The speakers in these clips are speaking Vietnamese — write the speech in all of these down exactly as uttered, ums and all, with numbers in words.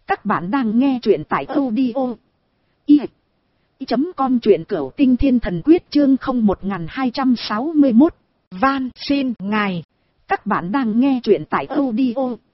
Các bạn đang nghe truyện tại audio i chấm com, truyện cửu tinh thiên thần quyết chương không một hai sáu mốt. Van xin ngài. Các bạn đang nghe truyện tại audio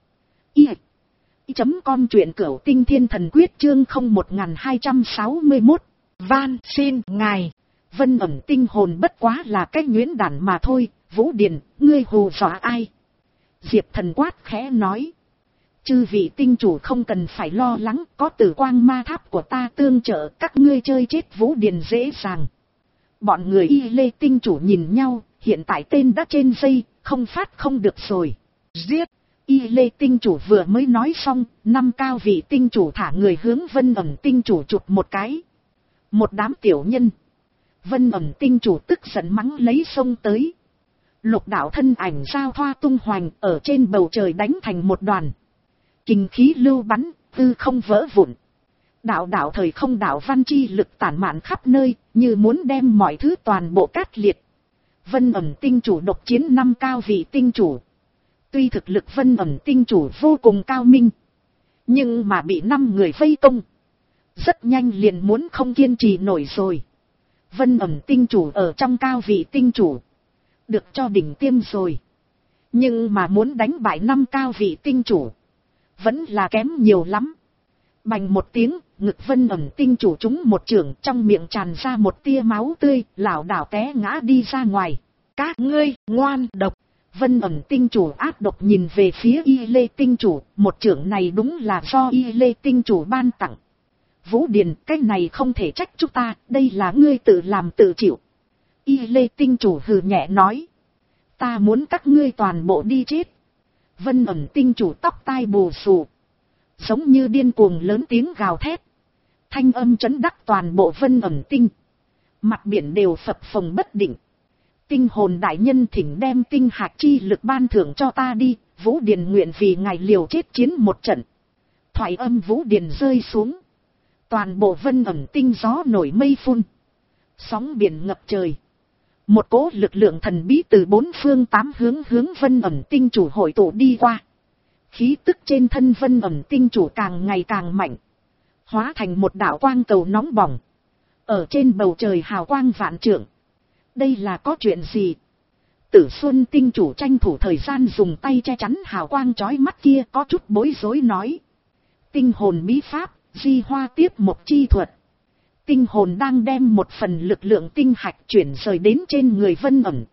i chấm com, truyện cửu tinh thiên thần quyết chương không một hai sáu mốt. Van xin ngài. Vân ẩn tinh hồn bất quá là cái nhuyễn đản mà thôi. Vũ Điền, ngươi hù dọa ai? Diệp Thần quát khẽ nói. Chư vị tinh chủ không cần phải lo lắng, có tử quang ma tháp của ta tương trợ, các ngươi chơi chết Vũ Điền dễ dàng. Bọn người Y Lê tinh chủ nhìn nhau, hiện tại tên đã trên dây, không phát không được rồi. Giết! Y Lê tinh chủ vừa mới nói xong, năm cao vị tinh chủ thả người hướng Vân ẩn tinh chủ chụp một cái. Một đám tiểu nhân. Vân ẩn tinh chủ tức giận mắng lấy sông tới. Lục đạo thân ảnh giao thoa tung hoành ở trên bầu trời đánh thành một đoàn. Kình khí lưu bắn, tư không vỡ vụn. Đạo đạo thời không đạo văn chi lực tản mạn khắp nơi, như muốn đem mọi thứ toàn bộ cát liệt. Vân ẩn tinh chủ độc chiến năm cao vị tinh chủ. Tuy thực lực Vân ẩn tinh chủ vô cùng cao minh, nhưng mà bị năm người vây công. Rất nhanh liền muốn không kiên trì nổi rồi. Vân ẩn tinh chủ ở trong cao vị tinh chủ. Được cho đỉnh tiêm rồi. Nhưng mà muốn đánh bại năm cao vị tinh chủ. Vẫn là kém nhiều lắm. Bành một tiếng, ngực Vân ẩn tinh chủ trúng một chưởng, trong miệng tràn ra một tia máu tươi, lảo đảo té ngã đi ra ngoài. Các ngươi, ngoan độc. Vân ẩn tinh chủ ác độc nhìn về phía Y Lê tinh chủ, một chưởng này đúng là do Y Lê tinh chủ ban tặng. Vũ Điền, cái này không thể trách chúng ta, đây là ngươi tự làm tự chịu. Y Lê tinh chủ hừ nhẹ nói. Ta muốn các ngươi toàn bộ đi chết. Vân ẩn tinh chủ tóc tai bù xù. Giống như điên cuồng lớn tiếng gào thét. Thanh âm chấn đắc toàn bộ Vân ẩn tinh. Mặt biển đều phập phồng bất định. Tinh hồn đại nhân thỉnh đem tinh hạt chi lực ban thưởng cho ta đi. Vũ Điền nguyện vì ngài liều chết chiến một trận. Thoại âm Vũ Điền rơi xuống. Toàn bộ Vân ẩn tinh gió nổi mây phun. Sóng biển ngập trời. Một cỗ lực lượng thần bí từ bốn phương tám hướng hướng Vân ẩn tinh chủ hội tụ đi qua. Khí tức trên thân Vân ẩn tinh chủ càng ngày càng mạnh. Hóa thành một đạo quang cầu nóng bỏng. Ở trên bầu trời hào quang vạn trượng. Đây là có chuyện gì? Tử Xuân tinh chủ tranh thủ thời gian dùng tay che chắn hào quang chói mắt kia, có chút bối rối nói. Tinh hồn bí pháp, di hoa tiếp một chi thuật. Tinh hồn đang đem một phần lực lượng tinh hạch chuyển rời đến trên người Vân ẩn.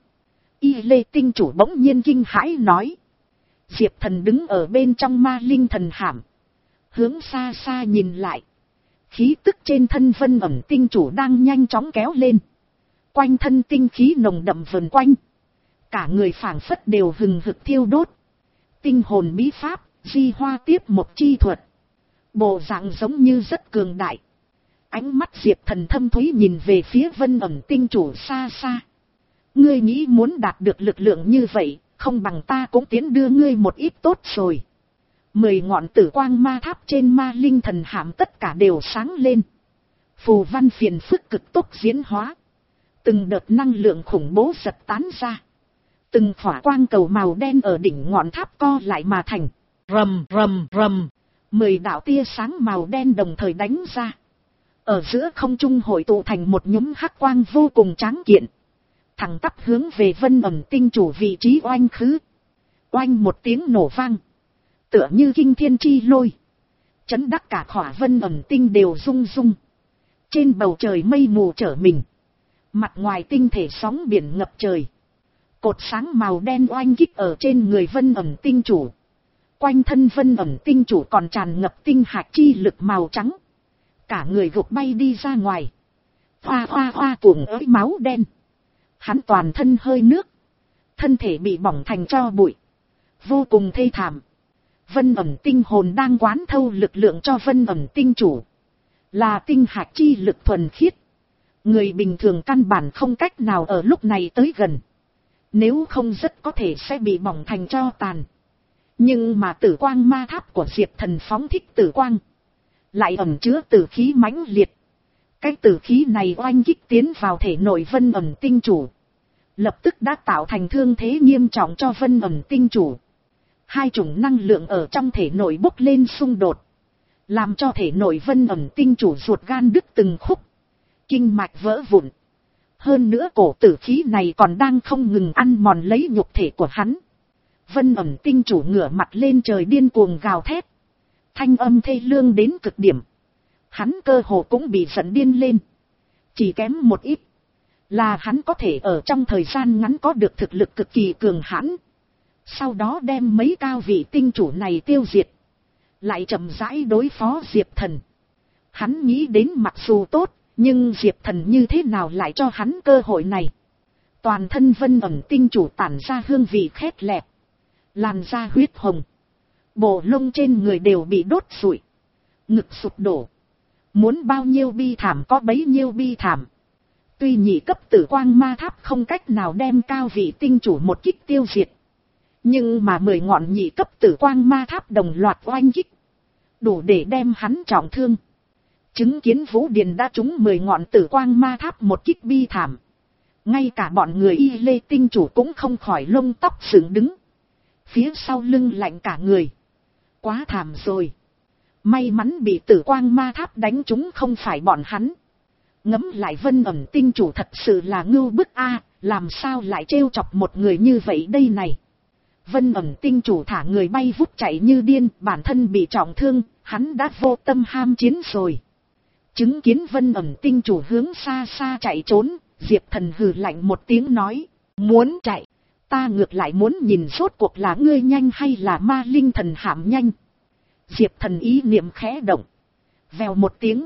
Y Lê tinh chủ bỗng nhiên kinh hãi nói. Diệp Thần đứng ở bên trong ma linh thần hàm. Hướng xa xa nhìn lại. Khí tức trên thân Vân ẩn tinh chủ đang nhanh chóng kéo lên. Quanh thân tinh khí nồng đậm vần quanh. Cả người phảng phất đều hừng hực thiêu đốt. Tinh hồn bí pháp, di hoa tiếp một chi thuật. Bộ dạng giống như rất cường đại. Ánh mắt Diệp Thần thâm thúy nhìn về phía Vân ẩn tinh chủ xa xa. Ngươi nghĩ muốn đạt được lực lượng như vậy, không bằng ta cũng tiến đưa ngươi một ít tốt rồi. Mười ngọn tử quang ma tháp trên ma linh thần hàm tất cả đều sáng lên. Phù văn phiền phức cực tốc diễn hóa. Từng đợt năng lượng khủng bố giật tán ra. Từng khỏa quang cầu màu đen ở đỉnh ngọn tháp co lại mà thành. Rầm rầm rầm. Mười đạo tia sáng màu đen đồng thời đánh ra. Ở giữa không trung hội tụ thành một nhúm hắc quang vô cùng tráng kiện. Thẳng tắp hướng về Vân ẩn tinh chủ vị trí oanh khứ. Oanh một tiếng nổ vang. Tựa như kinh thiên chi lôi. Chấn đắc cả khỏa Vân ẩn tinh đều rung rung. Trên bầu trời mây mù trở mình. Mặt ngoài tinh thể sóng biển ngập trời. Cột sáng màu đen oanh kích ở trên người Vân ẩn tinh chủ. Quanh thân Vân ẩn tinh chủ còn tràn ngập tinh hạt chi lực màu trắng. Cả người gục bay đi ra ngoài. Hoa hoa hoa cuồng ới máu đen. Hắn toàn thân hơi nước. Thân thể bị bỏng thành tro bụi. Vô cùng thê thảm. Vân ẩn tinh hồn đang quán thâu lực lượng cho Vân ẩn tinh chủ. Là tinh hạt chi lực thuần khiết. Người bình thường căn bản không cách nào ở lúc này tới gần. Nếu không rất có thể sẽ bị bỏng thành tro tàn. Nhưng mà tử quang ma tháp của Diệp Thần phóng thích tử quang. Lại ẩn chứa tử khí mãnh liệt. Cái tử khí này oanh kích tiến vào thể nội Vân ẩn tinh chủ. Lập tức đã tạo thành thương thế nghiêm trọng cho Vân ẩn tinh chủ. Hai chủng năng lượng ở trong thể nội bốc lên xung đột. làm cho thể nội Vân ẩn tinh chủ ruột gan đứt từng khúc, kinh mạch vỡ vụn. Hơn nữa cổ tử khí này còn đang không ngừng ăn mòn lấy nhục thể của hắn. Vân ẩn tinh chủ ngửa mặt lên trời điên cuồng gào thét, thanh âm thê lương đến cực điểm. Hắn cơ hồ cũng bị giận điên lên, chỉ kém một ít là hắn có thể ở trong thời gian ngắn có được thực lực cực kỳ cường hãn, sau đó đem mấy cao vị tinh chủ này tiêu diệt, lại chậm rãi đối phó Diệp Thần. Hắn nghĩ đến mặc dù tốt, nhưng Diệp Thần như thế nào lại cho hắn cơ hội này. Toàn thân Vân ẩn tinh chủ tản ra hương vị khét lẹt, làn da huyết hồng, bộ lông trên người đều bị đốt sụi, ngực sụp đổ, muốn bao nhiêu bi thảm có bấy nhiêu bi thảm. Tuy nhị cấp tử quang ma tháp không cách nào đem cao vị tinh chủ một kích tiêu diệt, nhưng mà mười ngọn nhị cấp tử quang ma tháp đồng loạt oanh kích, đủ để đem hắn trọng thương. Chứng kiến Vũ Điền đã trúng mười ngọn tử quang ma tháp một kích bi thảm, ngay cả bọn người Y Lê tinh chủ cũng không khỏi lông tóc dựng đứng, phía sau lưng lạnh cả người. Quá thảm rồi. May mắn bị tử quang ma tháp đánh trúng không phải bọn hắn. Ngẫm lại Vân ẩn tinh chủ thật sự là ngưu bức a, làm sao lại trêu chọc một người như vậy đây này. Vân ẩn tinh chủ thả người bay vút chạy như điên, bản thân bị trọng thương, hắn đã vô tâm ham chiến rồi. Chứng kiến Vân ẩn tinh chủ hướng xa xa chạy trốn, Diệp Thần hừ lạnh một tiếng nói, muốn chạy, ta ngược lại muốn nhìn rốt cuộc là ngươi nhanh hay là ma linh thần hạm nhanh. Diệp Thần ý niệm khẽ động, vèo một tiếng,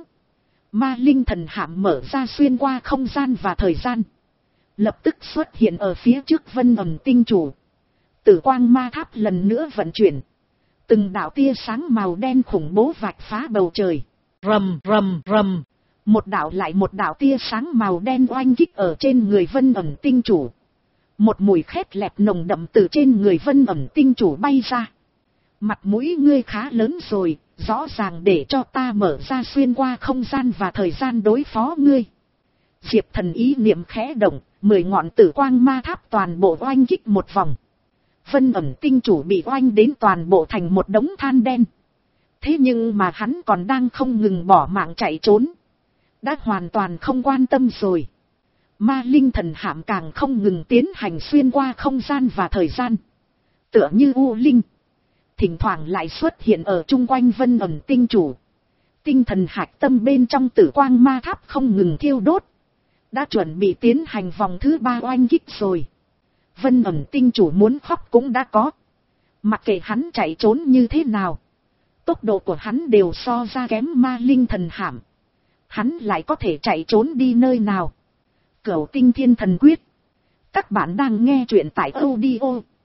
ma linh thần hạm mở ra xuyên qua không gian và thời gian, lập tức xuất hiện ở phía trước Vân ẩn tinh chủ. Tử quang ma tháp lần nữa vận chuyển, từng đạo tia sáng màu đen khủng bố vạch phá bầu trời. Rầm rầm rầm, một đạo lại một đạo tia sáng màu đen oanh kích ở trên người Vân ẩn tinh chủ. Một mùi khét lẹt nồng đậm từ trên người Vân ẩn tinh chủ bay ra. Mặt mũi ngươi khá lớn rồi, rõ ràng để cho ta mở ra xuyên qua không gian và thời gian đối phó ngươi. Diệp Thần ý niệm khẽ động, mười ngọn tử quang ma tháp toàn bộ oanh kích một vòng. Vân ẩn tinh chủ bị oanh đến toàn bộ thành một đống than đen. Thế nhưng mà hắn còn đang không ngừng bỏ mạng chạy trốn, đã hoàn toàn không quan tâm rồi. Ma linh thần hạm càng không ngừng tiến hành xuyên qua không gian và thời gian, tựa như u linh, thỉnh thoảng lại xuất hiện ở chung quanh Vân ẩn tinh chủ. Tinh thần hạch tâm bên trong tử quang ma tháp không ngừng thiêu đốt, đã chuẩn bị tiến hành vòng thứ ba oanh kích rồi. Vân ẩn tinh chủ muốn khóc cũng đã có, mặc kệ hắn chạy trốn như thế nào, tốc độ của hắn đều so ra kém ma linh thần hạm. Hắn lại có thể chạy trốn đi nơi nào? Cửu Tinh Thiên Thần Quyết. Các bạn đang nghe truyện tại audio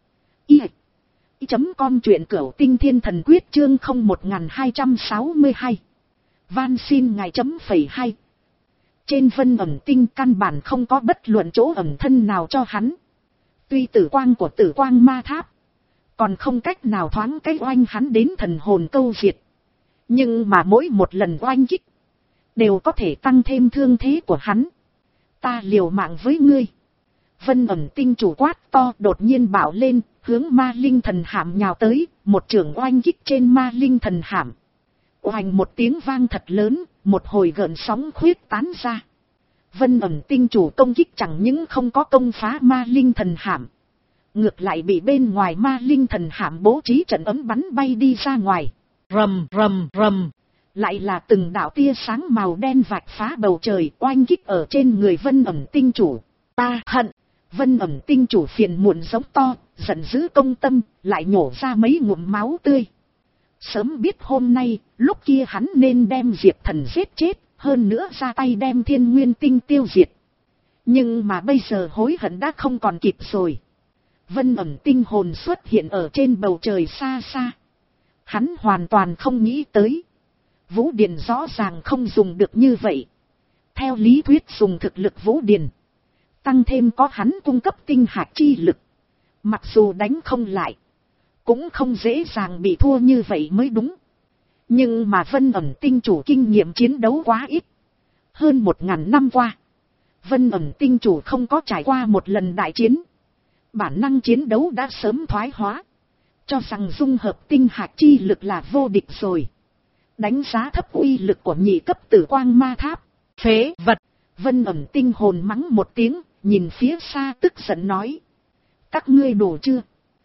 i chấm com, truyện Cửu Tinh Thiên Thần Quyết chương không một hai sáu hai. Van xin ngài chấm phẩy hai. Trên Vân ẩn tinh căn bản không có bất luận chỗ ẩn thân nào cho hắn. Tuy tử quang của tử quang ma tháp còn không cách nào thoáng cái oanh hắn đến thần hồn câu diệt, nhưng mà mỗi một lần oanh kích đều có thể tăng thêm thương thế của hắn. Ta liều mạng với ngươi. Vân ẩn tinh chủ quát to đột nhiên bạo lên, hướng ma linh thần hạm nhào tới, một trường oanh kích trên ma linh thần hạm. Oanh một tiếng vang thật lớn, một hồi gợn sóng khuyết tán ra. Vân ẩn tinh chủ công kích chẳng những không có công phá ma linh thần hạm, ngược lại bị bên ngoài ma linh thần hạm bố trí trận ấm bắn bay đi ra ngoài. Rầm rầm rầm, lại là từng đạo tia sáng màu đen vạch phá bầu trời oanh kích ở trên người Vân ẩn tinh chủ. Ta hận. Vân ẩn tinh chủ phiền muộn giống to, giận dữ công tâm, lại nhổ ra mấy ngụm máu tươi. Sớm biết hôm nay, lúc kia hắn nên đem Diệp Thần giết chết, hơn nữa ra tay đem Thiên Nguyên Tinh tiêu diệt. Nhưng mà bây giờ hối hận đã không còn kịp rồi. Vân ẩn tinh hồn xuất hiện ở trên bầu trời xa xa. Hắn hoàn toàn không nghĩ tới. Vũ Điền rõ ràng không dùng được như vậy. Theo lý thuyết dùng thực lực Vũ Điền, tăng thêm có hắn cung cấp tinh hạt chi lực, mặc dù đánh không lại, cũng không dễ dàng bị thua như vậy mới đúng. Nhưng mà Vân ẩn tinh chủ kinh nghiệm chiến đấu quá ít. Hơn một ngàn năm qua, Vân ẩn tinh chủ không có trải qua một lần đại chiến. Bản năng chiến đấu đã sớm thoái hóa, cho rằng dung hợp tinh hạt chi lực là vô địch rồi. đánh giá thấp uy lực của nhị cấp tử quang ma tháp. Phế vật! Vân ẩn tinh hồn mắng một tiếng, nhìn phía xa tức giận nói. Các ngươi đủ chưa?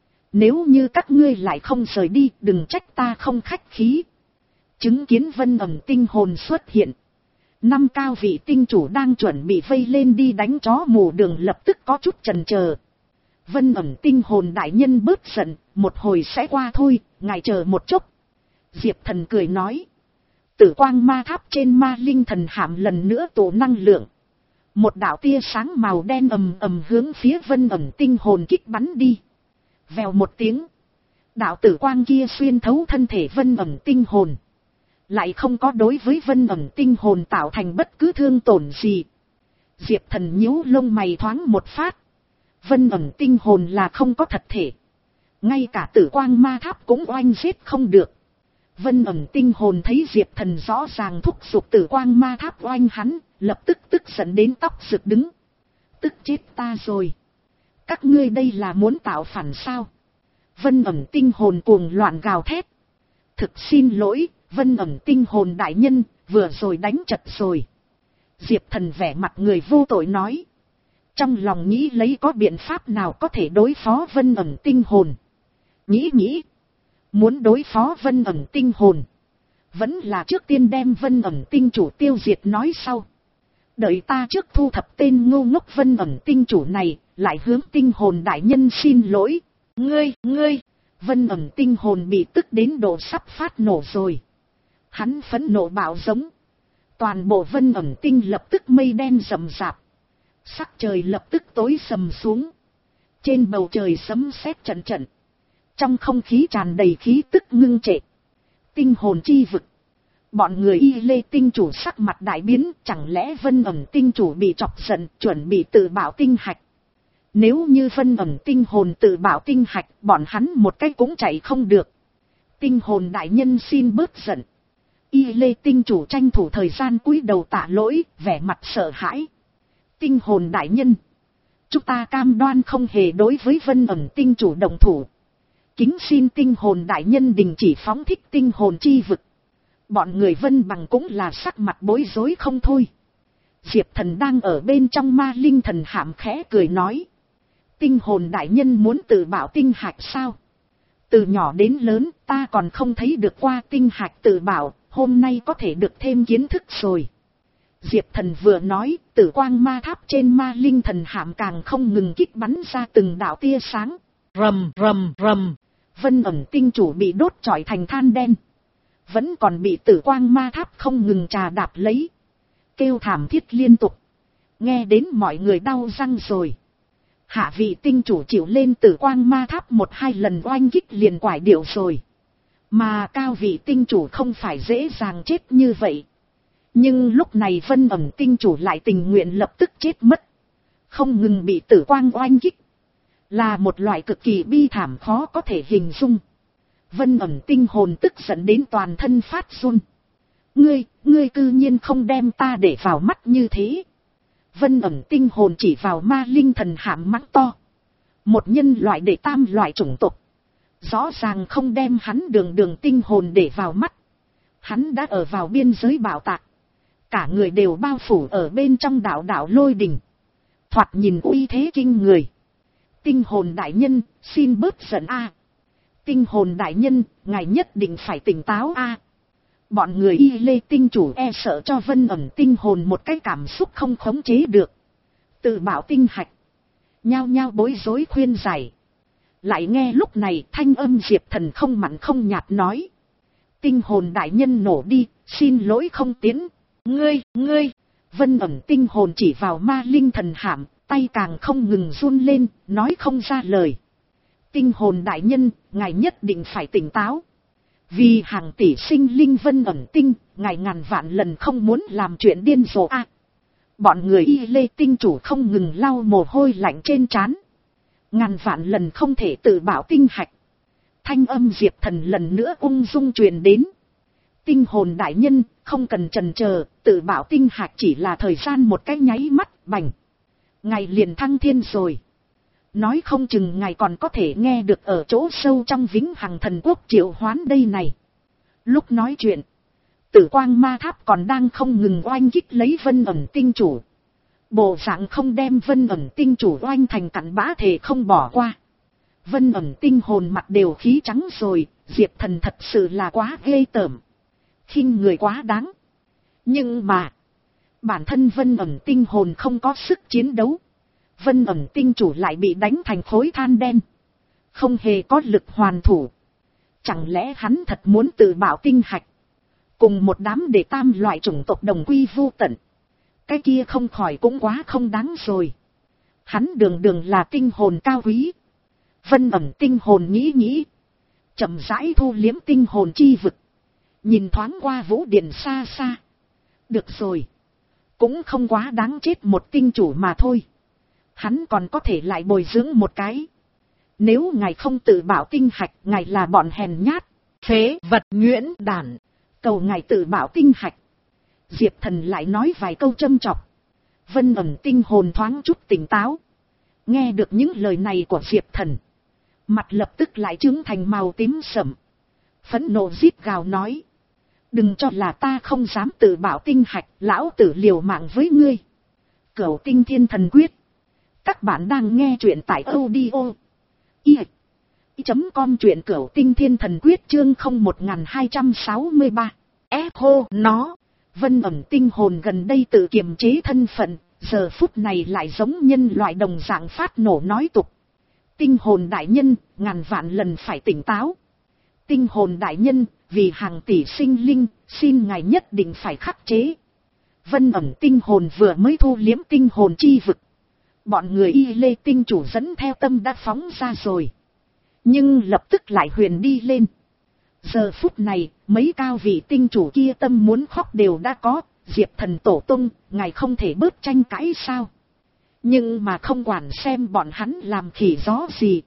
Nếu như các ngươi lại không rời đi, đừng trách ta không khách khí. Chứng kiến vân ẩn tinh hồn xuất hiện. Năm cao vị tinh chủ đang chuẩn bị vây lên đi đánh chó mù đường lập tức có chút chần chờ. Vân ẩn tinh hồn đại nhân bớt giận, một hồi sẽ qua thôi, ngài chờ một chút. Diệp Thần cười nói. Tử quang ma tháp trên ma linh thần hạm lần nữa tổ năng lượng. Một đạo tia sáng màu đen ầm ầm hướng phía vân ẩn tinh hồn kích bắn đi. Vèo một tiếng. Đạo tử quang kia xuyên thấu thân thể vân ẩn tinh hồn. Lại không có đối với vân ẩn tinh hồn tạo thành bất cứ thương tổn gì. Diệp Thần nhíu lông mày thoáng một phát. Vân ẩn tinh hồn là không có thật thể. Ngay cả tử quang ma tháp cũng oanh giết không được. Vân ẩn tinh hồn thấy Diệp Thần rõ ràng thúc giục tử quang ma tháp oanh hắn, lập tức tức giận đến tóc rực đứng. Tức chết ta rồi. Các ngươi đây là muốn tạo phản sao? Vân ẩn tinh hồn cuồng loạn gào thét. Thực xin lỗi, Vân ẩn tinh hồn đại nhân, vừa rồi đánh chật rồi. Diệp Thần vẻ mặt người vô tội nói. Trong lòng nghĩ lấy có biện pháp nào có thể đối phó vân ẩn tinh hồn. Nghĩ nghĩ. Muốn đối phó vân ẩn tinh hồn. Vẫn là trước tiên đem vân ẩn tinh chủ tiêu diệt nói sau. Đợi ta trước thu thập tên ngu ngốc vân ẩn tinh chủ này, lại hướng tinh hồn đại nhân xin lỗi. Ngươi, ngươi, vân ẩn tinh hồn bị tức đến độ sắp phát nổ rồi. Hắn phẫn nộ bạo giống. Toàn bộ vân ẩn tinh lập tức mây đen rầm rạp. Sắc trời lập tức tối sầm xuống. Trên bầu trời sấm sét trận trận. Trong không khí tràn đầy khí tức ngưng trệ. Tinh hồn chi vực. Bọn người Y Lê tinh chủ sắc mặt đại biến. Chẳng lẽ vân ẩn tinh chủ bị chọc giận chuẩn bị tự bảo tinh hạch. Nếu như vân ẩn tinh hồn tự bảo tinh hạch, bọn hắn một cái cũng chạy không được. Tinh hồn đại nhân xin bớt giận. Y Lê tinh chủ tranh thủ thời gian cúi đầu tạ lỗi, vẻ mặt sợ hãi. Tinh hồn đại nhân. Chúng ta cam đoan không hề đối với vân ẩn tinh chủ đồng thủ. Kính xin tinh hồn đại nhân đình chỉ phóng thích tinh hồn chi vực. Bọn người vân bằng cũng là sắc mặt bối rối không thôi. Diệp Thần đang ở bên trong ma linh thần hạm khẽ cười nói. Tinh hồn đại nhân muốn tự bảo tinh hạch sao? Từ nhỏ đến lớn ta còn không thấy được qua tinh hạch tự bảo, hôm nay có thể được thêm kiến thức rồi. Diệp Thần vừa nói, tử quang ma tháp trên ma linh thần hạm càng không ngừng kích bắn ra từng đạo tia sáng. Rầm rầm rầm, vân ẩn tinh chủ bị đốt trọi thành than đen. Vẫn còn bị tử quang ma tháp không ngừng trà đạp lấy. Kêu thảm thiết liên tục. Nghe đến mọi người đau răng rồi. Hạ vị tinh chủ chịu lên tử quang ma tháp một hai lần oanh kích liền quải điệu rồi. Mà cao vị tinh chủ không phải dễ dàng chết như vậy. Nhưng lúc này vân ẩn tinh chủ lại tình nguyện lập tức chết mất. Không ngừng bị tử quang oanh kích. Là một loại cực kỳ bi thảm khó có thể hình dung. Vân ẩn tinh hồn tức giận đến toàn thân phát run. Ngươi, ngươi cư nhiên không đem ta để vào mắt như thế. Vân ẩn tinh hồn chỉ vào ma linh thần hạm mắng to. Một nhân loại để tam loại chủng tộc. Rõ ràng không đem hắn đường đường tinh hồn để vào mắt. Hắn đã ở vào biên giới bảo tạc. Cả người đều bao phủ ở bên trong đạo đạo lôi đình. Thoạt nhìn uy thế kinh người. Tinh hồn đại nhân, xin bớt giận a. Tinh hồn đại nhân, ngài nhất định phải tỉnh táo a. Bọn người Y Lê tinh chủ e sợ cho vân ẩn tinh hồn một cái cảm xúc không khống chế được. Tự bảo tinh hạch. Nhao nhao bối rối khuyên giải. Lại nghe lúc này thanh âm Diệp Thần không mặn không nhạt nói. Tinh hồn đại nhân nổ đi, xin lỗi không tiến. Ngươi, ngươi, vân ẩn tinh hồn chỉ vào ma linh thần hạm, tay càng không ngừng run lên, nói không ra lời. Tinh hồn đại nhân, ngài nhất định phải tỉnh táo. Vì hàng tỷ sinh linh vân ẩn tinh, ngài ngàn vạn lần không muốn làm chuyện điên rồ a. À, bọn người Y Lê tinh chủ không ngừng lau mồ hôi lạnh trên trán. Ngàn vạn lần không thể tự bảo tinh hạch. Thanh âm Diệp Thần lần nữa ung dung truyền đến. Tinh hồn đại nhân, không cần chần chờ, tự bảo tinh hạch chỉ là thời gian một cái nháy mắt, bành. Ngài liền thăng thiên rồi. Nói không chừng ngài còn có thể nghe được ở chỗ sâu trong vĩnh hằng thần quốc triệu hoán đây này. Lúc nói chuyện, Tử quang ma tháp còn đang không ngừng oanh kích lấy Vân ẩn tinh chủ. Bộ dạng không đem Vân ẩn tinh chủ oanh thành cặn bã thể không bỏ qua. Vân ẩn tinh hồn mặt đều khí trắng rồi, Diệp Thần thật sự là quá ghê tởm. Khinh người quá đáng. Nhưng mà, bản thân Vân ẩn tinh hồn không có sức chiến đấu. Vân ẩn tinh chủ lại bị đánh thành khối than đen. Không hề có lực hoàn thủ. Chẳng lẽ hắn thật muốn tự bảo tinh hạch. Cùng một đám để tam loại chủng tộc đồng quy vu tận. Cái kia không khỏi cũng quá không đáng rồi. Hắn đường đường là tinh hồn cao quý. Vân ẩn tinh hồn nghĩ nghĩ. Chậm rãi thu liếm tinh hồn chi vực. Nhìn thoáng qua vũ điện xa xa. Được rồi. Cũng không quá đáng chết một tinh chủ mà thôi. Hắn còn có thể lại bồi dưỡng một cái. Nếu ngài không tự bảo tinh hạch, ngài là bọn hèn nhát, phế vật nhuyễn đản. Cầu ngài tự bảo tinh hạch. Diệp Thần lại nói vài câu châm chọc. Vân ẩn tinh hồn thoáng chút tỉnh táo. Nghe được những lời này của Diệp Thần. Mặt lập tức lại trướng thành màu tím sẫm. Phẫn nộ rít gào nói. Đừng cho là ta không dám tự bảo tinh hạch, lão tử liều mạng với ngươi. Cửu Tinh Thiên Thần Quyết. Các bạn đang nghe truyện tại audio i chấm com truyện Cửu Tinh Thiên Thần Quyết chương không một hai sáu ba. Ép hô nó. Vân ẩn tinh hồn gần đây tự kiềm chế thân phận, giờ phút này lại giống nhân loại đồng dạng phát nổ nói tục. Tinh hồn đại nhân, ngàn vạn lần phải tỉnh táo. Tinh hồn đại nhân, vì hàng tỷ sinh linh, xin ngài nhất định phải khắc chế. Vân ẩn tinh hồn vừa mới thu liếm tinh hồn chi vực. Bọn người Y Lê tinh chủ dẫn theo tâm đã phóng ra rồi. Nhưng lập tức lại huyền đi lên. Giờ phút này, mấy cao vị tinh chủ kia tâm muốn khóc đều đã có. Diệp Thần tổ tung, ngài không thể bớt tranh cãi sao. Nhưng mà không quản xem bọn hắn làm khỉ gió gì.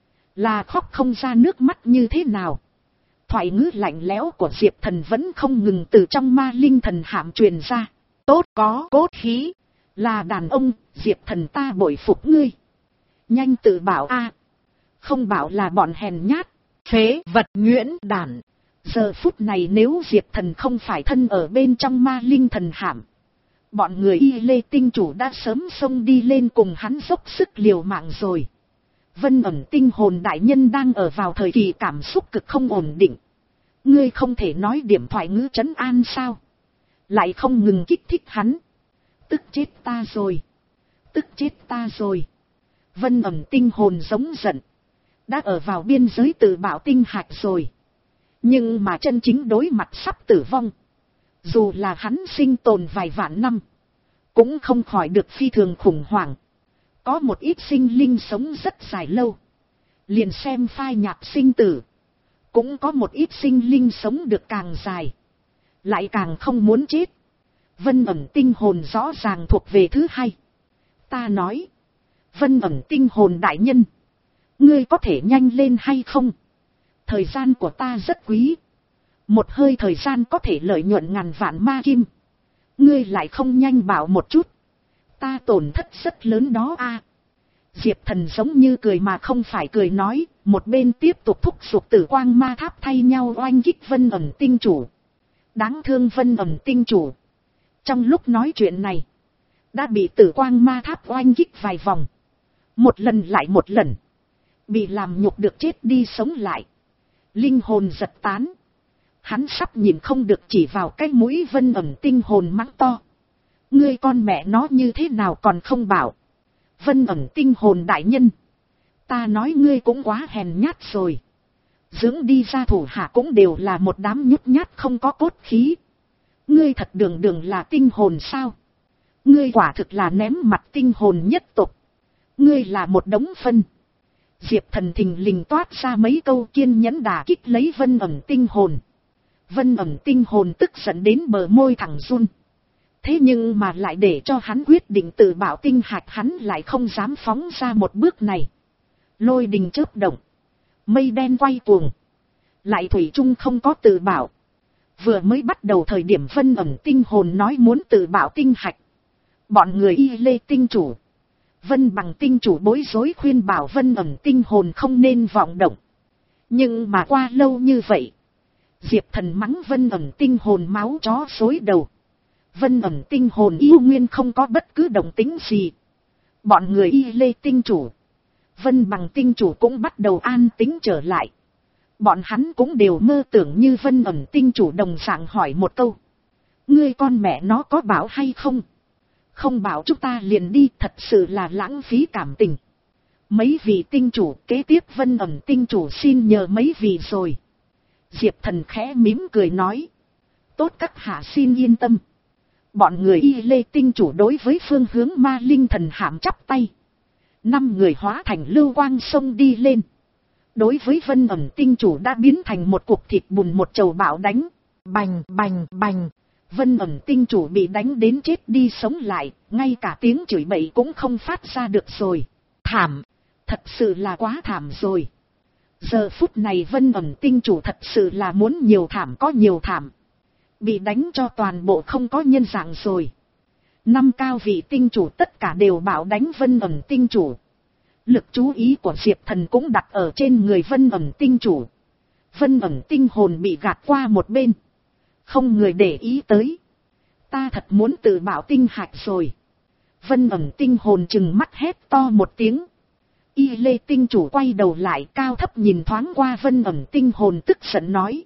Là khóc không ra nước mắt như thế nào. Thoại ngữ lạnh lẽo của Diệp Thần vẫn không ngừng từ trong ma linh thần hạm truyền ra. Tốt có cốt khí. Là đàn ông, Diệp Thần ta bội phục ngươi. Nhanh tự bảo a. Không bảo là bọn hèn nhát, phế vật nhuyễn đản. Giờ phút này nếu Diệp Thần không phải thân ở bên trong ma linh thần hạm. Bọn người Y Lê tinh chủ đã sớm xông đi lên cùng hắn dốc sức liều mạng rồi. Vân ẩn tinh hồn đại nhân đang ở vào thời kỳ cảm xúc cực không ổn định. Ngươi không thể nói điểm thoại ngữ trấn an sao. Lại không ngừng kích thích hắn. Tức chết ta rồi. Tức chết ta rồi. Vân ẩn tinh hồn giống giận. Đã ở vào biên giới tự bảo tinh hạch rồi. Nhưng mà chân chính đối mặt sắp tử vong. Dù là hắn sinh tồn vài vạn năm. Cũng không khỏi được phi thường khủng hoảng. Có một ít sinh linh sống rất dài lâu. Liền xem phai nhạt sinh tử. Cũng có một ít sinh linh sống được càng dài. Lại càng không muốn chết. Vân ẩn tinh hồn rõ ràng thuộc về thứ hai. Ta nói. Vân ẩn tinh hồn đại nhân. Ngươi có thể nhanh lên hay không? Thời gian của ta rất quý. Một hơi thời gian có thể lợi nhuận ngàn vạn ma kim. Ngươi lại không nhanh bảo một chút. Ta tổn thất rất lớn đó a. Diệp Thần giống như cười mà không phải cười nói. Một bên tiếp tục thúc giục tử quang ma tháp thay nhau oanh kích Vân ẩn tinh chủ. Đáng thương Vân ẩn tinh chủ. Trong lúc nói chuyện này. Đã bị tử quang ma tháp oanh kích vài vòng. Một lần lại một lần. Bị làm nhục được chết đi sống lại. Linh hồn giật tán. Hắn sắp nhìn không được chỉ vào cái mũi Vân ẩn tinh hồn mắng to. Ngươi con mẹ nó như thế nào còn không bảo. Vân ẩn tinh hồn đại nhân. Ta nói ngươi cũng quá hèn nhát rồi. Dưỡng đi ra thủ hạ cũng đều là một đám nhút nhát không có cốt khí. Ngươi thật đường đường là tinh hồn sao. Ngươi quả thực là ném mặt tinh hồn nhất tục. Ngươi là một đống phân. Diệp Thần thình lình toát ra mấy câu kiên nhẫn đả kích lấy Vân ẩn tinh hồn. Vân ẩn tinh hồn tức giận đến bờ môi thẳng run. Thế nhưng mà lại để cho hắn quyết định tự bảo tinh hạch, hắn lại không dám phóng ra một bước này. Lôi đình chớp động. Mây đen quay cuồng. Lại thủy chung không có tự bảo. Vừa mới bắt đầu thời điểm Vân ẩn tinh hồn nói muốn tự bảo tinh hạch. Bọn người Y Lê tinh chủ. Vân bằng tinh chủ bối rối khuyên bảo Vân ẩn tinh hồn không nên vọng động. Nhưng mà qua lâu như vậy. Diệp Thần mắng Vân ẩn tinh hồn máu chó xối đầu. Vân ẩn tinh hồn yêu nguyên không có bất cứ động tính gì. Bọn người Y Lê tinh chủ, Vân Bằng tinh chủ cũng bắt đầu an tĩnh trở lại. Bọn hắn cũng đều mơ tưởng như Vân ẩn tinh chủ đồng dạng hỏi một câu. Ngươi con mẹ nó có bảo hay không? Không bảo chúng ta liền đi, thật sự là lãng phí cảm tình. Mấy vị tinh chủ, kế tiếp Vân ẩn tinh chủ xin nhờ mấy vị rồi. Diệp Thần khẽ mím cười nói. Tốt các hạ xin yên tâm. Bọn người Y Lê tinh chủ đối với phương hướng Ma Linh thần hạm chắp tay. Năm người hóa thành lưu quang sông đi lên. Đối với Vân ẩn tinh chủ đã biến thành một cục thịt bùn một chầu bão đánh. Bành bành bành. Vân ẩn tinh chủ bị đánh đến chết đi sống lại. Ngay cả tiếng chửi bậy cũng không phát ra được rồi. Thảm. Thật sự là quá thảm rồi. Giờ phút này Vân ẩn tinh chủ thật sự là muốn nhiều thảm có nhiều thảm. Bị đánh cho toàn bộ không có nhân dạng rồi. Năm cao vị tinh chủ tất cả đều bảo đánh Vân ẩn tinh chủ. Lực chú ý của Diệp Thần cũng đặt ở trên người Vân ẩn tinh chủ. Vân ẩn tinh hồn bị gạt qua một bên. Không người để ý tới. Ta thật muốn tự bảo tinh hạch rồi. Vân ẩn tinh hồn chừng mắt hét to một tiếng. Y Lê tinh chủ quay đầu lại cao thấp nhìn thoáng qua Vân ẩn tinh hồn tức giận nói.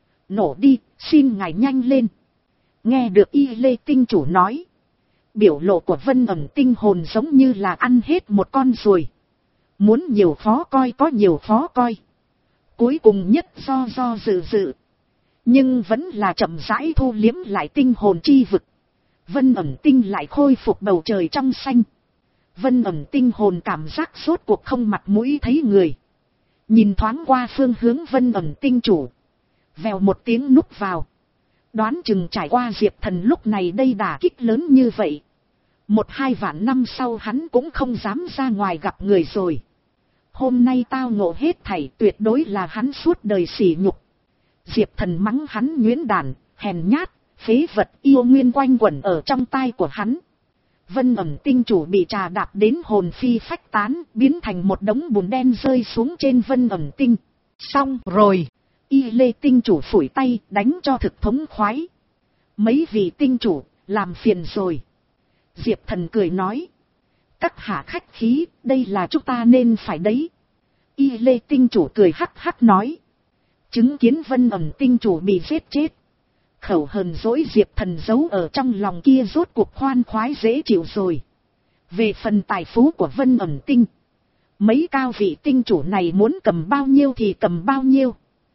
Nổ đi, xin ngài nhanh lên. Nghe được Y Lê tinh chủ nói. Biểu lộ của Vân ẩn tinh hồn giống như là ăn hết một con ruồi. Muốn nhiều khó coi có nhiều khó coi. Cuối cùng nhất do do dự dự. Nhưng vẫn là chậm rãi thu liếm lại tinh hồn chi vực. Vân ẩn tinh lại khôi phục bầu trời trong xanh. Vân ẩn tinh hồn cảm giác sốt cuộc không mặt mũi thấy người. Nhìn thoáng qua phương hướng Vân ẩn tinh chủ. Vèo một tiếng núp vào. Đoán chừng trải qua Diệp Thần lúc này đây đả kích lớn như vậy. Một hai vạn năm sau hắn cũng không dám ra ngoài gặp người rồi. Hôm nay tao ngộ hết thảy tuyệt đối là hắn suốt đời sỉ nhục. Diệp Thần mắng hắn nhuyễn đản, hèn nhát, phế vật yêu nguyên quanh quẩn ở trong tai của hắn. Vân ẩn tinh chủ bị trà đạp đến hồn phi phách tán, biến thành một đống bùn đen rơi xuống trên Vân ẩn tinh. Xong rồi, Y Lê tinh chủ phủi tay đánh cho thực thống khoái. Mấy vị tinh chủ, làm phiền rồi. Diệp Thần cười nói. Các hạ khách khí, đây là chúng ta nên phải đấy. Y Lê tinh chủ cười hắc hắc nói. Chứng kiến Vân ẩn tinh chủ bị giết chết. Khẩu hờn dỗi Diệp Thần giấu ở trong lòng kia rốt cuộc khoan khoái dễ chịu rồi. Về phần tài phú của Vân ẩn tinh. Mấy cao vị tinh chủ này muốn cầm bao nhiêu thì cầm bao nhiêu.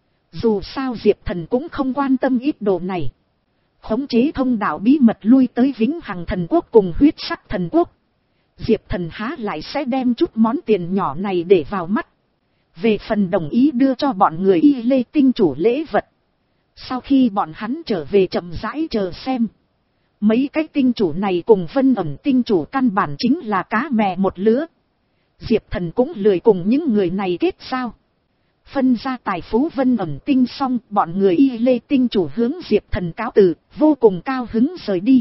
Dù sao Diệp Thần cũng không quan tâm ít đồ này. Khống chế thông đạo bí mật lui tới Vĩnh Hằng Thần Quốc cùng Huyết Sắc Thần Quốc. Diệp Thần há lại sẽ đem chút món tiền nhỏ này để vào mắt. Về phần đồng ý đưa cho bọn người Y Lê tinh chủ lễ vật. Sau khi bọn hắn trở về chậm rãi chờ xem. Mấy cái tinh chủ này cùng Vân ẩn tinh chủ căn bản chính là cá mè một lứa. Diệp Thần cũng lười cùng những người này kết giao. Phân ra tài phú Vân ẩn tinh xong, bọn người Y Lê tinh chủ hướng Diệp Thần cáo từ, vô cùng cao hứng rời đi.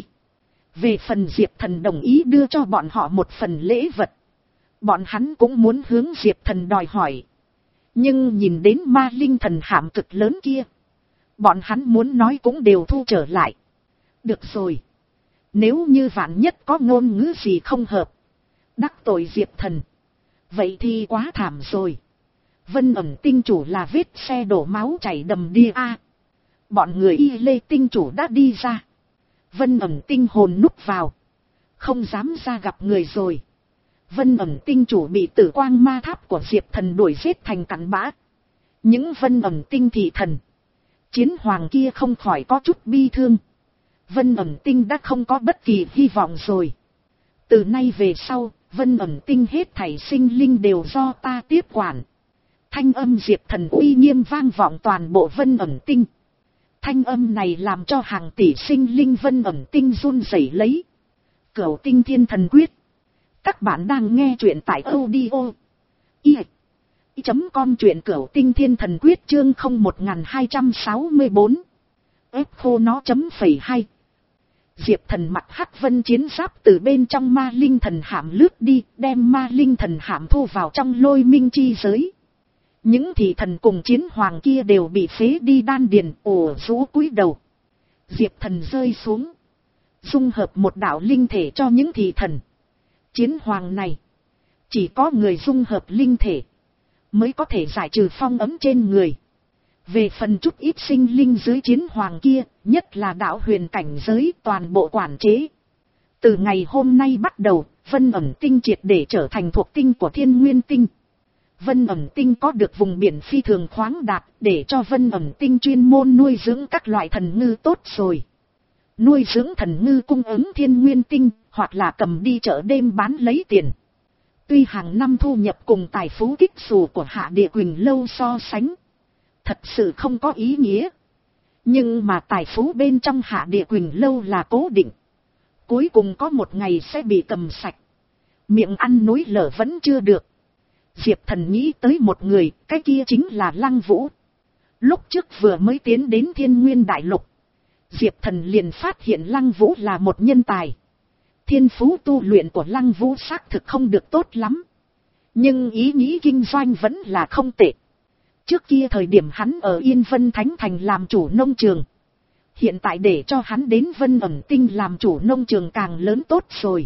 Về phần Diệp Thần đồng ý đưa cho bọn họ một phần lễ vật. Bọn hắn cũng muốn hướng Diệp Thần đòi hỏi. Nhưng nhìn đến Ma Linh thần hạm cực lớn kia. Bọn hắn muốn nói cũng đều thu trở lại. Được rồi. Nếu như vạn nhất có ngôn ngữ gì không hợp. Đắc tội Diệp Thần. Vậy thì quá thảm rồi. Vân ẩn tinh chủ là vết xe đổ máu chảy đầm đìa a. Bọn người Y Lê tinh chủ đã đi ra. Vân ẩn tinh hồn núp vào. Không dám ra gặp người rồi. Vân ẩn tinh chủ bị tử quang ma tháp của Diệp Thần đuổi giết thành cặn bã. Những vân ẩn tinh thị thần. Chiến hoàng kia không khỏi có chút bi thương. Vân ẩn tinh đã không có bất kỳ hy vọng rồi. Từ nay về sau, Vân ẩn tinh hết thảy sinh linh đều do ta tiếp quản. Thanh âm Diệp Thần uy nghiêm vang vọng toàn bộ Vân ẩn tinh. Thanh âm này làm cho hàng tỷ sinh linh Vân ẩn tinh run rẩy lấy. Cửu tinh thiên thần quyết. Các bạn đang nghe truyện tại audio i chấm com truyện cửu tinh thiên thần quyết chương không một hai sáu bốn. Ép khô nó chấm phẩy hai. Diệp Thần mặc hắc vân chiến giáp từ bên trong ma linh thần hạm lướt đi, đem ma linh thần hạm thu vào trong lôi minh chi giới. Những thị thần cùng chiến hoàng kia đều bị phế đi đan điền, ồ rũ cúi đầu. Diệp Thần rơi xuống, dung hợp một đạo linh thể cho những thị thần. Chiến hoàng này, chỉ có người dung hợp linh thể mới có thể giải trừ phong ấm trên người. Về phần chút ít sinh linh dưới chiến hoàng kia, nhất là đạo huyền cảnh giới, toàn bộ quản chế. Từ ngày hôm nay bắt đầu, Vân Ẩm Tinh triệt để trở thành thuộc tinh của Thiên Nguyên Tinh. Vân Ẩm Tinh có được vùng biển phi thường khoáng đạt, để cho Vân Ẩm Tinh chuyên môn nuôi dưỡng các loại thần ngư tốt rồi. Nuôi dưỡng thần ngư cung ứng Thiên Nguyên Tinh, hoặc là cầm đi chợ đêm bán lấy tiền. Tuy hàng năm thu nhập cùng tài phú kích xù của Hạ Địa Quỳnh Lâu so sánh, thật sự không có ý nghĩa. Nhưng mà tài phú bên trong Hạ Địa Quỳnh Lâu là cố định. Cuối cùng có một ngày sẽ bị cầm sạch. Miệng ăn núi lở vẫn chưa được. Diệp Thần nghĩ tới một người, cái kia chính là Lăng Vũ. Lúc trước vừa mới tiến đến Thiên Nguyên Đại Lục, Diệp Thần liền phát hiện Lăng Vũ là một nhân tài. Thiên phú tu luyện của Lăng Vũ xác thực không được tốt lắm, nhưng ý nghĩ kinh doanh vẫn là không tệ. Trước kia thời điểm hắn ở Yên Vân Thánh Thành làm chủ nông trường, hiện tại để cho hắn đến Vân Ẩm Tinh làm chủ nông trường càng lớn tốt rồi.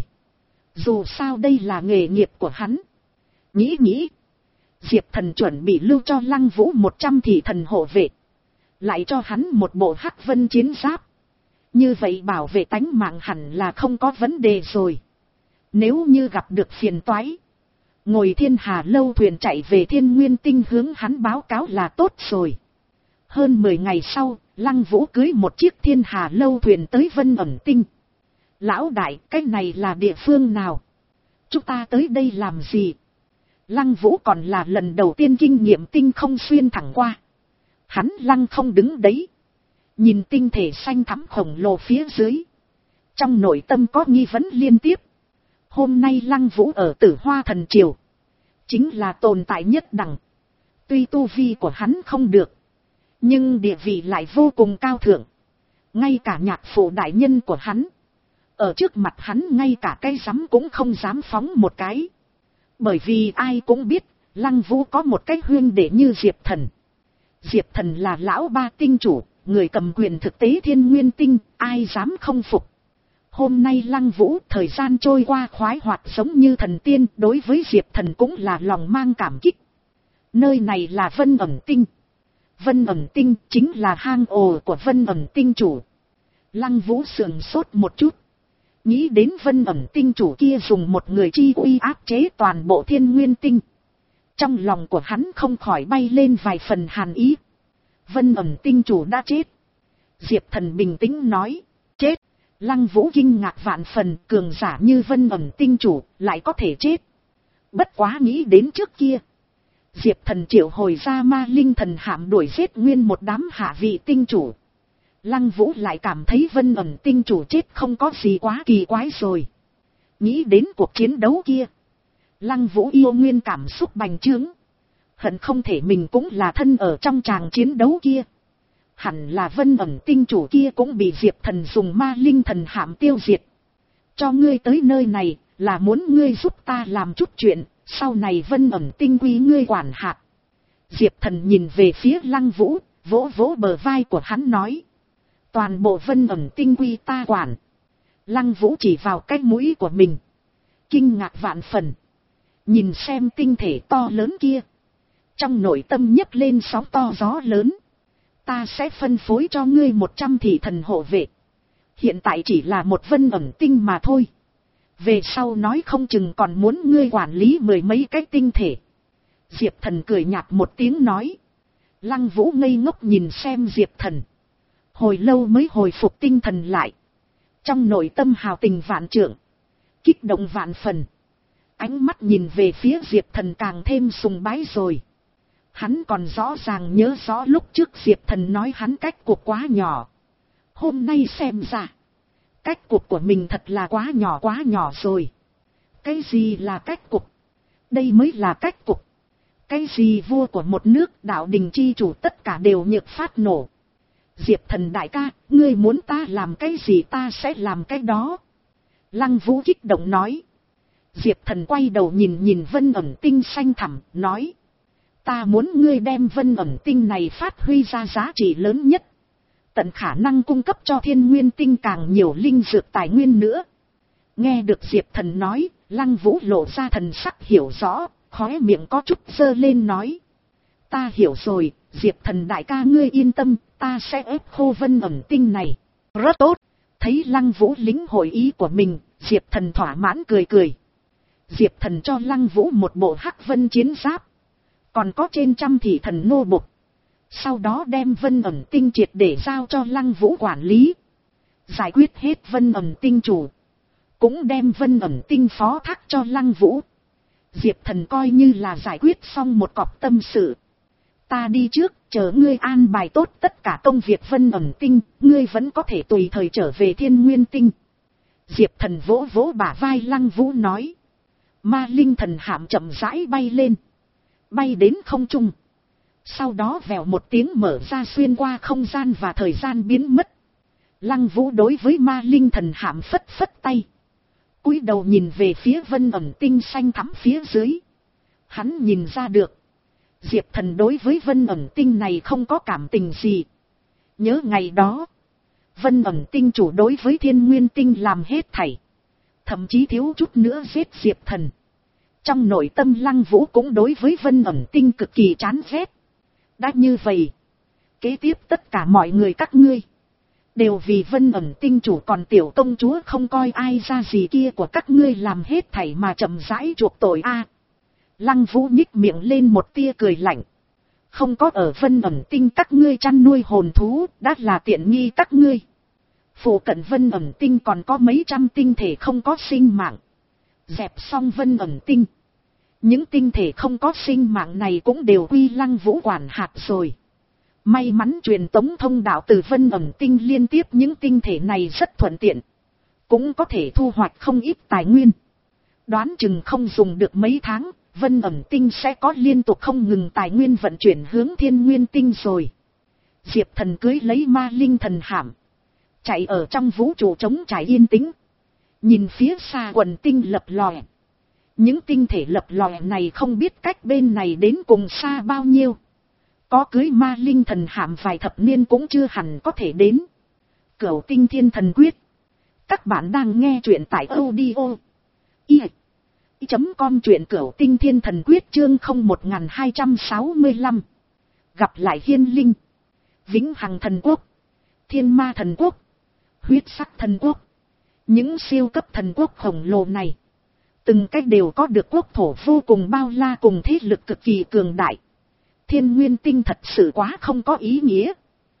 Dù sao đây là nghề nghiệp của hắn. Nghĩ nghĩ, Diệp Thần chuẩn bị lưu cho Lăng Vũ một trăm thị thần hộ vệ, lại cho hắn một bộ Hắc Vân chiến giáp. Như vậy bảo vệ tánh mạng hẳn là không có vấn đề rồi. Nếu như gặp được phiền toái, ngồi Thiên Hà Lâu thuyền chạy về Thiên Nguyên Tinh hướng hắn báo cáo là tốt rồi. Hơn mười ngày sau, Lăng Vũ cưới một chiếc Thiên Hà Lâu thuyền tới Vân Ẩm Tinh. Lão đại, cái này là địa phương nào? Chúng ta tới đây làm gì? Lăng Vũ còn là lần đầu tiên kinh nghiệm tinh không xuyên thẳng qua. Hắn lăng không đứng đấy, nhìn tinh thể xanh thắm khổng lồ phía dưới, trong nội tâm có nghi vấn liên tiếp. Hôm nay Lăng Vũ ở Tử Hoa Thần Triều, chính là tồn tại nhất đẳng. Tuy tu vi của hắn không được, nhưng địa vị lại vô cùng cao thượng. Ngay cả nhạc phụ đại nhân của hắn, ở trước mặt hắn ngay cả cái rắm cũng không dám phóng một cái. Bởi vì ai cũng biết, Lăng Vũ có một cái huyên đệ như Diệp Thần. Diệp Thần là lão ba tinh chủ, người cầm quyền thực tế Thiên Nguyên Tinh, ai dám không phục. Hôm nay Lăng Vũ thời gian trôi qua khoái hoạt giống như thần tiên, đối với Diệp Thần cũng là lòng mang cảm kích. Nơi này là Vân Ẩm Tinh. Vân Ẩm Tinh chính là hang ổ của Vân Ẩm Tinh chủ. Lăng Vũ sườn sốt một chút, nghĩ đến Vân Ẩm Tinh chủ kia dùng một người chi uy áp chế toàn bộ Thiên Nguyên Tinh. Trong lòng của hắn không khỏi bay lên vài phần hàn ý. Vân Ẩm Tinh chủ đã chết. Diệp Thần bình tĩnh nói, chết. Lăng Vũ kinh ngạc vạn phần, cường giả như Vân Ẩm Tinh chủ lại có thể chết. Bất quá nghĩ đến trước kia, Diệp Thần triệu hồi ra ma linh thần hạm đuổi giết nguyên một đám hạ vị tinh chủ. Lăng Vũ lại cảm thấy Vân Ẩm Tinh chủ chết không có gì quá kỳ quái rồi. Nghĩ đến cuộc chiến đấu kia, Lăng Vũ yêu nguyên cảm xúc bành trướng. Hận không thể mình cũng là thân ở trong tràng chiến đấu kia. Hẳn là Vân Ẩm Tinh chủ kia cũng bị Diệp Thần dùng ma linh thần hạm tiêu diệt. Cho ngươi tới nơi này là muốn ngươi giúp ta làm chút chuyện, sau này Vân Ẩm Tinh quy ngươi quản hạt. Diệp Thần nhìn về phía Lăng Vũ, vỗ vỗ bờ vai của hắn nói, toàn bộ Vân Ẩm Tinh quy ta quản. Lăng Vũ chỉ vào cái mũi của mình, kinh ngạc vạn phần, nhìn xem tinh thể to lớn kia, trong nội tâm nhấc lên sóng to gió lớn. Ta sẽ phân phối cho ngươi một trăm thị thần hộ vệ. Hiện tại chỉ là một Vân Ẩm Tinh mà thôi. Về sau nói không chừng còn muốn ngươi quản lý mười mấy cái tinh thể. Diệp Thần cười nhạt một tiếng nói. Lăng Vũ ngây ngốc nhìn xem Diệp Thần, hồi lâu mới hồi phục tinh thần lại. Trong nội tâm hào tình vạn trượng, kích động vạn phần. Ánh mắt nhìn về phía Diệp Thần càng thêm sùng bái rồi. Hắn còn rõ ràng nhớ rõ lúc trước Diệp Thần nói hắn cách cuộc quá nhỏ. Hôm nay xem ra, cách cuộc của mình thật là quá nhỏ quá nhỏ rồi. Cái gì là cách cuộc? Đây mới là cách cuộc. Cái gì vua của một nước, đạo đình chi chủ tất cả đều nhược phát nổ. Diệp Thần đại ca, ngươi muốn ta làm cái gì ta sẽ làm cái đó. Lăng Vũ kích động nói. Diệp Thần quay đầu nhìn nhìn Vân Ẩm Tinh xanh thẳm, nói. Ta muốn ngươi đem vân ẩm tinh này phát huy ra giá trị lớn nhất. Tận khả năng cung cấp cho thiên nguyên tinh càng nhiều linh dược tài nguyên nữa. Nghe được Diệp Thần nói, Lăng Vũ lộ ra thần sắc hiểu rõ, khóe miệng có chút giơ lên nói. Ta hiểu rồi, Diệp Thần đại ca ngươi yên tâm, ta sẽ ép khô vân ẩm tinh này. Rất tốt, thấy Lăng Vũ lĩnh hội ý của mình, Diệp Thần thỏa mãn cười cười. Diệp Thần cho Lăng Vũ một bộ hắc vân chiến giáp. Còn có trên trăm thị thần nô bộc. Sau đó đem vân ẩm tinh triệt để giao cho Lăng Vũ quản lý. Giải quyết hết vân ẩm tinh chủ. Cũng đem vân ẩm tinh phó thác cho Lăng Vũ. Diệp Thần coi như là giải quyết xong một cọc tâm sự. Ta đi trước, chờ ngươi an bài tốt tất cả công việc vân ẩm tinh, ngươi vẫn có thể tùy thời trở về thiên nguyên tinh. Diệp Thần vỗ vỗ bả vai Lăng Vũ nói. Ma linh thần hạm chậm rãi bay lên. Bay đến không trung. Sau đó vèo một tiếng mở ra xuyên qua không gian và thời gian biến mất. Lăng Vũ đối với ma linh thần hạm phất phất tay. Cúi đầu nhìn về phía vân ẩm tinh xanh thắm phía dưới. Hắn nhìn ra được. Diệp Thần đối với vân ẩm tinh này không có cảm tình gì. Nhớ ngày đó. Vân ẩm tinh chủ đối với thiên nguyên tinh làm hết thảy. Thậm chí thiếu chút nữa giết Diệp Thần. Trong nội tâm Lăng Vũ cũng đối với vân ẩm tinh cực kỳ chán ghét. Đã như vậy. Kế tiếp tất cả mọi người các ngươi. Đều vì vân ẩm tinh chủ còn tiểu công chúa không coi ai ra gì kia của các ngươi làm hết thảy mà chậm rãi chuộc tội a. Lăng Vũ nhích miệng lên một tia cười lạnh. Không có ở vân ẩm tinh các ngươi chăn nuôi hồn thú, đã là tiện nghi các ngươi. Phụ cận vân ẩm tinh còn có mấy trăm tinh thể không có sinh mạng. Dẹp xong vân ẩm tinh. Những tinh thể không có sinh mạng này cũng đều quy Lăng Vũ quản hạt rồi. May mắn truyền tống thông đạo từ vân ẩm tinh liên tiếp những tinh thể này rất thuận tiện. Cũng có thể thu hoạch không ít tài nguyên. Đoán chừng không dùng được mấy tháng, vân ẩm tinh sẽ có liên tục không ngừng tài nguyên vận chuyển hướng thiên nguyên tinh rồi. Diệp Thần cưới lấy ma linh thần hạm. Chạy ở trong vũ trụ trống trải yên tĩnh. Nhìn phía xa quần tinh lập lòe. Những tinh thể lập lòe này không biết cách bên này đến cùng xa bao nhiêu. Có cưới ma linh thần hạm vài thập niên cũng chưa hẳn có thể đến. Cửu tinh thiên thần quyết. Các bạn đang nghe truyện tại audio. I. Chấm com truyện cửu tinh thiên thần quyết chương không một hai sáu lăm. Gặp lại Hiên Linh. Vĩnh Hằng thần quốc. Thiên ma thần quốc. Huyết sắc thần quốc. Những siêu cấp thần quốc khổng lồ này. Từng cách đều có được quốc thổ vô cùng bao la cùng thế lực cực kỳ cường đại. Thiên nguyên tinh thật sự quá không có ý nghĩa.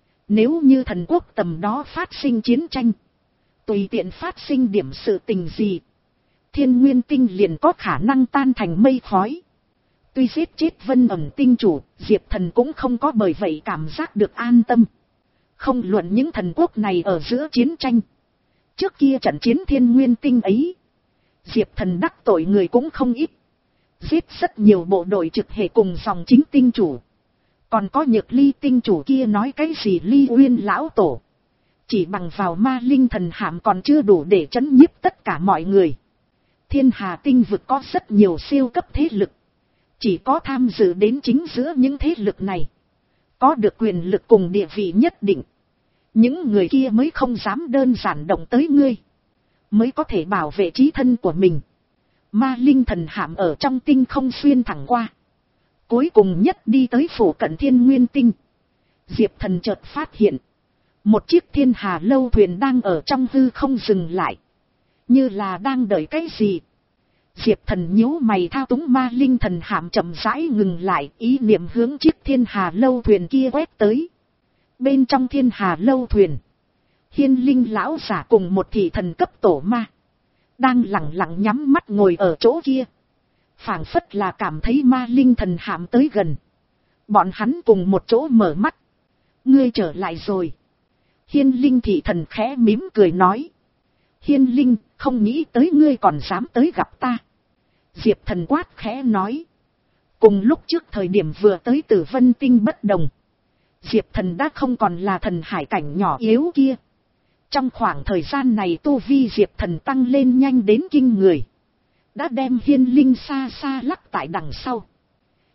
Nếu như thần quốc tầm đó phát sinh chiến tranh. Tùy tiện phát sinh điểm sự tình gì. Thiên nguyên tinh liền có khả năng tan thành mây khói. Tuy giết chết vân ẩm tinh chủ, Diệp Thần cũng không có bởi vậy cảm giác được an tâm. Không luận những thần quốc này ở giữa chiến tranh. Trước kia trận chiến thiên nguyên tinh ấy. Diệp Thần đắc tội người cũng không ít. Giết rất nhiều bộ đội trực hệ cùng dòng chính tinh chủ. Còn có Nhược Ly tinh chủ kia nói cái gì Ly Uyên lão tổ. Chỉ bằng vào ma linh thần hạm còn chưa đủ để trấn nhiếp tất cả mọi người. Thiên hà tinh vực có rất nhiều siêu cấp thế lực. Chỉ có tham dự đến chính giữa những thế lực này. Có được quyền lực cùng địa vị nhất định. Những người kia mới không dám đơn giản động tới ngươi. Mới có thể bảo vệ trí thân của mình. Ma linh thần hạm ở trong tinh không xuyên thẳng qua. Cuối cùng nhất đi tới phủ cận thiên nguyên tinh. Diệp Thần chợt phát hiện. Một chiếc thiên hà lâu thuyền đang ở trong hư không dừng lại. Như là đang đợi cái gì. Diệp Thần nhíu mày thao túng ma linh thần hạm chậm rãi ngừng lại. Ý niệm hướng chiếc thiên hà lâu thuyền kia quét tới. Bên trong thiên hà lâu thuyền. Hiên Linh lão giả cùng một thị thần cấp tổ ma. Đang lặng lặng nhắm mắt ngồi ở chỗ kia. Phảng phất là cảm thấy ma linh thần hạm tới gần. Bọn hắn cùng một chỗ mở mắt. Ngươi trở lại rồi. Hiên Linh thị thần khẽ mím cười nói. Hiên Linh, không nghĩ tới ngươi còn dám tới gặp ta. Diệp Thần quát khẽ nói. Cùng lúc trước thời điểm vừa tới Tử Vân Tinh bất đồng. Diệp Thần đã không còn là thần hải cảnh nhỏ yếu kia. Trong khoảng thời gian này tu vi Diệp Thần tăng lên nhanh đến kinh người. Đã đem Hiên Linh xa xa lắc tại đằng sau.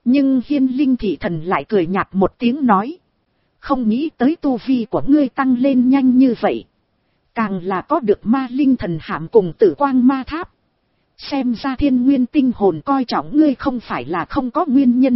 Nhưng Hiên Linh thị thần lại cười nhạt một tiếng nói. Không nghĩ tới tu vi của ngươi tăng lên nhanh như vậy. Càng là có được ma linh thần hạm cùng tử quang ma tháp. Xem ra thiên nguyên tinh hồn coi trọng ngươi không phải là không có nguyên nhân.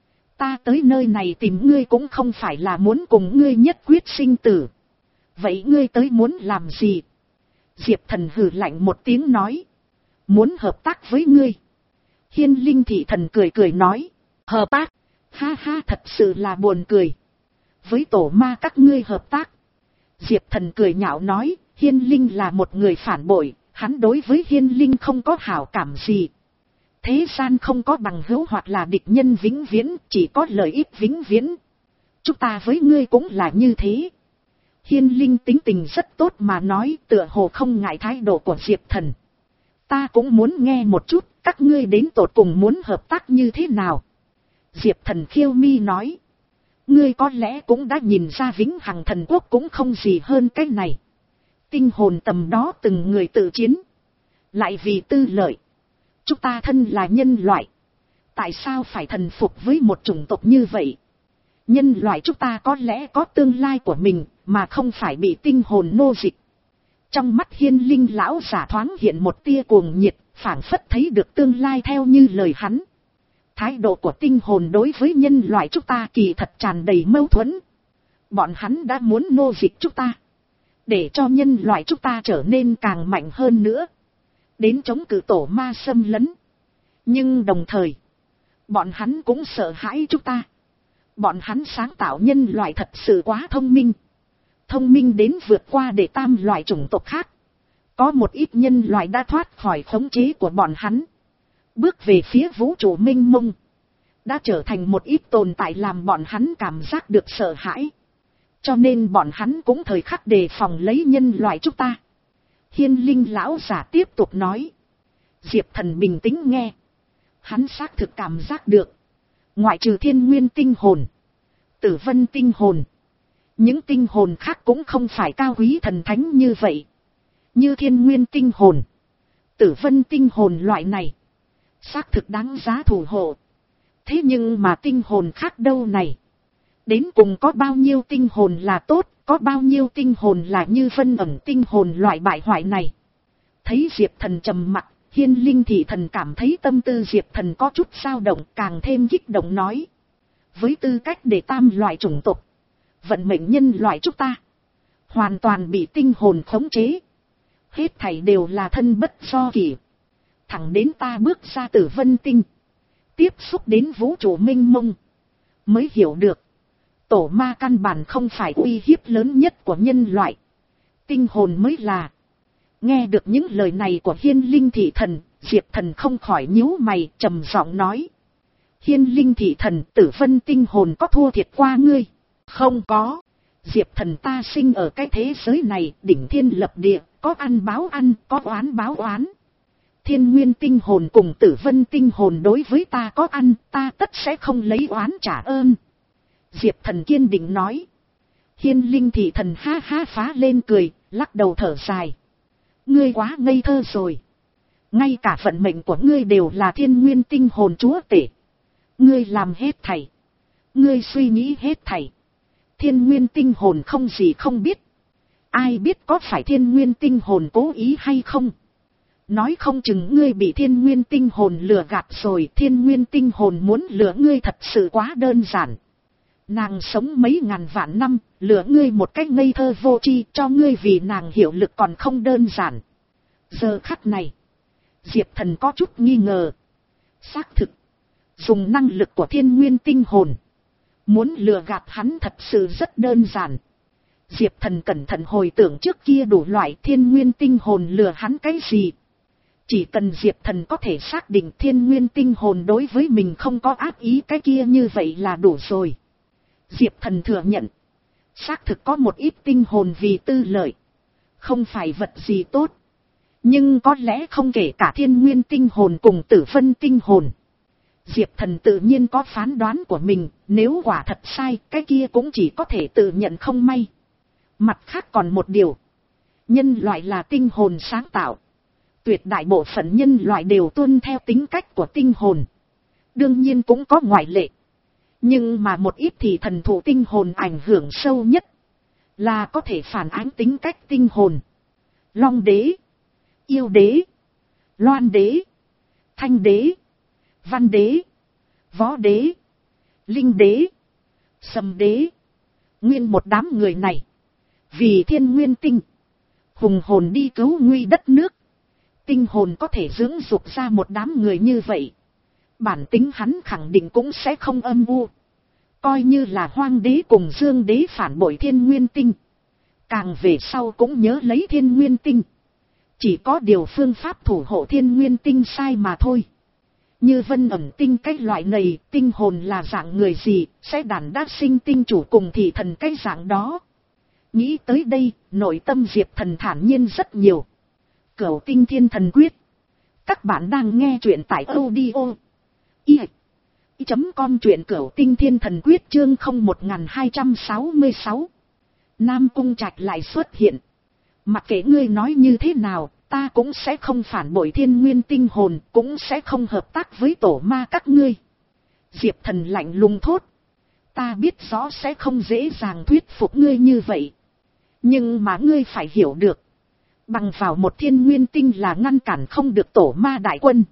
Ta tới nơi này tìm ngươi cũng không phải là muốn cùng ngươi nhất quyết sinh tử. Vậy ngươi tới muốn làm gì? Diệp Thần hừ lạnh một tiếng nói. Muốn hợp tác với ngươi. Hiên Linh thị thần cười cười nói. Hợp tác? Ha ha, thật sự là buồn cười. Với tổ ma các ngươi hợp tác. Diệp Thần cười nhạo nói. Hiên Linh là một người phản bội. Hắn đối với Hiên Linh không có hảo cảm gì. Thế gian không có bằng hữu hoặc là địch nhân vĩnh viễn, chỉ có lợi ích vĩnh viễn. Chúng ta với ngươi cũng là như thế. Hiên Linh tính tình rất tốt mà nói, tựa hồ không ngại thái độ của Diệp Thần. Ta cũng muốn nghe một chút, các ngươi đến tột cùng muốn hợp tác như thế nào? Diệp Thần khiêu mi nói. Ngươi có lẽ cũng đã nhìn ra Vĩnh Hằng Thần Quốc cũng không gì hơn cái này. Tinh hồn tầm đó từng người tự chiến. Lại vì tư lợi. Chúng ta thân là nhân loại. Tại sao phải thần phục với một chủng tộc như vậy? Nhân loại chúng ta có lẽ có tương lai của mình, mà không phải bị tinh hồn nô dịch. Trong mắt Hiên Linh lão giả thoáng hiện một tia cuồng nhiệt, phảng phất thấy được tương lai theo như lời hắn. Thái độ của tinh hồn đối với nhân loại chúng ta kỳ thật tràn đầy mâu thuẫn. Bọn hắn đã muốn nô dịch chúng ta. Để cho nhân loại chúng ta trở nên càng mạnh hơn nữa. Đến chống cự tổ ma xâm lấn. Nhưng đồng thời, bọn hắn cũng sợ hãi chúng ta. Bọn hắn sáng tạo nhân loại thật sự quá thông minh. Thông minh đến vượt qua để tam loại chủng tộc khác. Có một ít nhân loại đã thoát khỏi khống chế của bọn hắn. Bước về phía vũ trụ mênh mông. Đã trở thành một ít tồn tại làm bọn hắn cảm giác được sợ hãi. Cho nên bọn hắn cũng thời khắc đề phòng lấy nhân loại chúng ta. Hiên Linh lão giả tiếp tục nói. Diệp Thần bình tĩnh nghe. Hắn xác thực cảm giác được. Ngoại trừ thiên nguyên tinh hồn, tử vân tinh hồn, những tinh hồn khác cũng không phải cao quý thần thánh như vậy. Như thiên nguyên tinh hồn, tử vân tinh hồn loại này, xác thực đáng giá thủ hộ. Thế nhưng mà tinh hồn khác đâu này? Đến cùng có bao nhiêu tinh hồn là tốt, có bao nhiêu tinh hồn là như vân ẩn tinh hồn loại bại hoại này? Thấy Diệp Thần trầm mặc, Hiên Linh thị thần cảm thấy tâm tư Diệp Thần có chút dao động, càng thêm kích động nói. Với tư cách để tam loại chủng tộc, vận mệnh nhân loại chúng ta hoàn toàn bị tinh hồn khống chế. Hết thảy đều là thân bất do kỷ. Thẳng đến ta bước ra tử vân tinh, tiếp xúc đến vũ trụ mênh mông, mới hiểu được. Tổ ma căn bản không phải uy hiếp lớn nhất của nhân loại. Tinh hồn mới là. Nghe được những lời này của Hiên Linh thị thần, Diệp Thần không khỏi nhíu mày, trầm giọng nói. Hiên Linh thị thần, tử vân tinh hồn có thua thiệt qua ngươi? Không có. Diệp Thần ta sinh ở cái thế giới này, đỉnh thiên lập địa, có ăn báo ăn, có oán báo oán. Thiên nguyên tinh hồn cùng tử vân tinh hồn đối với ta có ăn, ta tất sẽ không lấy oán trả ơn. Diệp Thần kiên định nói. Hiên Linh thị thần ha ha phá lên cười, lắc đầu thở dài. Ngươi quá ngây thơ rồi. Ngay cả vận mệnh của ngươi đều là thiên nguyên tinh hồn chúa tể. Ngươi làm hết thảy. Ngươi suy nghĩ hết thảy. Thiên nguyên tinh hồn không gì không biết. Ai biết có phải thiên nguyên tinh hồn cố ý hay không? Nói không chừng ngươi bị thiên nguyên tinh hồn lừa gạt rồi. Thiên nguyên tinh hồn muốn lừa ngươi thật sự quá đơn giản. Nàng sống mấy ngàn vạn năm, lừa ngươi một cách ngây thơ vô tri, cho ngươi vì nàng hiệu lực còn không đơn giản. Giờ khắc này, Diệp Thần có chút nghi ngờ. Xác thực, dùng năng lực của thiên nguyên tinh hồn, muốn lừa gạt hắn thật sự rất đơn giản. Diệp Thần cẩn thận hồi tưởng trước kia đủ loại thiên nguyên tinh hồn lừa hắn cái gì. Chỉ cần Diệp Thần có thể xác định thiên nguyên tinh hồn đối với mình không có ác ý cái kia như vậy là đủ rồi. Diệp Thần thừa nhận, xác thực có một ít tinh hồn vì tư lợi, không phải vật gì tốt. Nhưng có lẽ không kể cả thiên nguyên tinh hồn cùng tử vân tinh hồn. Diệp Thần tự nhiên có phán đoán của mình, nếu quả thật sai, cái kia cũng chỉ có thể tự nhận không may. Mặt khác còn một điều, nhân loại là tinh hồn sáng tạo. Tuyệt đại bộ phận nhân loại đều tuân theo tính cách của tinh hồn. Đương nhiên cũng có ngoại lệ. Nhưng mà một ít thì thần thụ tinh hồn ảnh hưởng sâu nhất, là có thể phản ánh tính cách tinh hồn. Long đế, yêu đế, loan đế, thanh đế, văn đế, võ đế, linh đế, sầm đế. Nguyên một đám người này, vì thiên nguyên tinh, hùng hồn đi cứu nguy đất nước. Tinh hồn có thể dưỡng dục ra một đám người như vậy, bản tính hắn khẳng định cũng sẽ không âm u. Coi như là hoang đế cùng dương đế phản bội thiên nguyên tinh, càng về sau cũng nhớ lấy thiên nguyên tinh. Chỉ có điều phương pháp thủ hộ thiên nguyên tinh sai mà thôi. Như vân ẩn tinh cái loại này, tinh hồn là dạng người gì, sẽ đàn đát sinh tinh chủ cùng thị thần cái dạng đó. Nghĩ tới đây, nội tâm Diệp Thần thản nhiên rất nhiều. Cửu tinh thiên thần quyết. Các bạn đang nghe truyện tại audio i chấm com, truyện cửu tinh thiên thần quyết chương không một hai sáu sáu. Nam Cung Trạch lại xuất hiện. Mặc kệ ngươi nói như thế nào, ta cũng sẽ không phản bội thiên nguyên tinh hồn, cũng sẽ không hợp tác với tổ ma các ngươi. Diệp Thần lạnh lùng thốt. Ta biết rõ sẽ không dễ dàng thuyết phục ngươi như vậy. Nhưng mà ngươi phải hiểu được. Bằng vào một thiên nguyên tinh là ngăn cản không được tổ ma đại quân.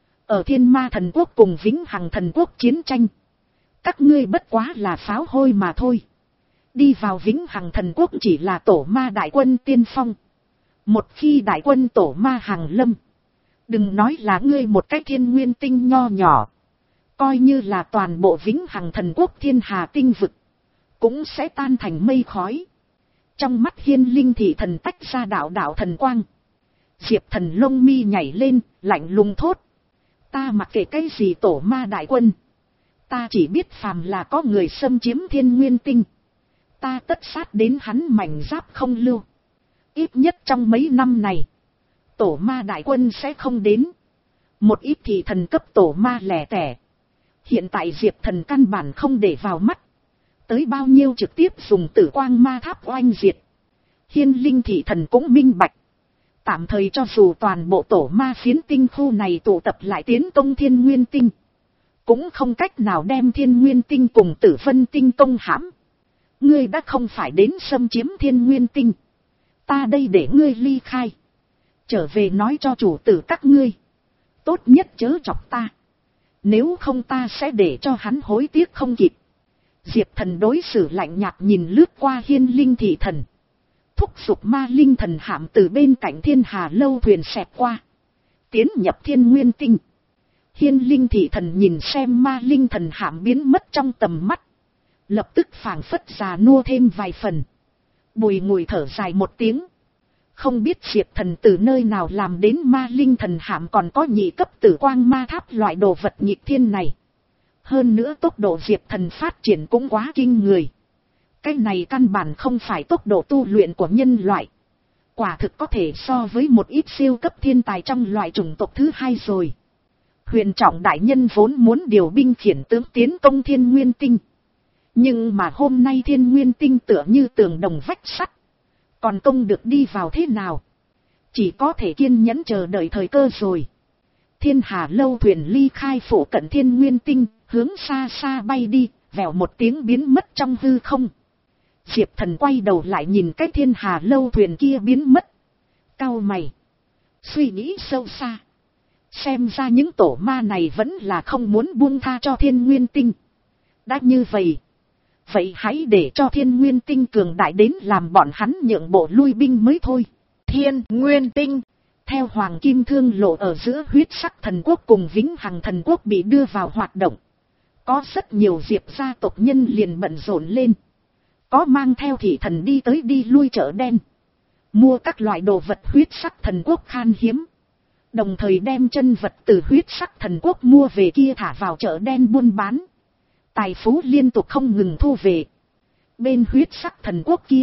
Ở thiên ma thần quốc cùng vĩnh hằng thần quốc chiến tranh. Các ngươi bất quá là pháo hôi mà thôi. Đi vào vĩnh hằng thần quốc chỉ là tổ ma đại quân tiên phong. Một khi đại quân tổ ma hàng lâm. Đừng nói là ngươi một cái thiên nguyên tinh nho nhỏ. Coi như là toàn bộ vĩnh hằng thần quốc thiên hà tinh vực. Cũng sẽ tan thành mây khói. Trong mắt Hiên Linh thị thần tách ra đạo đạo thần quang. Diệp Thần lông mi nhảy lên, lạnh lùng thốt. Ta mặc kệ cái gì tổ ma đại quân. Ta chỉ biết phàm là có người xâm chiếm thiên nguyên tinh. Ta tất sát đến hắn mảnh giáp không lưu. Ít nhất trong mấy năm này, tổ ma đại quân sẽ không đến. Một ít thì thần cấp tổ ma lẻ tẻ. Hiện tại Diệp Thần căn bản không để vào mắt. Tới bao nhiêu trực tiếp dùng tử quang ma tháp oanh diệt. Hiên Linh thị thần cũng minh bạch. Tạm thời cho dù toàn bộ tổ ma phiến tinh khu này tụ tập lại tiến công thiên nguyên tinh. Cũng không cách nào đem thiên nguyên tinh cùng tử vân tinh công hãm. Ngươi đã không phải đến xâm chiếm thiên nguyên tinh. Ta đây để ngươi ly khai. Trở về nói cho chủ tử các ngươi. Tốt nhất chớ chọc ta. Nếu không ta sẽ để cho hắn hối tiếc không kịp. Diệp Thần đối xử lạnh nhạt nhìn lướt qua Hiên Linh thị thần. Thúc giục ma linh thần hạm từ bên cạnh thiên hà lâu thuyền xẹt qua. Tiến nhập thiên nguyên tinh. Hiên Linh thị thần nhìn xem ma linh thần hạm biến mất trong tầm mắt. Lập tức phảng phất già nua thêm vài phần. Bùi ngùi thở dài một tiếng. Không biết Diệp Thần từ nơi nào làm đến ma linh thần hạm còn có nhị cấp tử quang ma tháp loại đồ vật nghịch thiên này. Hơn nữa tốc độ Diệp Thần phát triển cũng quá kinh người. Cái này căn bản không phải tốc độ tu luyện của nhân loại. Quả thực có thể so với một ít siêu cấp thiên tài trong loại chủng tộc thứ hai rồi. Huyền Trọng đại nhân vốn muốn điều binh khiển tướng tiến công thiên nguyên tinh. Nhưng mà hôm nay thiên nguyên tinh tựa như tường đồng vách sắt. Còn công được đi vào thế nào? Chỉ có thể kiên nhẫn chờ đợi thời cơ rồi. Thiên hà lâu thuyền ly khai phủ cận thiên nguyên tinh, hướng xa xa bay đi, vèo một tiếng biến mất trong hư không. Diệp Thần quay đầu lại nhìn cái thiên hà lâu thuyền kia biến mất. Cau mày. Suy nghĩ sâu xa. Xem ra những tổ ma này vẫn là không muốn buông tha cho thiên nguyên tinh. Đã như vậy. Vậy hãy để cho thiên nguyên tinh cường đại đến làm bọn hắn nhượng bộ lui binh mới thôi. Thiên nguyên tinh. Theo Hoàng Kim Thương Lộ ở giữa huyết sắc thần quốc cùng vĩnh hằng thần quốc bị đưa vào hoạt động. Có rất nhiều Diệp gia tộc nhân liền bận rộn lên. Có mang theo thị thần đi tới đi lui chợ đen. Mua các loại đồ vật huyết sắc thần quốc khan hiếm. Đồng thời đem chân vật từ huyết sắc thần quốc mua về kia thả vào chợ đen buôn bán. Tài phú liên tục không ngừng thu về. Bên huyết sắc thần quốc kia.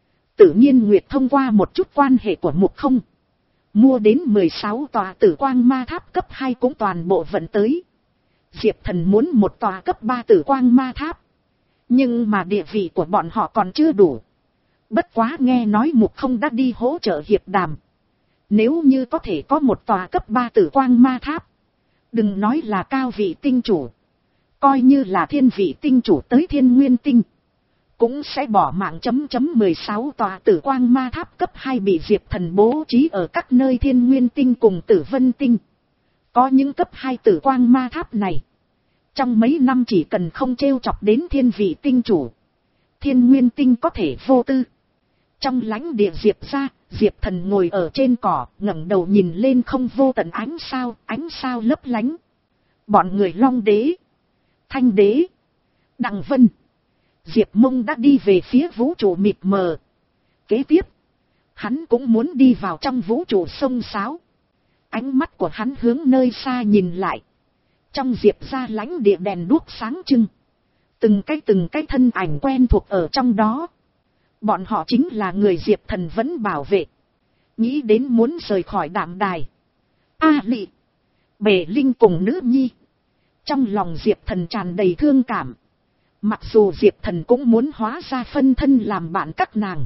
Tự nhiên Nguyệt thông qua một chút quan hệ của Mục Không. Mua đến mười sáu tòa tử quang ma tháp cấp hai cũng toàn bộ vận tới. Diệp Thần muốn một tòa cấp ba tử quang ma tháp. Nhưng mà địa vị của bọn họ còn chưa đủ. Bất quá nghe nói Mục Không đã đi hỗ trợ hiệp đàm. Nếu như có thể có một tòa cấp ba tử quang ma tháp. Đừng nói là cao vị tinh chủ. Coi như là thiên vị tinh chủ tới thiên nguyên tinh. Cũng sẽ bỏ mạng chấm chấm mười sáu tòa tử quang ma tháp cấp hai bị Diệp Thần bố trí ở các nơi thiên nguyên tinh cùng tử vân tinh. Có những cấp hai tử quang ma tháp này. Trong mấy năm chỉ cần không trêu chọc đến thiên vị tinh chủ. Thiên nguyên tinh có thể vô tư. Trong lãnh địa Diệp ra, Diệp Thần ngồi ở trên cỏ, ngẩng đầu nhìn lên không vô tận ánh sao, ánh sao lấp lánh. Bọn người Long Đế, Thanh Đế, Đặng Vân, Diệp Mông đã đi về phía vũ trụ mịt mờ. Kế tiếp, hắn cũng muốn đi vào trong vũ trụ sông sáo. Ánh mắt của hắn hướng nơi xa nhìn lại. Trong Diệp ra lãnh địa đèn đuốc sáng trưng. Từng cái từng cái thân ảnh quen thuộc ở trong đó. Bọn họ chính là người Diệp Thần vẫn bảo vệ. Nghĩ đến muốn rời khỏi Đạm Đài. A Lị, Bể Linh cùng nữ nhi. Trong lòng Diệp Thần tràn đầy thương cảm. Mặc dù Diệp Thần cũng muốn hóa ra phân thân làm bạn các nàng.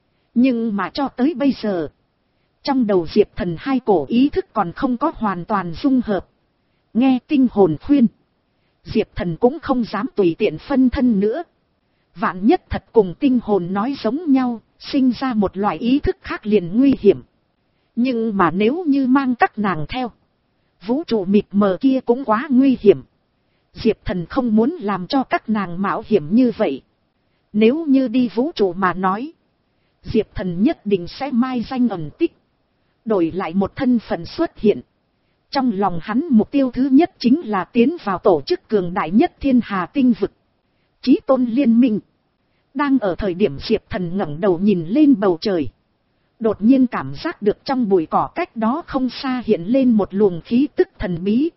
Nhưng mà cho tới bây giờ, trong đầu Diệp Thần hai cổ ý thức còn không có hoàn toàn dung hợp. Nghe tinh hồn khuyên, Diệp Thần cũng không dám tùy tiện phân thân nữa. Vạn nhất thật cùng tinh hồn nói giống nhau, sinh ra một loại ý thức khác liền nguy hiểm. Nhưng mà nếu như mang các nàng theo, vũ trụ mịt mờ kia cũng quá nguy hiểm. Diệp Thần không muốn làm cho các nàng mạo hiểm như vậy. Nếu như đi vũ trụ mà nói, Diệp Thần nhất định sẽ mai danh ẩn tích, đổi lại một thân phận xuất hiện. Trong lòng hắn mục tiêu thứ nhất chính là tiến vào tổ chức cường đại nhất thiên hà tinh vực, Chí Tôn Liên Minh. Đang ở thời điểm Diệp Thần ngẩng đầu nhìn lên bầu trời, đột nhiên cảm giác được trong bụi cỏ cách đó không xa hiện lên một luồng khí tức thần bí.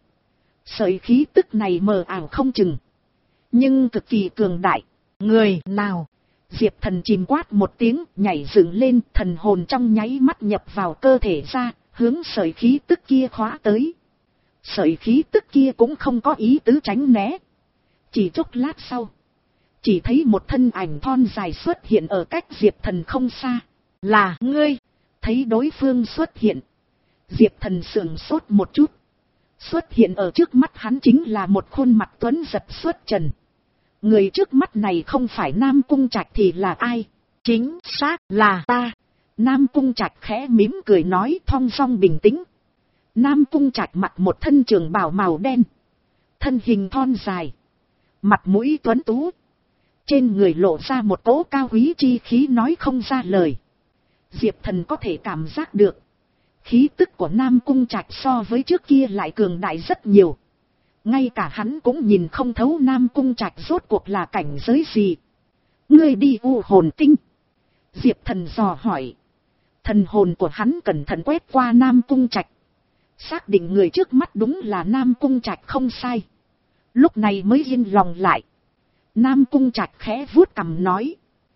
Sợi khí tức này mờ ảo không chừng, nhưng cực kỳ cường đại. Người nào? Diệp Thần chìm quát một tiếng, nhảy dựng lên, thần hồn trong nháy mắt nhập vào cơ thể ra, hướng sợi khí tức kia khóa tới. Sợi khí tức kia cũng không có ý tứ tránh né. Chỉ chốc lát sau, chỉ thấy một thân ảnh thon dài xuất hiện ở cách Diệp Thần không xa. Là ngươi? Thấy đối phương xuất hiện, Diệp Thần sững sốt một chút. Xuất hiện ở trước mắt hắn chính là một khuôn mặt tuấn giật xuất trần. Người trước mắt này không phải Nam Cung Trạch thì là ai? Chính xác là ta. Nam Cung Trạch khẽ mỉm cười nói thong dong bình tĩnh. Nam Cung Trạch mặc một thân trường bào màu đen, thân hình thon dài, mặt mũi tuấn tú, trên người lộ ra một cỗ cao quý chi khí nói không ra lời. Diệp Thần có thể cảm giác được, khí tức của Nam Cung Trạch so với trước kia lại cường đại rất nhiều. Ngay cả hắn cũng nhìn không thấu Nam Cung Trạch rốt cuộc là cảnh giới gì. Ngươi đi U Hồn Tinh? Diệp Thần dò hỏi. Thần hồn của hắn cẩn thận quét qua Nam Cung Trạch, xác định người trước mắt đúng là Nam Cung Trạch không sai. Lúc này mới yên lòng lại. Nam Cung Trạch khẽ vuốt cằm nói.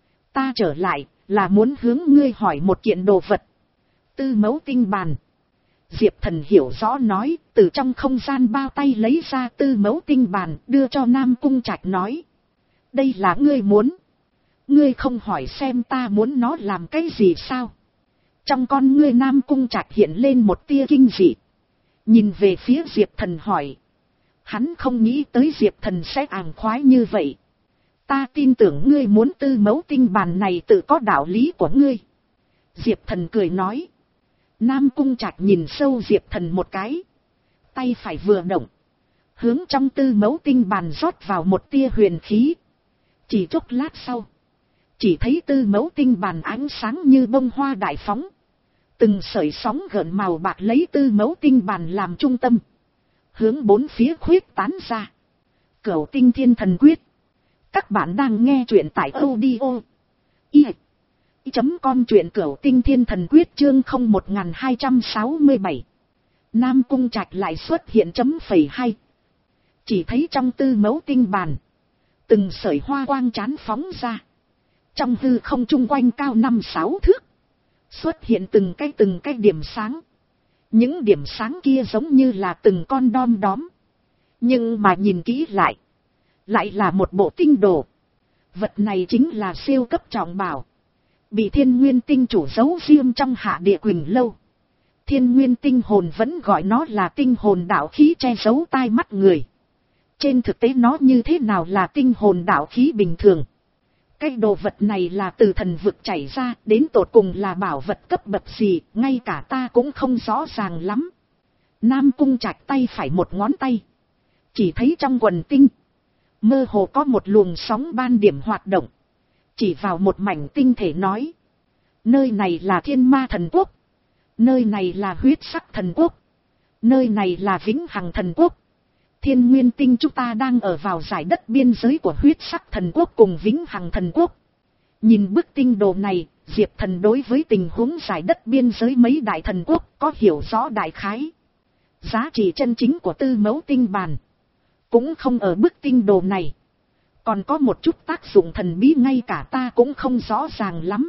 Ta trở lại là muốn hướng ngươi hỏi một kiện đồ vật. Tư mẫu tinh bàn. Diệp Thần hiểu rõ nói, từ trong không gian bao tay lấy ra tư mẫu tinh bàn, đưa cho Nam Cung Trạch nói. Đây là ngươi muốn. Ngươi không hỏi xem ta muốn nó làm cái gì sao? Trong con ngươi Nam Cung Trạch hiện lên một tia kinh dị. Nhìn về phía Diệp Thần hỏi. Hắn không nghĩ tới Diệp Thần sẽ àng khoái như vậy. Ta tin tưởng ngươi muốn tư mẫu tinh bàn này tự có đạo lý của ngươi. Diệp Thần cười nói. Nam Cung Trạch nhìn sâu Diệp Thần một cái. Tay phải vừa động, hướng trong tư mẫu tinh bàn rót vào một tia huyền khí. Chỉ chốc lát sau, chỉ thấy tư mẫu tinh bàn ánh sáng như bông hoa đại phóng. Từng sợi sóng gợn màu bạc lấy tư mẫu tinh bàn làm trung tâm, hướng bốn phía khuyết tán ra. Cửu Tinh Thiên Thần Quyết. Các bạn đang nghe truyện tại audio i chấm com truyện Cửu Tinh Thiên Thần Quyết chương không một hai sáu bảy. Nam Cung Trạch lại xuất hiện chấm phẩy hai. Chỉ thấy trong tư mẫu tinh bàn, từng sợi hoa quang chán phóng ra. Trong hư không trung quanh cao năm sáu thước, xuất hiện từng cái từng cái điểm sáng. Những điểm sáng kia giống như là từng con đom đóm. Nhưng mà nhìn kỹ lại, lại là một bộ tinh đồ. Vật này chính là siêu cấp trọng bảo, bị Thiên Nguyên Tinh chủ giấu riêng trong Hạ Địa Quỳnh Lâu. Thiên nguyên tinh hồn vẫn gọi nó là tinh hồn đạo khí che giấu tai mắt người. Trên thực tế nó như thế nào là tinh hồn đạo khí bình thường. Cái đồ vật này là từ thần vực chảy ra, đến tột cùng là bảo vật cấp bậc gì, ngay cả ta cũng không rõ ràng lắm. Nam Cung Trạch tay phải một ngón tay. Chỉ thấy trong quần tinh, mơ hồ có một luồng sóng ban điểm hoạt động. Chỉ vào một mảnh tinh thể nói. Nơi này là Thiên Ma Thần Quốc. Nơi này là Huyết Sắc Thần Quốc. Nơi này là Vĩnh Hằng Thần Quốc. Thiên nguyên tinh chúng ta đang ở vào giải đất biên giới của Huyết Sắc Thần Quốc cùng Vĩnh Hằng Thần Quốc. Nhìn bức tinh đồ này, Diệp Thần đối với tình huống giải đất biên giới mấy đại thần quốc có hiểu rõ đại khái. Giá trị chân chính của tư mẫu tinh bàn cũng không ở bức tinh đồ này. Còn có một chút tác dụng thần bí ngay cả ta cũng không rõ ràng lắm.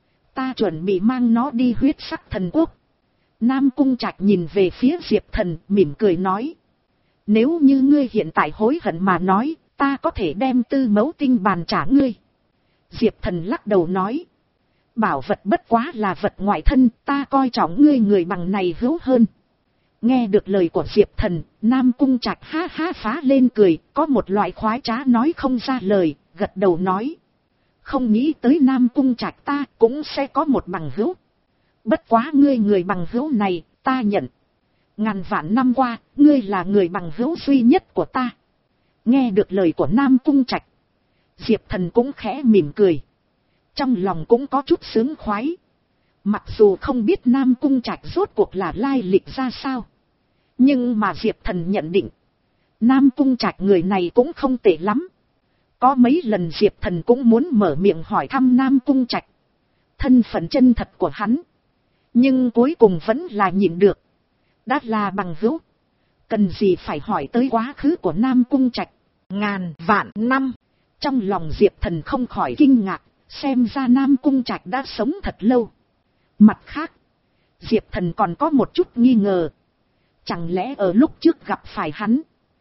Ta chuẩn bị mang nó đi Huyết Sắc Thần Quốc. Nam Cung Trạch nhìn về phía Diệp Thần mỉm cười nói. Nếu như ngươi hiện tại hối hận mà nói, ta có thể đem tư mẫu tinh bàn trả ngươi. Diệp Thần lắc đầu nói. Bảo vật bất quá là vật ngoại thân, ta coi trọng ngươi người bằng này hữu hơn. Nghe được lời của Diệp Thần, Nam Cung Trạch ha ha phá lên cười, có một loại khoái trá nói không ra lời, gật đầu nói. Không nghĩ tới Nam Cung Trạch ta cũng sẽ có một bằng hữu. Bất quá ngươi người bằng hữu này, ta nhận. Ngàn vạn năm qua, ngươi là người bằng hữu duy nhất của ta. Nghe được lời của Nam Cung Trạch, Diệp Thần cũng khẽ mỉm cười. Trong lòng cũng có chút sướng khoái. Mặc dù không biết Nam Cung Trạch rốt cuộc là lai lịch ra sao. Nhưng mà Diệp Thần nhận định, Nam Cung Trạch người này cũng không tệ lắm. Có mấy lần Diệp Thần cũng muốn mở miệng hỏi thăm Nam Cung Trạch thân phận chân thật của hắn. Nhưng cuối cùng vẫn là nhịn được. Đã là bằng hữu, cần gì phải hỏi tới quá khứ của Nam Cung Trạch. Ngàn vạn năm. Trong lòng Diệp Thần không khỏi kinh ngạc, xem ra Nam Cung Trạch đã sống thật lâu. Mặt khác, Diệp Thần còn có một chút nghi ngờ. Chẳng lẽ ở lúc trước gặp phải hắn,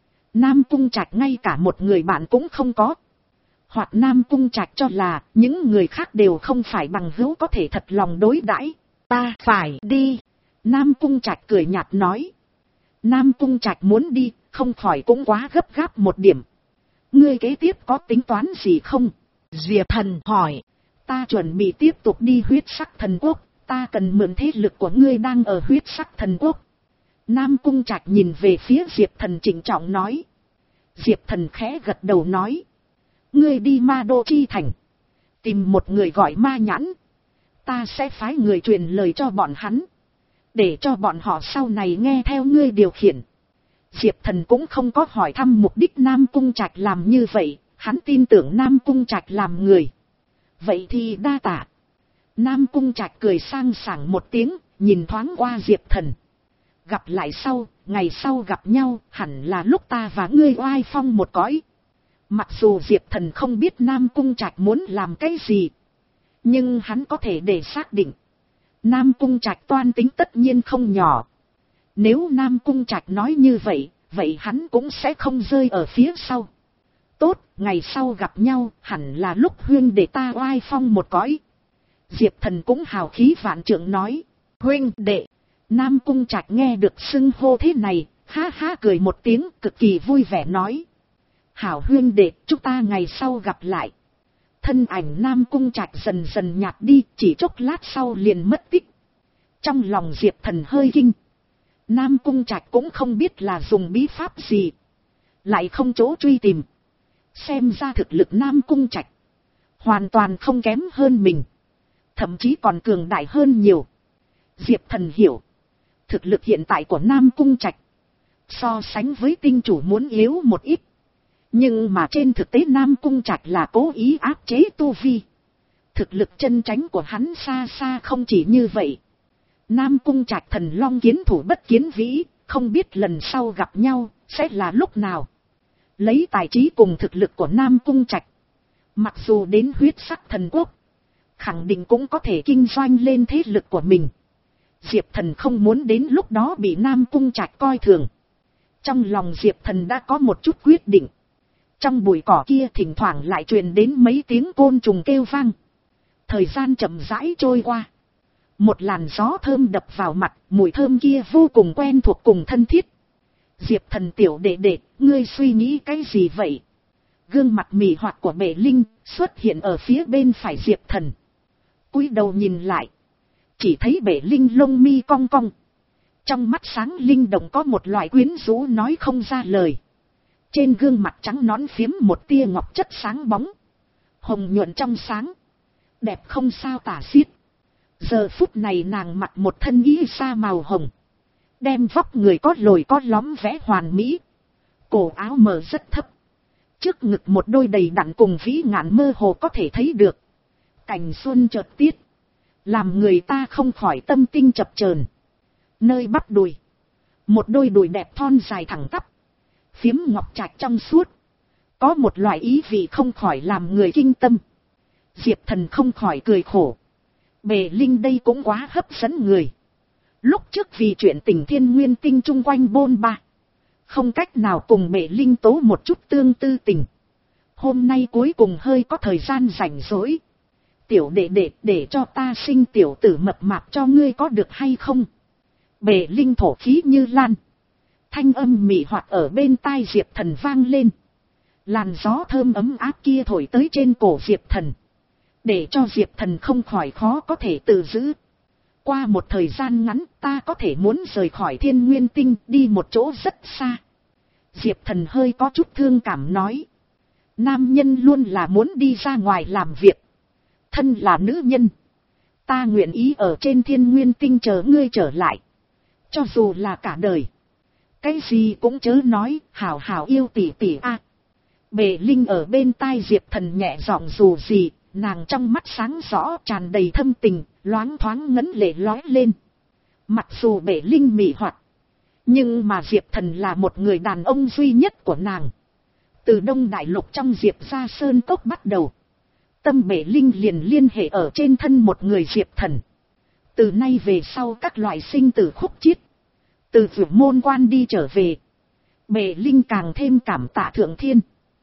Nam Cung Trạch ngay cả một người bạn cũng không có. Hoặc Nam Cung Trạch cho là những người khác đều không phải bằng hữu có thể thật lòng đối đãi. Ta phải đi. Nam Cung Trạch cười nhạt nói. Nam Cung Trạch muốn đi, không khỏi cũng quá gấp gáp một điểm. Ngươi kế tiếp có tính toán gì không? Diệp Thần hỏi. Ta chuẩn bị tiếp tục đi Huyết Sắc Thần Quốc, ta cần mượn thế lực của ngươi đang ở Huyết Sắc Thần Quốc. Nam Cung Trạch nhìn về phía Diệp Thần trịnh trọng nói. Diệp Thần khẽ gật đầu nói. Ngươi đi Ma Đô Chi Thành, tìm một người gọi Ma Nhãn. Ta sẽ phái người truyền lời cho bọn hắn, để cho bọn họ sau này nghe theo ngươi điều khiển. Diệp Thần cũng không có hỏi thăm mục đích Nam Cung Trạch làm như vậy, hắn tin tưởng Nam Cung Trạch làm người. Vậy thì đa tạ. Nam Cung Trạch cười sang sảng một tiếng, nhìn thoáng qua Diệp Thần. Gặp lại sau, ngày sau gặp nhau, hẳn là lúc ta và ngươi oai phong một cõi. Mặc dù Diệp Thần không biết Nam Cung Trạch muốn làm cái gì, nhưng hắn có thể để xác định, Nam Cung Trạch toan tính tất nhiên không nhỏ. Nếu Nam Cung Trạch nói như vậy, vậy hắn cũng sẽ không rơi ở phía sau. Tốt, ngày sau gặp nhau, hẳn là lúc huynh để ta oai phong một cõi. Diệp Thần cũng hào khí vạn trượng nói. Huynh đệ. Nam Cung Trạch nghe được xưng hô thế này, ha ha cười một tiếng, cực kỳ vui vẻ nói. Hảo huynh đệ, chúng ta ngày sau gặp lại. Thân ảnh Nam Cung Trạch dần dần nhạt đi, chỉ chốc lát sau liền mất tích. Trong lòng Diệp Thần hơi kinh. Nam Cung Trạch cũng không biết là dùng bí pháp gì, lại không chỗ truy tìm. Xem ra thực lực Nam Cung Trạch hoàn toàn không kém hơn mình, thậm chí còn cường đại hơn nhiều. Diệp Thần hiểu, thực lực hiện tại của Nam Cung Trạch so sánh với tinh chủ muốn yếu một ít. Nhưng mà trên thực tế Nam Cung Trạch là cố ý áp chế tu vi. Thực lực chân tránh của hắn xa xa không chỉ như vậy. Nam Cung Trạch thần long kiến thủ bất kiến vĩ, không biết lần sau gặp nhau sẽ là lúc nào. Lấy tài trí cùng thực lực của Nam Cung Trạch, mặc dù đến Huyết Sắc Thần Quốc, khẳng định cũng có thể kinh doanh lên thế lực của mình. Diệp Thần không muốn đến lúc đó bị Nam Cung Trạch coi thường. Trong lòng Diệp Thần đã có một chút quyết định. Trong bụi cỏ kia thỉnh thoảng lại truyền đến mấy tiếng côn trùng kêu vang. Thời gian chậm rãi trôi qua. Một làn gió thơm đập vào mặt, mùi thơm kia vô cùng quen thuộc cùng thân thiết. Diệp Thần tiểu đệ đệ, ngươi suy nghĩ cái gì vậy? Gương mặt mì hoạt của Bệ Linh xuất hiện ở phía bên phải Diệp Thần. Cúi đầu nhìn lại, chỉ thấy Bệ Linh lông mi cong cong. Trong mắt sáng linh động có một loại quyến rũ nói không ra lời. Trên gương mặt trắng nõn phiếm một tia ngọc chất sáng bóng. Hồng nhuận trong sáng. Đẹp không sao tả xiết. Giờ phút này nàng mặc một thân y sa màu hồng. Đem vóc người có lồi có lõm vẽ hoàn mỹ. Cổ áo mở rất thấp. Trước ngực một đôi đầy đặn cùng vĩ ngạn mơ hồ có thể thấy được. Cảnh xuân chợt tiết. Làm người ta không khỏi tâm tinh chập chờn. Nơi bắp đùi. Một đôi đùi đẹp thon dài thẳng tắp. Phiếm ngọc trạch trong suốt. Có một loại ý vị không khỏi làm người kinh tâm. Diệp Thần không khỏi cười khổ. Bệ Linh đây cũng quá hấp dẫn người. Lúc trước vì chuyện tình thiên nguyên tinh chung quanh bôn ba. Không cách nào cùng Bệ Linh tố một chút tương tư tình. Hôm nay cuối cùng hơi có thời gian rảnh rỗi. Tiểu đệ đệ để cho ta sinh tiểu tử mập mạp cho ngươi có được hay không? Bệ Linh thổ khí như lan. Thanh âm mị hoạt ở bên tai Diệp Thần vang lên. Làn gió thơm ấm áp kia thổi tới trên cổ Diệp Thần. Để cho Diệp Thần không khỏi khó có thể tự giữ. Qua một thời gian ngắn ta có thể muốn rời khỏi thiên nguyên tinh đi một chỗ rất xa. Diệp Thần hơi có chút thương cảm nói. Nam nhân luôn là muốn đi ra ngoài làm việc. Thân là nữ nhân. Ta nguyện ý ở trên thiên nguyên tinh chờ ngươi trở lại. Cho dù là cả đời. Cái gì cũng chớ nói, hảo hảo yêu tỷ tỷ a. Bệ Linh ở bên tai Diệp Thần nhẹ giọng dù gì, nàng trong mắt sáng rõ tràn đầy thâm tình, loáng thoáng ngấn lệ lói lên. Mặc dù Bệ Linh mị hoạt, nhưng mà Diệp Thần là một người đàn ông duy nhất của nàng. Từ Đông Đại Lục trong Diệp gia sơn cốc bắt đầu, tâm Bệ Linh liền liên hệ ở trên thân một người Diệp Thần. Từ nay về sau các loại sinh tử khúc chiết. Từ vượt môn quan đi trở về. Bệ Linh càng thêm cảm tạ thượng thiên.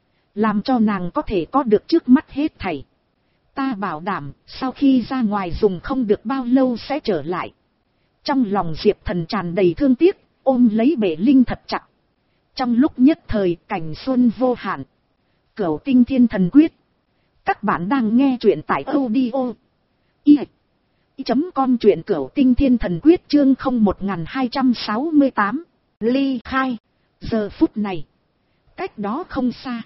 Làm cho nàng có thể có được trước mắt hết thảy. Ta bảo đảm sau khi ra ngoài dùng không được bao lâu sẽ trở lại. Trong lòng Diệp Thần tràn đầy thương tiếc. Ôm lấy Bệ Linh thật chặt. Trong lúc nhất thời cảnh xuân vô hạn. Cửu tinh thiên thần quyết. Các bạn đang nghe truyện tại audio. Y chấm com truyện cửu tinh thiên thần quyết chương không một hai sáu tám. Ly khai. Giờ phút này. Cách đó không xa.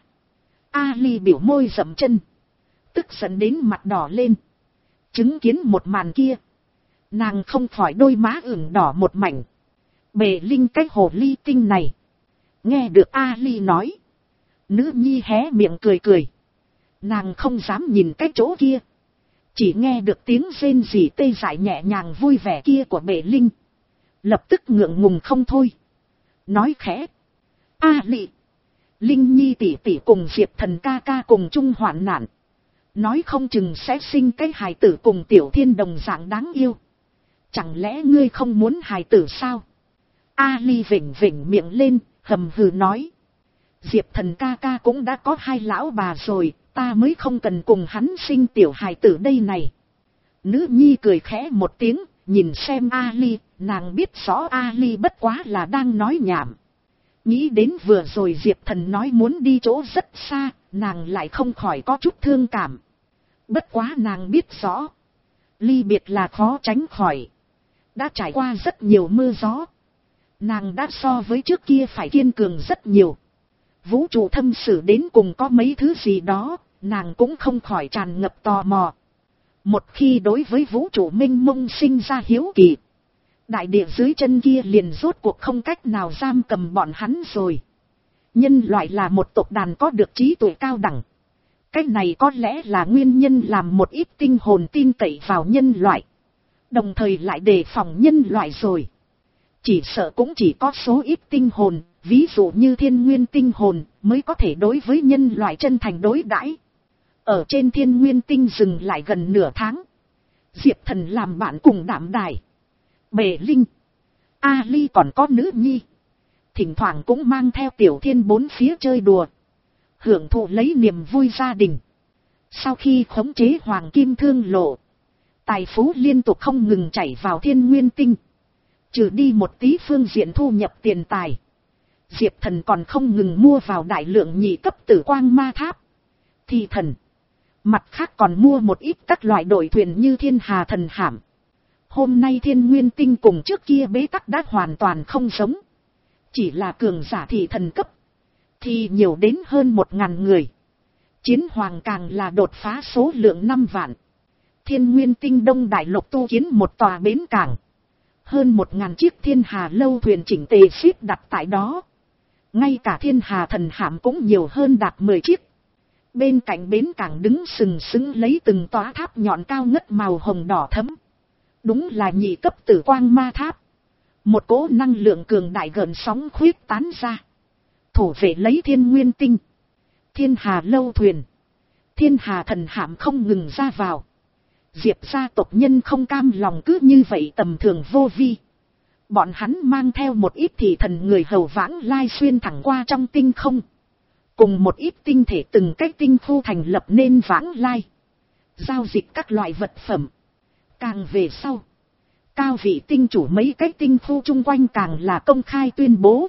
A Ly biểu môi dậm chân. Tức giận đến mặt đỏ lên. Chứng kiến một màn kia. Nàng không khỏi đôi má ửng đỏ một mảnh. Bệ Linh cái hồ ly tinh này. Nghe được A Ly nói. Nữ nhi hé miệng cười cười. Nàng không dám nhìn cái chỗ kia. Chỉ nghe được tiếng rên rỉ tê dại nhẹ nhàng vui vẻ kia của Bệ Linh. Lập tức ngượng ngùng không thôi. Nói khẽ. A Ly. Linh nhi tỷ tỷ cùng Diệp Thần ca ca cùng chung hoạn nạn. Nói không chừng sẽ sinh cái hài tử cùng Tiểu Thiên đồng dạng đáng yêu. Chẳng lẽ ngươi không muốn hài tử sao? A Ly vỉnh vỉnh miệng lên, hầm hừ nói. Diệp Thần ca ca cũng đã có hai lão bà rồi, ta mới không cần cùng hắn sinh tiểu hài tử đây này. Nữ nhi cười khẽ một tiếng, nhìn xem A Ly, nàng biết rõ A Ly bất quá là đang nói nhảm. Nghĩ đến vừa rồi Diệp Thần nói muốn đi chỗ rất xa, nàng lại không khỏi có chút thương cảm. Bất quá nàng biết rõ. Ly biệt là khó tránh khỏi. Đã trải qua rất nhiều mưa gió. Nàng đã so với trước kia phải kiên cường rất nhiều. Vũ trụ thâm sử đến cùng có mấy thứ gì đó, nàng cũng không khỏi tràn ngập tò mò. Một khi đối với vũ trụ mênh mông sinh ra hiếu kỳ. Đại địa dưới chân kia liền rốt cuộc không cách nào giam cầm bọn hắn rồi. Nhân loại là một tộc đàn có được trí tuệ cao đẳng. Cái này có lẽ là nguyên nhân làm một ít tinh hồn tin cậy vào nhân loại. Đồng thời lại đề phòng nhân loại rồi. Chỉ sợ cũng chỉ có số ít tinh hồn, ví dụ như thiên nguyên tinh hồn, mới có thể đối với nhân loại chân thành đối đãi. Ở trên thiên nguyên tinh dừng lại gần nửa tháng. Diệp Thần làm bạn cùng Đạm Đài, Bệ Linh, A Ly còn có nữ nhi. Thỉnh thoảng cũng mang theo Tiểu Thiên bốn phía chơi đùa. Hưởng thụ lấy niềm vui gia đình. Sau khi khống chế Hoàng Kim Thương Lộ, Tài phú liên tục không ngừng chảy vào Thiên Nguyên Tinh. Trừ đi một tí phương diện thu nhập tiền tài, Diệp Thần còn không ngừng mua vào đại lượng nhị cấp tử quang ma tháp, thi thần. Mặt khác còn mua một ít các loại đội thuyền như Thiên Hà Thần Hạm. Hôm nay Thiên Nguyên Tinh cùng trước kia bế tắc đã hoàn toàn không giống. Chỉ là cường giả thị thần cấp thì nhiều đến hơn một ngàn người. Chiến hoàng càng là đột phá số lượng năm vạn. Thiên Nguyên Tinh Đông Đại Lục tu kiến một tòa bến cảng. Hơn một ngàn chiếc Thiên Hà lâu thuyền chỉnh tề xếp đặt tại đó. Ngay cả Thiên Hà Thần Hạm cũng nhiều hơn đạt mười chiếc. Bên cạnh bến cảng đứng sừng sững lấy từng tòa tháp nhọn cao ngất màu hồng đỏ thẫm. Đúng là nhị cấp tử quang ma tháp. Một cỗ năng lượng cường đại gợn sóng khuyết tán ra. Thủ vệ lấy Thiên Nguyên Tinh. Thiên Hà lâu thuyền, Thiên Hà Thần Hạm không ngừng ra vào. Diệp gia tộc nhân không cam lòng cứ như vậy tầm thường vô vi. Bọn hắn mang theo một ít thị thần người hầu vãng lai xuyên thẳng qua trong tinh không. Cùng một ít tinh thể từng cách tinh khu thành lập nên vãng lai. Giao dịch các loại vật phẩm. Càng về sau, cao vị tinh chủ mấy cái tinh khu chung quanh càng là công khai tuyên bố.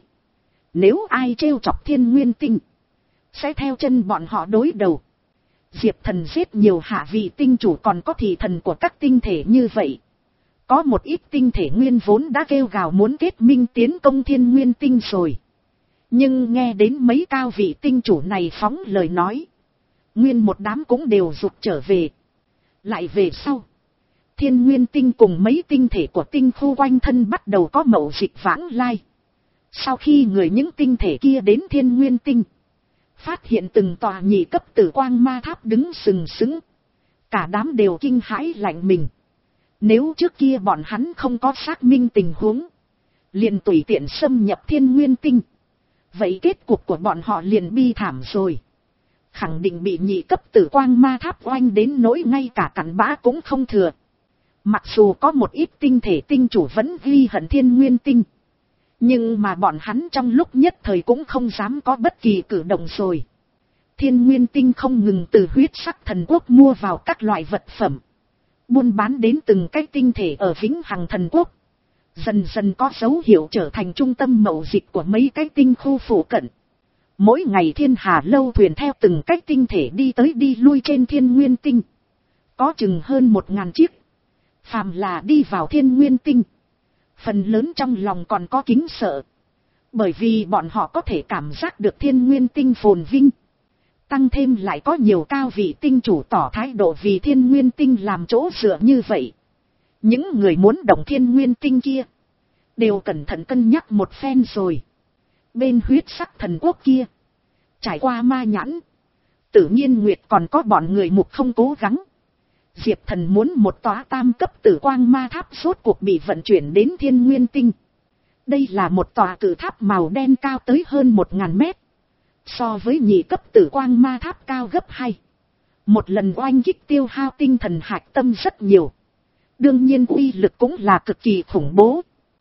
Nếu ai trêu chọc Thiên Nguyên Tinh, sẽ theo chân bọn họ đối đầu. Diệp Thần giết nhiều hạ vị tinh chủ còn có thị thần của các tinh thể như vậy. Có một ít tinh thể nguyên vốn đã kêu gào muốn kết minh tiến công Thiên Nguyên Tinh rồi. Nhưng nghe đến mấy cao vị tinh chủ này phóng lời nói, nguyên một đám cũng đều rụt trở về. Lại về sau, Thiên Nguyên Tinh cùng mấy tinh thể của tinh khu quanh thân bắt đầu có mậu dịch vãng lai. Sau khi người những tinh thể kia đến Thiên Nguyên Tinh, phát hiện từng tòa nhị cấp tử quang ma tháp đứng sừng sững. Cả đám đều kinh hãi lạnh mình. Nếu trước kia bọn hắn không có xác minh tình huống, liền tùy tiện xâm nhập Thiên Nguyên Tinh, vậy kết cục của bọn họ liền bi thảm rồi. Khẳng định bị nhị cấp tử quang ma tháp oanh đến nỗi ngay cả cặn bã cũng không thừa. Mặc dù có một ít tinh thể tinh chủ vẫn ghi hận Thiên Nguyên Tinh, nhưng mà bọn hắn trong lúc nhất thời cũng không dám có bất kỳ cử động rồi. Thiên Nguyên Tinh không ngừng từ huyết sắc thần quốc mua vào các loại vật phẩm, buôn bán đến từng cái tinh thể ở Vĩnh Hằng thần quốc. Dần dần có dấu hiệu trở thành trung tâm mậu dịch của mấy cái tinh khu phụ cận. Mỗi ngày Thiên Hà lâu thuyền theo từng cái tinh thể đi tới đi lui trên Thiên Nguyên Tinh. Có chừng hơn một ngàn chiếc. Phàm là đi vào Thiên Nguyên Tinh, phần lớn trong lòng còn có kính sợ. Bởi vì bọn họ có thể cảm giác được Thiên Nguyên Tinh phồn vinh. Tăng thêm lại có nhiều cao vị tinh chủ tỏ thái độ vì Thiên Nguyên Tinh làm chỗ dựa như vậy. Những người muốn động Thiên Nguyên Tinh kia đều cẩn thận cân nhắc một phen rồi. Bên huyết sắc thần quốc kia, trải qua ma nhãn, Tự Nhiên Nguyệt còn có bọn người mục không cố gắng. Diệp Thần muốn một tòa tam cấp tử quang ma tháp rốt cuộc bị vận chuyển đến Thiên Nguyên Tinh. Đây là một tòa cử tháp màu đen cao tới hơn một ngàn mét. So với nhị cấp tử quang ma tháp cao gấp hai. Một lần oanh kích tiêu hao tinh thần hạch tâm rất nhiều. Đương nhiên uy lực cũng là cực kỳ khủng bố.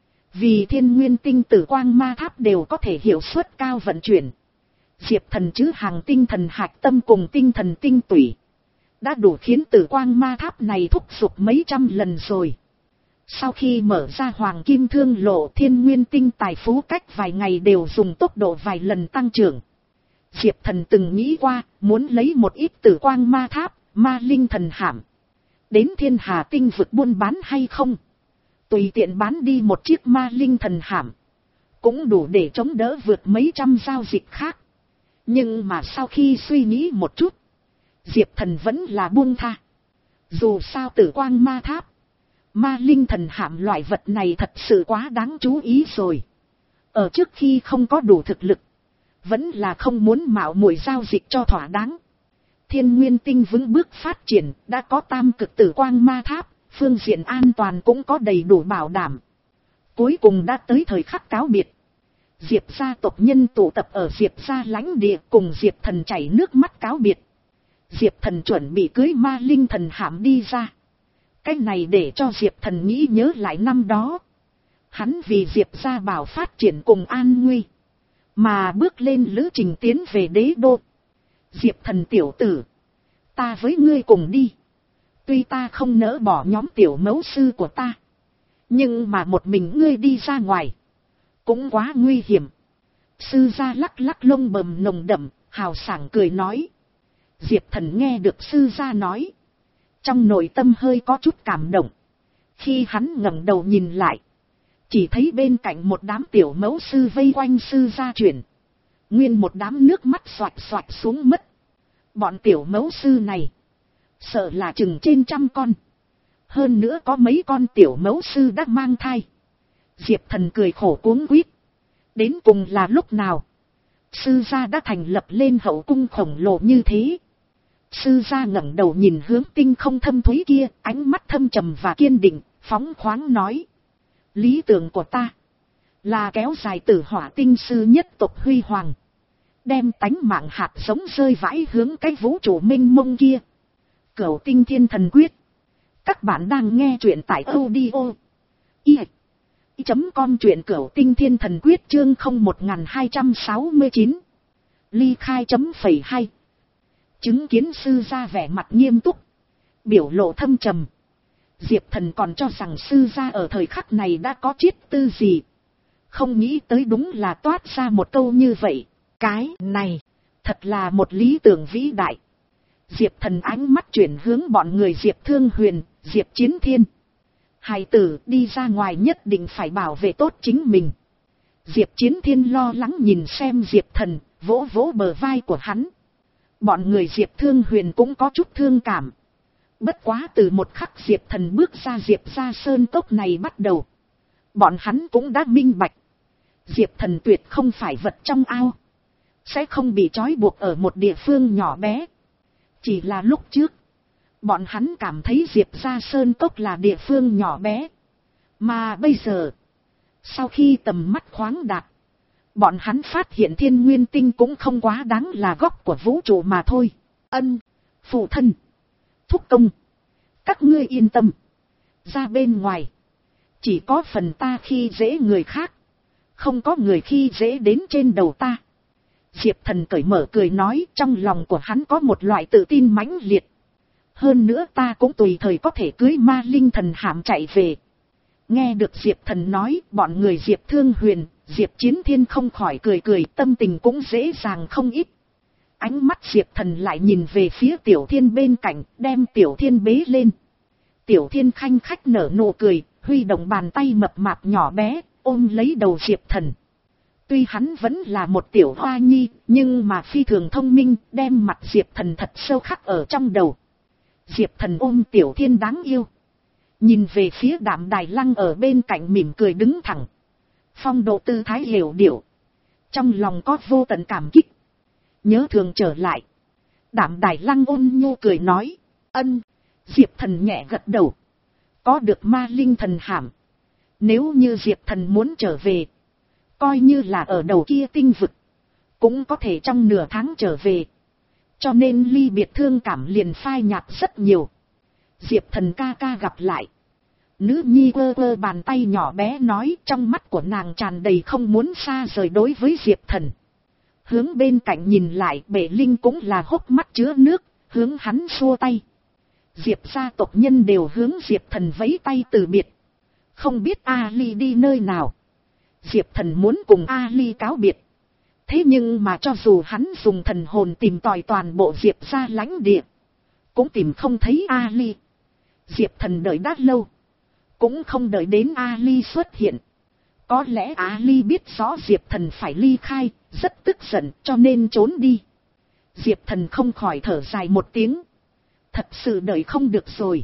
Vì Thiên Nguyên Tinh tử quang ma tháp đều có thể hiệu suất cao vận chuyển. Diệp Thần chứ hàng tinh thần hạch tâm cùng tinh thần tinh tủy đã đủ khiến tử quang ma tháp này thúc giục mấy trăm lần rồi. Sau khi mở ra hoàng kim thương lộ, Thiên Nguyên Tinh tài phú cách vài ngày đều dùng tốc độ vài lần tăng trưởng. Diệp Thần từng nghĩ qua, muốn lấy một ít tử quang ma tháp, ma linh thần hạm đến Thiên Hà Tinh vực buôn bán hay không. Tùy tiện bán đi một chiếc ma linh thần hạm cũng đủ để chống đỡ vượt mấy trăm giao dịch khác. Nhưng mà sau khi suy nghĩ một chút, Diệp Thần vẫn là buông tha. Dù sao tử quang ma tháp, ma linh thần hạm loại vật này thật sự quá đáng chú ý rồi. Ở trước khi không có đủ thực lực, vẫn là không muốn mạo muội giao dịch cho thỏa đáng. Thiên Nguyên Tinh vững bước phát triển, đã có tam cực tử quang ma tháp, phương diện an toàn cũng có đầy đủ bảo đảm. Cuối cùng đã tới thời khắc cáo biệt. Diệp gia tộc nhân tụ tập ở Diệp gia lãnh địa, cùng Diệp Thần chảy nước mắt cáo biệt. Diệp Thần chuẩn bị cưới ma linh thần hạm đi ra. Cái này để cho Diệp Thần nghĩ nhớ lại năm đó. Hắn vì Diệp gia bảo phát triển cùng an nguy, mà bước lên lữ trình tiến về đế đô. Diệp Thần tiểu tử, ta với ngươi cùng đi. Tuy ta không nỡ bỏ nhóm tiểu mẫu sư của ta, nhưng mà một mình ngươi đi ra ngoài, cũng quá nguy hiểm. Sư gia lắc lắc lông bầm nồng đậm, hào sảng cười nói. Diệp Thần nghe được sư gia nói, trong nội tâm hơi có chút cảm động. Khi hắn ngẩng đầu nhìn lại, chỉ thấy bên cạnh một đám tiểu mẫu sư vây quanh sư gia chuyển. Nguyên một đám nước mắt xoạch xoạch xuống mất. Bọn tiểu mẫu sư này, sợ là chừng trên trăm con. Hơn nữa có mấy con tiểu mẫu sư đã mang thai. Diệp Thần cười khổ cuống quýt. Đến cùng là lúc nào, sư gia đã thành lập lên hậu cung khổng lồ như thế. Sư gia ngẩng đầu nhìn hướng tinh không thâm thúy kia, ánh mắt thâm trầm và kiên định, phóng khoáng nói. Lý tưởng của ta, là kéo dài tử hỏa tinh sư nhất tộc huy hoàng. Đem tánh mạng hạt giống rơi vãi hướng cái vũ trụ mênh mông kia. Cửu tinh thiên thần quyết. Các bạn đang nghe truyện tại audio i chấm com truyện cửu tinh thiên thần quyết chương không một hai sáu chín. Ly khai chấm phẩy hai. Chứng kiến sư gia vẻ mặt nghiêm túc, biểu lộ thâm trầm. Diệp Thần còn cho rằng sư gia ở thời khắc này đã có triết tư gì. Không nghĩ tới đúng là toát ra một câu như vậy. Cái này, thật là một lý tưởng vĩ đại. Diệp Thần ánh mắt chuyển hướng bọn người Diệp Thương Huyền, Diệp Chiến Thiên. Hài tử đi ra ngoài nhất định phải bảo vệ tốt chính mình. Diệp Chiến Thiên lo lắng nhìn xem Diệp Thần, vỗ vỗ bờ vai của hắn. Bọn người Diệp Thương Huyền cũng có chút thương cảm. Bất quá từ một khắc Diệp Thần bước ra Diệp ra sơn cốc này bắt đầu, bọn hắn cũng đã minh bạch. Diệp Thần tuyệt không phải vật trong ao, sẽ không bị trói buộc ở một địa phương nhỏ bé. Chỉ là lúc trước, bọn hắn cảm thấy Diệp ra sơn cốc là địa phương nhỏ bé. Mà bây giờ, sau khi tầm mắt khoáng đạt, bọn hắn phát hiện thiên nguyên tinh cũng không quá đáng là góc của vũ trụ mà thôi. Ân, phụ thân, thúc công, các ngươi yên tâm. Ra bên ngoài, chỉ có phần ta khi dễ người khác, không có người khi dễ đến trên đầu ta. Diệp Thần cởi mở cười nói, trong lòng của hắn có một loại tự tin mãnh liệt. Hơn nữa ta cũng tùy thời có thể cưới ma linh thần hạm chạy về. Nghe được Diệp Thần nói, bọn người Diệp Thương Huyền, Diệp Chiến Thiên không khỏi cười cười, tâm tình cũng dễ dàng không ít. Ánh mắt Diệp Thần lại nhìn về phía Tiểu Thiên bên cạnh, đem Tiểu Thiên bế lên. Tiểu Thiên khanh khách nở nụ cười, huy động bàn tay mập mạp nhỏ bé, ôm lấy đầu Diệp Thần. Tuy hắn vẫn là một tiểu hoa nhi, nhưng mà phi thường thông minh, đem mặt Diệp Thần thật sâu khắc ở trong đầu. Diệp Thần ôm Tiểu Thiên đáng yêu, nhìn về phía Đạm Đài Lăng ở bên cạnh mỉm cười đứng thẳng. Phong độ tư thái hiểu điệu, trong lòng có vô tận cảm kích. Nhớ thường trở lại. Đạm Đài Lăng ôn nhu cười nói. Ân. Diệp Thần nhẹ gật đầu. Có được ma linh thần hàm, nếu như Diệp Thần muốn trở về, coi như là ở đầu kia tinh vực, cũng có thể trong nửa tháng trở về. Cho nên ly biệt thương cảm liền phai nhạt rất nhiều. Diệp Thần ca ca gặp lại. Nữ nhi quơ quơ bàn tay nhỏ bé nói, trong mắt của nàng tràn đầy không muốn xa rời đối với Diệp Thần. Hướng bên cạnh nhìn lại, Bệ Linh cũng là hốc mắt chứa nước, hướng hắn xua tay. Diệp gia tộc nhân đều hướng Diệp Thần vẫy tay từ biệt. Không biết Ali đi nơi nào. Diệp Thần muốn cùng Ali cáo biệt. Thế nhưng mà cho dù hắn dùng thần hồn tìm tòi toàn bộ Diệp gia lãnh địa, cũng tìm không thấy Ali. Diệp Thần đợi đã lâu, cũng không đợi đến Ali xuất hiện. Có lẽ Ali biết rõ Diệp Thần phải ly khai, rất tức giận cho nên trốn đi. Diệp Thần không khỏi thở dài một tiếng. Thật sự đợi không được rồi.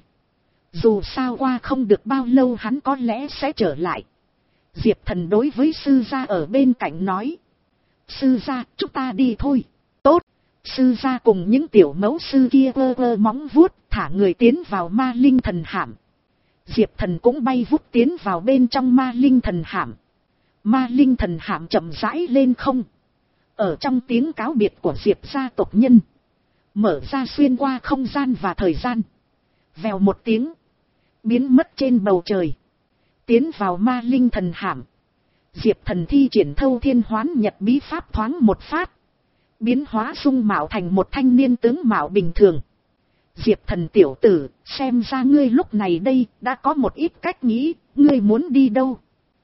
Dù sao qua không được bao lâu hắn có lẽ sẽ trở lại. Diệp Thần đối với sư gia ở bên cạnh nói. Sư gia, chúng ta đi thôi. Tốt. Sư gia cùng những tiểu mẫu sư kia quơ quơ móng vuốt, thả người tiến vào ma linh thần hạm. Diệp Thần cũng bay vút tiến vào bên trong ma linh thần hạm. Ma linh thần hạm chậm rãi lên không. Ở trong tiếng cáo biệt của Diệp gia tộc nhân, mở ra xuyên qua không gian và thời gian. Vèo một tiếng, biến mất trên bầu trời. Tiến vào ma linh thần hạm. Diệp Thần thi triển thâu thiên hoán nhật bí pháp thoáng một phát, biến hóa dung mạo thành một thanh niên tướng mạo bình thường. Diệp Thần tiểu tử, xem ra ngươi lúc này đây đã có một ít cách nghĩ, ngươi muốn đi đâu?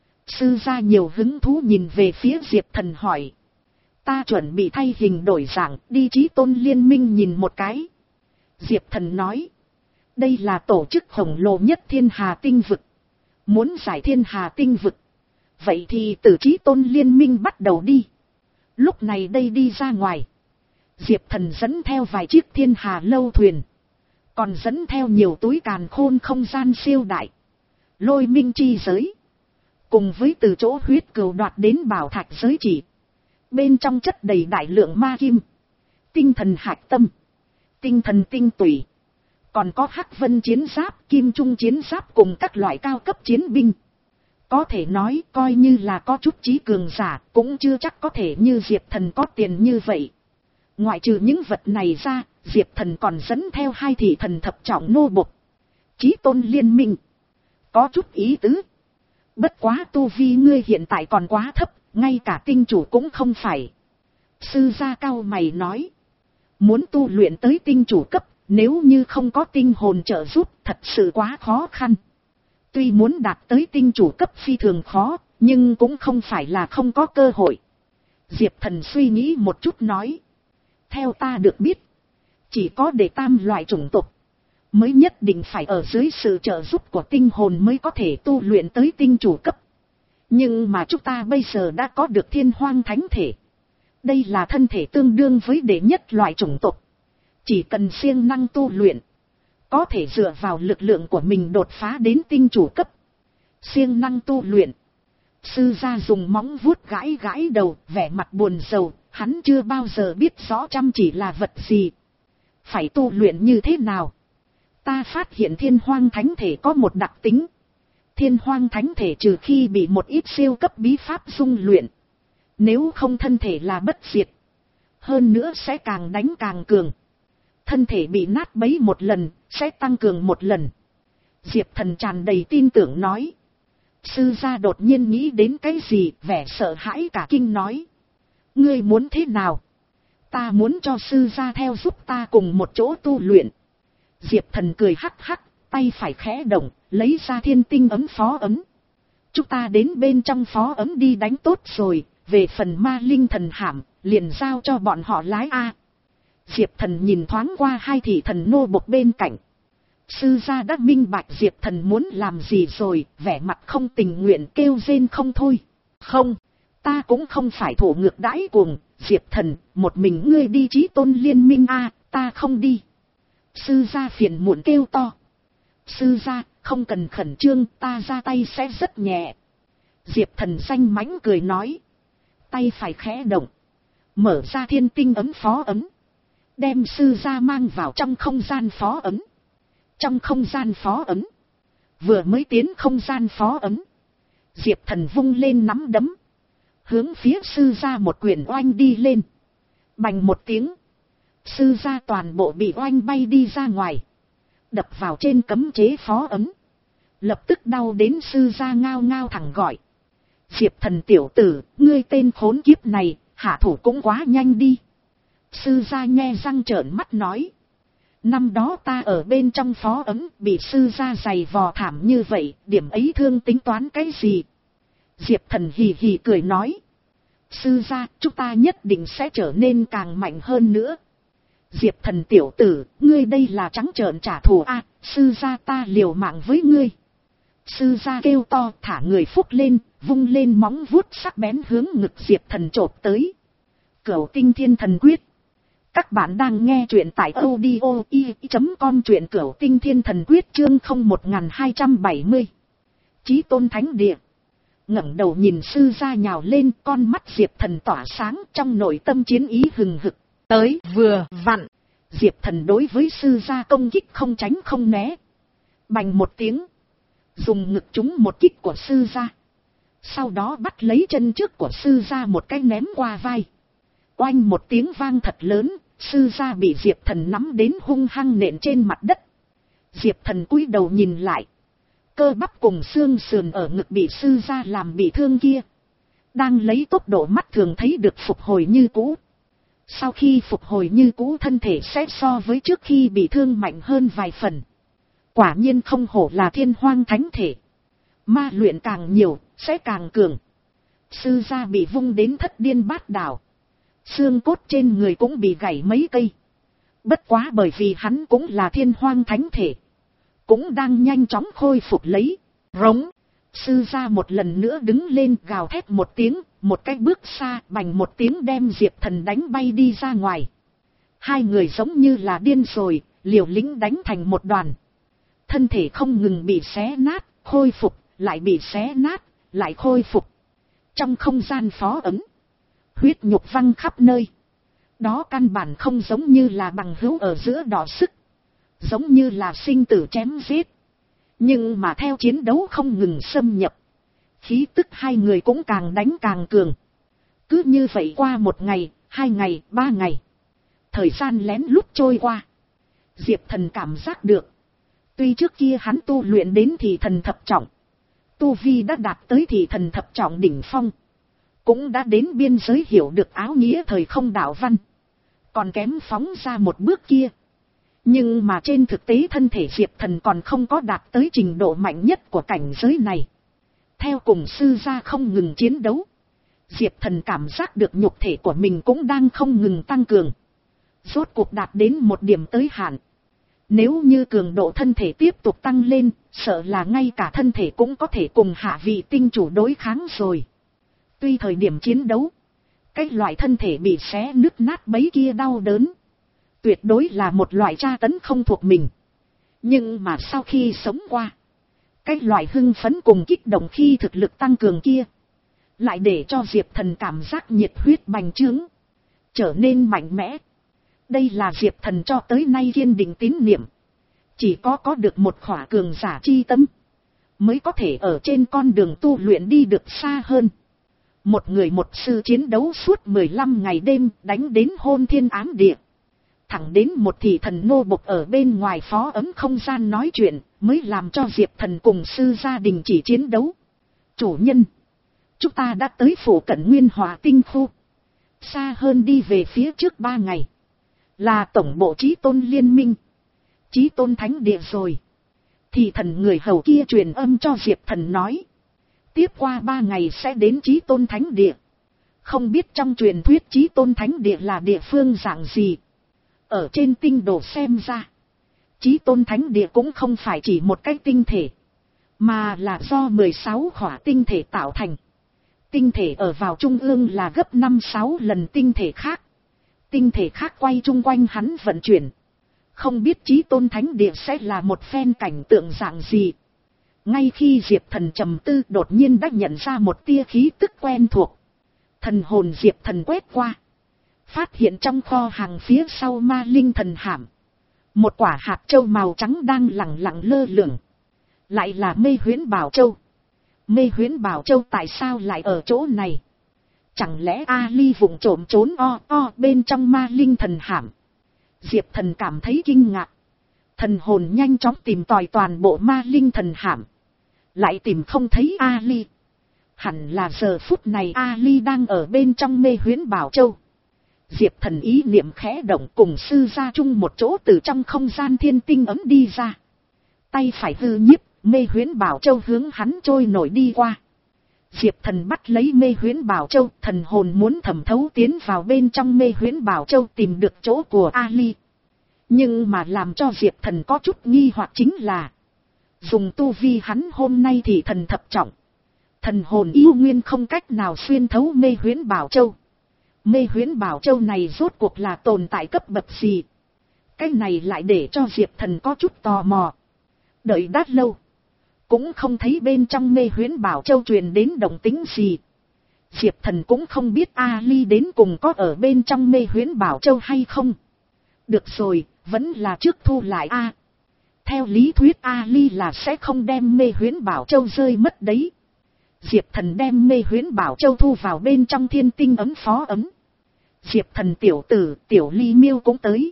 Sư gia nhiều hứng thú nhìn về phía Diệp Thần hỏi. Ta chuẩn bị thay hình đổi dạng, đi Chí Tôn Liên Minh nhìn một cái. Diệp Thần nói. Đây là tổ chức khổng lồ nhất thiên hà tinh vực. Muốn giải thiên hà tinh vực. Vậy thì từ Chí Tôn Liên Minh bắt đầu đi. Lúc này đây đi ra ngoài. Diệp Thần dẫn theo vài chiếc thiên hà lâu thuyền. Còn dẫn theo nhiều túi càn khôn không gian siêu đại. Lôi minh chi giới. Cùng với từ chỗ huyết cừu đoạt đến bảo thạch giới chỉ. Bên trong chất đầy đại lượng ma kim. Tinh thần hạch tâm. Tinh thần tinh tủy. Còn có hắc vân chiến giáp, kim trung chiến giáp cùng các loại cao cấp chiến binh. Có thể nói coi như là có chút trí cường giả cũng chưa chắc có thể như Diệp Thần có tiền như vậy. Ngoại trừ những vật này ra, Diệp Thần còn dẫn theo hai thị thần thập trọng nô bộc. Chí Tôn Liên Minh. Có chút ý tứ. Bất quá tu vi ngươi hiện tại còn quá thấp, ngay cả tinh chủ cũng không phải. Sư gia cao mày nói. Muốn tu luyện tới tinh chủ cấp, nếu như không có tinh hồn trợ giúp thật sự quá khó khăn. Tuy muốn đạt tới tinh chủ cấp phi thường khó, nhưng cũng không phải là không có cơ hội. Diệp Thần suy nghĩ một chút nói. Theo ta được biết, chỉ có đệ tam loại chủng tộc mới nhất định phải ở dưới sự trợ giúp của tinh hồn mới có thể tu luyện tới tinh chủ cấp. Nhưng mà chúng ta bây giờ đã có được thiên hoang thánh thể. Đây là thân thể tương đương với đệ nhất loại chủng tộc. Chỉ cần siêng năng tu luyện, có thể dựa vào lực lượng của mình đột phá đến tinh chủ cấp. Siêng năng tu luyện. Sư gia dùng móng vuốt gãi gãi đầu, vẻ mặt buồn rầu, hắn chưa bao giờ biết rõ chăm chỉ là vật gì. Phải tu luyện như thế nào? Ta phát hiện thiên hoang thánh thể có một đặc tính. Thiên hoang thánh thể trừ khi bị một ít siêu cấp bí pháp dung luyện. Nếu không thân thể là bất diệt. Hơn nữa sẽ càng đánh càng cường. Thân thể bị nát bấy một lần, sẽ tăng cường một lần. Diệp Thần tràn đầy tin tưởng nói. Sư gia đột nhiên nghĩ đến cái gì, vẻ sợ hãi cả kinh nói. Ngươi muốn thế nào? Ta muốn cho sư gia theo giúp ta cùng một chỗ tu luyện. Diệp Thần cười hắc hắc, tay phải khẽ động, lấy ra thiên tinh ấm phó ấm. Chúng ta đến bên trong phó ấm đi đánh tốt rồi, về phần ma linh thần hạm, liền giao cho bọn họ lái a. Diệp Thần nhìn thoáng qua hai thị thần nô bộc bên cạnh. Sư gia đã minh bạch Diệp Thần muốn làm gì rồi, vẻ mặt không tình nguyện kêu rên không thôi. Không, ta cũng không phải thủ ngược đãi cuồng, Diệp Thần, một mình ngươi đi Chí Tôn Liên Minh a, ta không đi. Sư gia phiền muộn kêu to. Sư gia, không cần khẩn trương, ta ra tay sẽ rất nhẹ. Diệp Thần xanh mãnh cười nói. Tay phải khẽ động. Mở ra thiên tinh ấm phó ấm. Đem sư gia mang vào trong không gian phó ấm. Trong không gian phó ấm. Vừa mới tiến không gian phó ấm. Diệp Thần vung lên nắm đấm. Hướng phía sư gia một quyền oanh đi lên. Bành một tiếng. Sư gia toàn bộ bị oanh bay đi ra ngoài. Đập vào trên cấm chế phó ấm. Lập tức đau đến sư gia ngao ngao thẳng gọi. Diệp Thần tiểu tử, ngươi tên khốn kiếp này, hạ thủ cũng quá nhanh đi. Sư gia nghe răng trợn mắt nói. Năm đó ta ở bên trong phó ấm, bị sư gia giày vò thảm như vậy, điểm ấy thương tính toán cái gì? Diệp Thần hì hì cười nói. Sư gia, chúng ta nhất định sẽ trở nên càng mạnh hơn nữa. Diệp Thần tiểu tử, ngươi đây là trắng trợn trả thù a, sư gia ta liều mạng với ngươi. Sư gia kêu to, thả người phúc lên, vung lên móng vuốt sắc bén hướng ngực Diệp Thần chộp tới. Cửu tinh thiên thần quyết. Các bạn đang nghe truyện tại audio i chấm com, truyện cửu tinh thiên thần quyết chương không một hai bảy mươi. Chí Tôn Thánh Địa. Ngẩng đầu nhìn sư gia nhào lên, con mắt Diệp Thần tỏa sáng, trong nội tâm chiến ý hừng hực. Tới vừa vặn. Diệp Thần đối với sư gia công kích không tránh không né. Bành một tiếng. Dùng ngực trúng một kích của sư gia. Sau đó bắt lấy chân trước của sư gia một cái ném qua vai. Oanh một tiếng vang thật lớn, sư gia bị Diệp Thần nắm đến hung hăng nện trên mặt đất. Diệp Thần cúi đầu nhìn lại. Cơ bắp cùng xương sườn ở ngực bị sư gia làm bị thương kia. Đang lấy tốc độ mắt thường thấy được phục hồi như cũ. Sau khi phục hồi như cũ thân thể sẽ so với trước khi bị thương mạnh hơn vài phần. Quả nhiên không hổ là thiên hoang thánh thể. Ma luyện càng nhiều, sẽ càng cường. Sư gia bị vung đến thất điên bát đảo. Xương cốt trên người cũng bị gãy mấy cây. Bất quá bởi vì hắn cũng là thiên hoang thánh thể. Cũng đang nhanh chóng khôi phục lấy. Rống. Sư gia một lần nữa đứng lên gào thét một tiếng. Một cái bước xa bành một tiếng đem Diệp Thần đánh bay đi ra ngoài. Hai người giống như là điên rồi, liều lĩnh đánh thành một đoàn. Thân thể không ngừng bị xé nát, khôi phục, lại bị xé nát, lại khôi phục. Trong không gian phó ấn, huyết nhục văng khắp nơi. Đó căn bản không giống như là bằng hữu ở giữa đỏ sức. Giống như là sinh tử chém giết. Nhưng mà theo chiến đấu không ngừng xâm nhập. Khí tức hai người cũng càng đánh càng cường. Cứ như vậy qua một ngày, hai ngày, ba ngày. Thời gian lén lút trôi qua. Diệp Thần cảm giác được. Tuy trước kia hắn tu luyện đến thì thần thập trọng. Tu vi đã đạt tới thì thần thập trọng đỉnh phong. Cũng đã đến biên giới hiểu được áo nghĩa thời không đạo văn. Còn kém phóng ra một bước kia. Nhưng mà trên thực tế thân thể Diệp Thần còn không có đạt tới trình độ mạnh nhất của cảnh giới này. Theo cùng sư gia không ngừng chiến đấu. Diệp Thần cảm giác được nhục thể của mình cũng đang không ngừng tăng cường. Rốt cuộc đạt đến một điểm tới hạn. Nếu như cường độ thân thể tiếp tục tăng lên, sợ là ngay cả thân thể cũng có thể cùng hạ vị tinh chủ đối kháng rồi. Tuy thời điểm chiến đấu, cái loại thân thể bị xé nứt nát bấy kia đau đớn. Tuyệt đối là một loại tra tấn không thuộc mình. Nhưng mà sau khi sống qua, cái loại hưng phấn cùng kích động khi thực lực tăng cường kia, lại để cho Diệp Thần cảm giác nhiệt huyết bành trướng, trở nên mạnh mẽ. Đây là Diệp Thần cho tới nay kiên định tín niệm. Chỉ có có được một khỏa cường giả chi tâm, mới có thể ở trên con đường tu luyện đi được xa hơn. Một người một sư chiến đấu suốt mười lăm ngày đêm, đánh đến hôn thiên ám địa. Thẳng đến một thị thần nô bộc ở bên ngoài phó ấm không gian nói chuyện, mới làm cho Diệp Thần cùng sư gia đình chỉ chiến đấu. Chủ nhân, chúng ta đã tới phủ cận Nguyên Hòa tinh khu. Xa hơn đi về phía trước ba ngày. Là tổng bộ Chí Tôn liên minh. Chí Tôn thánh địa rồi. Thị thần người hầu kia truyền âm cho Diệp Thần nói. Tiếp qua ba ngày sẽ đến Chí Tôn thánh địa. Không biết trong truyền thuyết Chí Tôn thánh địa là địa phương dạng gì. Ở trên tinh đồ xem ra, Chí Tôn thánh địa cũng không phải chỉ một cái tinh thể, mà là do mười sáu khỏa tinh thể tạo thành. Tinh thể ở vào trung ương là gấp năm sáu lần tinh thể khác. Tinh thể khác quay chung quanh hắn vận chuyển. Không biết Chí Tôn thánh địa sẽ là một phen cảnh tượng dạng gì. Ngay khi Diệp Thần trầm tư, đột nhiên đã nhận ra một tia khí tức quen thuộc. Thần hồn Diệp Thần quét qua, phát hiện trong kho hàng phía sau ma linh thần hạm, một quả hạt châu màu trắng đang lẳng lặng lơ lửng. Lại là Mê Huyễn Bảo Châu. Mê Huyễn Bảo Châu tại sao lại ở chỗ này? Chẳng lẽ Ali vụng trộm trốn o o bên trong ma linh thần hạm? Diệp Thần cảm thấy kinh ngạc. Thần hồn nhanh chóng tìm tòi toàn bộ ma linh thần hạm, lại tìm không thấy Ali. Hẳn là giờ phút này Ali đang ở bên trong Mê Huyễn Bảo Châu. Diệp Thần ý niệm khẽ động, cùng sư gia chung một chỗ từ trong không gian thiên tinh ấm đi ra. Tay phải hư nhiếp, Mê Huyễn Bảo Châu hướng hắn trôi nổi đi qua. Diệp Thần bắt lấy Mê Huyễn Bảo Châu, thần hồn muốn thẩm thấu tiến vào bên trong Mê Huyễn Bảo Châu tìm được chỗ của Ali. Nhưng mà làm cho Diệp Thần có chút nghi hoặc chính là, dùng tu vi hắn hôm nay thì thần thập trọng, thần hồn yêu nguyên không cách nào xuyên thấu Mê Huyễn Bảo Châu. Mê Huyễn Bảo Châu này rốt cuộc là tồn tại cấp bậc gì? Cái này lại để cho Diệp Thần có chút tò mò. Đợi đát lâu, cũng không thấy bên trong Mê Huyễn Bảo Châu truyền đến động tĩnh gì. Diệp Thần cũng không biết Ali đến cùng có ở bên trong Mê Huyễn Bảo Châu hay không. Được rồi, vẫn là trước thu lại a. Theo lý thuyết Ali là sẽ không đem Mê Huyễn Bảo Châu rơi mất đấy. Diệp Thần đem Mê Huyễn Bảo Châu thu vào bên trong thiên tinh ấm phó ấm. Diệp Thần tiểu tử, tiểu ly miêu cũng tới.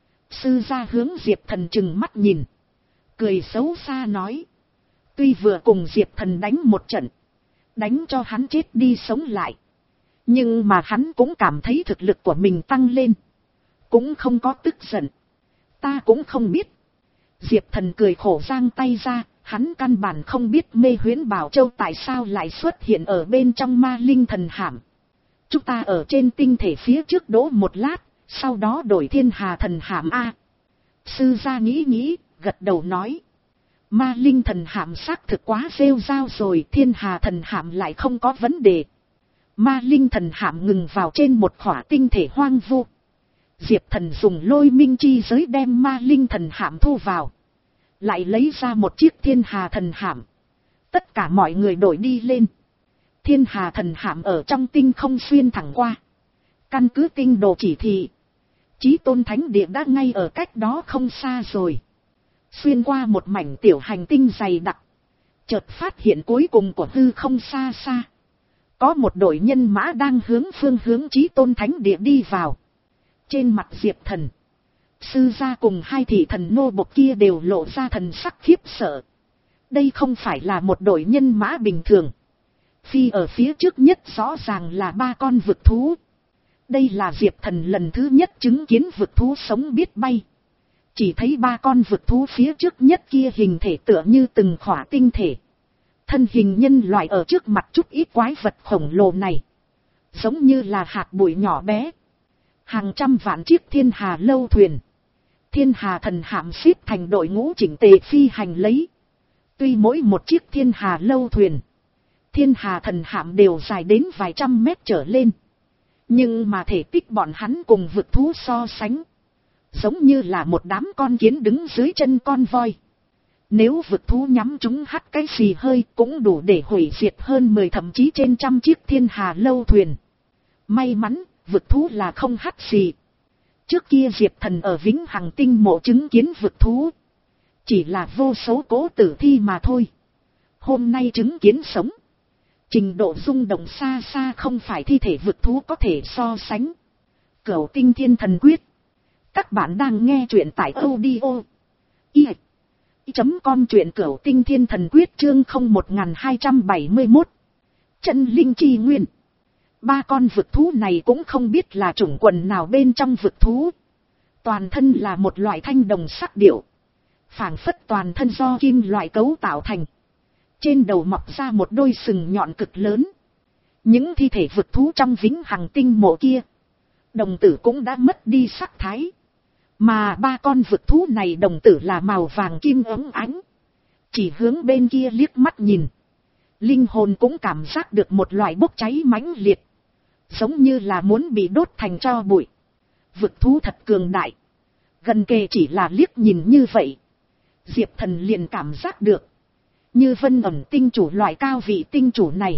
Sư gia hướng Diệp Thần trừng mắt nhìn, cười xấu xa nói. Tuy vừa cùng Diệp Thần đánh một trận, đánh cho hắn chết đi sống lại, Nhưng mà hắn cũng cảm thấy thực lực của mình tăng lên. Cũng không có tức giận. Ta cũng không biết. Diệp Thần cười khổ giang tay ra. Hắn căn bản không biết Mê Huyễn Bảo Châu tại sao lại xuất hiện ở bên trong Ma Linh Thần Hạm. Chúng ta ở trên tinh thể phía trước đỗ một lát. Sau đó đổi Thiên Hà Thần Hạm A. Sư gia nghĩ nghĩ, gật đầu nói. Ma Linh Thần Hạm xác thực quá rêu rao rồi. Thiên Hà Thần Hạm lại không có vấn đề. Ma Linh Thần Hạm ngừng vào trên một khỏa tinh thể hoang vu. Diệp Thần dùng lôi minh chi giới đem Ma Linh Thần Hạm thu vào. Lại lấy ra một chiếc Thiên Hà Thần Hạm. Tất cả mọi người đổi đi lên. Thiên Hà Thần Hạm ở trong tinh không xuyên thẳng qua. Căn cứ tinh đồ chỉ thị. Chí Tôn Thánh Địa đã ngay ở cách đó không xa rồi. Xuyên qua một mảnh tiểu hành tinh dày đặc. Chợt phát hiện cuối cùng của hư không xa xa. Có một đội nhân mã đang hướng phương hướng Chí Tôn Thánh Địa đi vào. Trên mặt Diệp Thần, sư gia cùng hai thị thần nô bộc kia đều lộ ra thần sắc khiếp sợ. Đây không phải là một đội nhân mã bình thường. Phi ở phía trước nhất rõ ràng là ba con vực thú. Đây là Diệp Thần lần thứ nhất chứng kiến vực thú sống biết bay. Chỉ thấy ba con vực thú phía trước nhất kia hình thể tựa như từng khỏa tinh thể. Thân hình nhân loại ở trước mặt chút ít quái vật khổng lồ này. Giống như là hạt bụi nhỏ bé. Hàng trăm vạn chiếc Thiên Hà lâu thuyền. Thiên Hà Thần Hạm xếp thành đội ngũ chỉnh tề phi hành lấy. Tuy mỗi một chiếc Thiên Hà lâu thuyền, Thiên Hà Thần Hạm đều dài đến vài trăm mét trở lên. Nhưng mà thể tích bọn hắn cùng vực thú so sánh. Giống như là một đám con kiến đứng dưới chân con voi. Nếu vực thú nhắm chúng hắt cái xì hơi cũng đủ để hủy diệt hơn mười thậm chí trên trăm chiếc Thiên Hà lâu thuyền. May mắn, vực thú là không hắt xì. Trước kia Diệp Thần ở Vĩnh Hằng Tinh mộ chứng kiến vực thú. Chỉ là vô số cố tử thi mà thôi. Hôm nay chứng kiến sống. Trình độ rung động xa xa không phải thi thể vực thú có thể so sánh. Cửu Tinh Thiên Thần Quyết. Các bạn đang nghe truyện tại audio i chấm com truyện Cửu Tinh Thiên Thần Quyết chương không một hai bảy mốt. Chân linh chi nguyên. Ba con vực thú này cũng không biết là chủng quần nào bên trong vực thú. Toàn thân là một loại thanh đồng sắc điệu. Phảng phất toàn thân do kim loại cấu tạo thành. Trên đầu mọc ra một đôi sừng nhọn cực lớn. Những thi thể vực thú trong Vĩnh Hằng Tinh mộ kia. Đồng tử cũng đã mất đi sắc thái. Mà ba con vực thú này đồng tử là màu vàng kim óng ánh. Chỉ hướng bên kia liếc mắt nhìn. Linh hồn cũng cảm giác được một loại bốc cháy mãnh liệt. Giống như là muốn bị đốt thành tro bụi. Vực thú thật cường đại. Gần kề chỉ là liếc nhìn như vậy. Diệp Thần liền cảm giác được. Như Vân Ẩm tinh chủ loại cao vị tinh chủ này.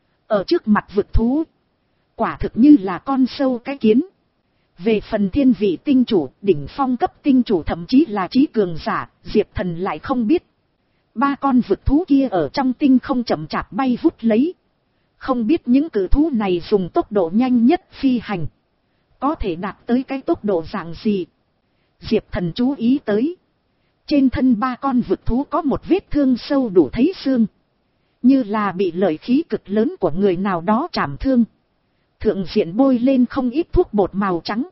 Ở trước mặt vực thú. Quả thực như là con sâu cái kiến. Về phần thiên vị tinh chủ, đỉnh phong cấp tinh chủ thậm chí là trí cường giả, Diệp Thần lại không biết. Ba con vực thú kia ở trong tinh không chậm chạp bay vút lấy. Không biết những cử thú này dùng tốc độ nhanh nhất phi hành. Có thể đạt tới cái tốc độ dạng gì. Diệp Thần chú ý tới. Trên thân ba con vực thú có một vết thương sâu đủ thấy xương. Như là bị lợi khí cực lớn của người nào đó chảm thương. Thượng diện bôi lên không ít thuốc bột màu trắng.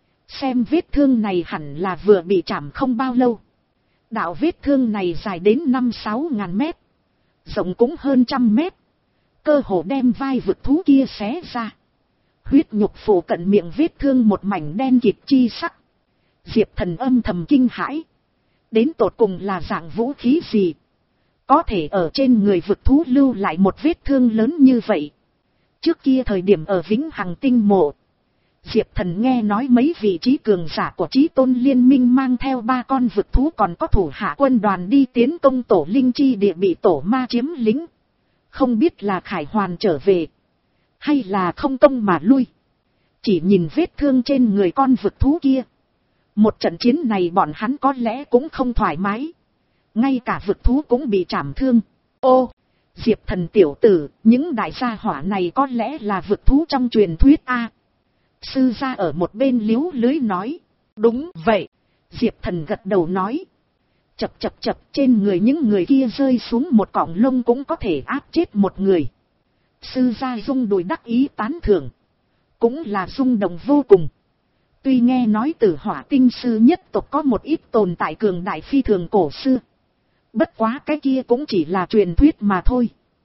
Xem vết thương này hẳn là vừa bị chảm không bao lâu. Đạo vết thương này dài đến năm sáu ngàn mét. Rộng cũng hơn trăm mét. Cơ hồ đem vai vực thú kia xé ra. Huyết nhục phủ cận miệng vết thương một mảnh đen kịt chi sắc. Diệp Thần âm thầm kinh hãi. Đến tột cùng là dạng vũ khí gì? Có thể ở trên người vực thú lưu lại một vết thương lớn như vậy. Trước kia thời điểm ở Vĩnh Hằng Tinh mộ. Diệp Thần nghe nói mấy vị trí cường giả của Chí Tôn Liên minh mang theo ba con vực thú còn có thủ hạ quân đoàn đi tiến công tổ linh chi địa bị tổ ma chiếm lĩnh. Không biết là khải hoàn trở về. Hay là không công mà lui. Chỉ nhìn vết thương trên người con vực thú kia. Một trận chiến này bọn hắn có lẽ cũng không thoải mái. Ngay cả vực thú cũng bị chảm thương. Ô, Diệp Thần tiểu tử, những đại gia hỏa này có lẽ là vực thú trong truyền thuyết a. Sư gia ở một bên liếu lưới nói. Đúng vậy. Diệp Thần gật đầu nói. Chập chập chập, trên người những người kia rơi xuống một cọng lông cũng có thể áp chết một người. Sư gia rung đùi đắc ý tán thưởng. cũng là rung động vô cùng. Tuy nghe nói Tử Hỏa tinh sư nhất tộc có một ít tồn tại cường đại phi thường cổ xưa. Bất quá cái kia cũng chỉ là truyền thuyết mà thôi.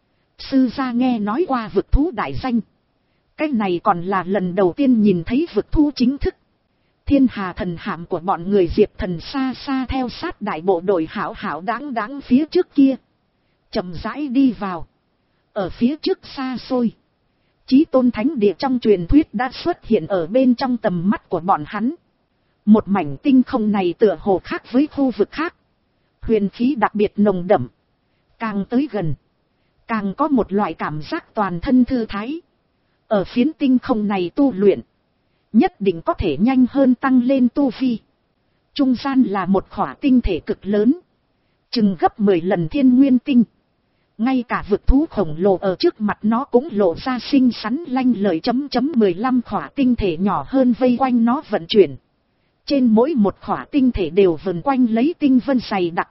Sư gia nghe nói qua vực thú đại danh. Cái này còn là lần đầu tiên nhìn thấy vực thú chính thức. Thiên hà thần hạm của bọn người Diệp Thần xa xa theo sát đại bộ đội hảo hảo đáng đáng phía trước kia. Chậm rãi đi vào. Ở phía trước xa xôi. Chí tôn thánh địa trong truyền thuyết đã xuất hiện ở bên trong tầm mắt của bọn hắn. Một mảnh tinh không này tựa hồ khác với khu vực khác. Huyền khí đặc biệt nồng đậm. Càng tới gần. Càng có một loại cảm giác toàn thân thư thái. Ở phiến tinh không này tu luyện. Nhất định có thể nhanh hơn tăng lên tu vi. Trung gian là một khỏa tinh thể cực lớn. Chừng gấp mười lần thiên nguyên tinh. Ngay cả vực thú khổng lồ ở trước mặt nó cũng lộ ra xinh xắn lanh lợi chấm chấm mười lăm khỏa tinh thể nhỏ hơn vây quanh nó vận chuyển. Trên mỗi một khỏa tinh thể đều vần quanh lấy tinh vân dày đặc.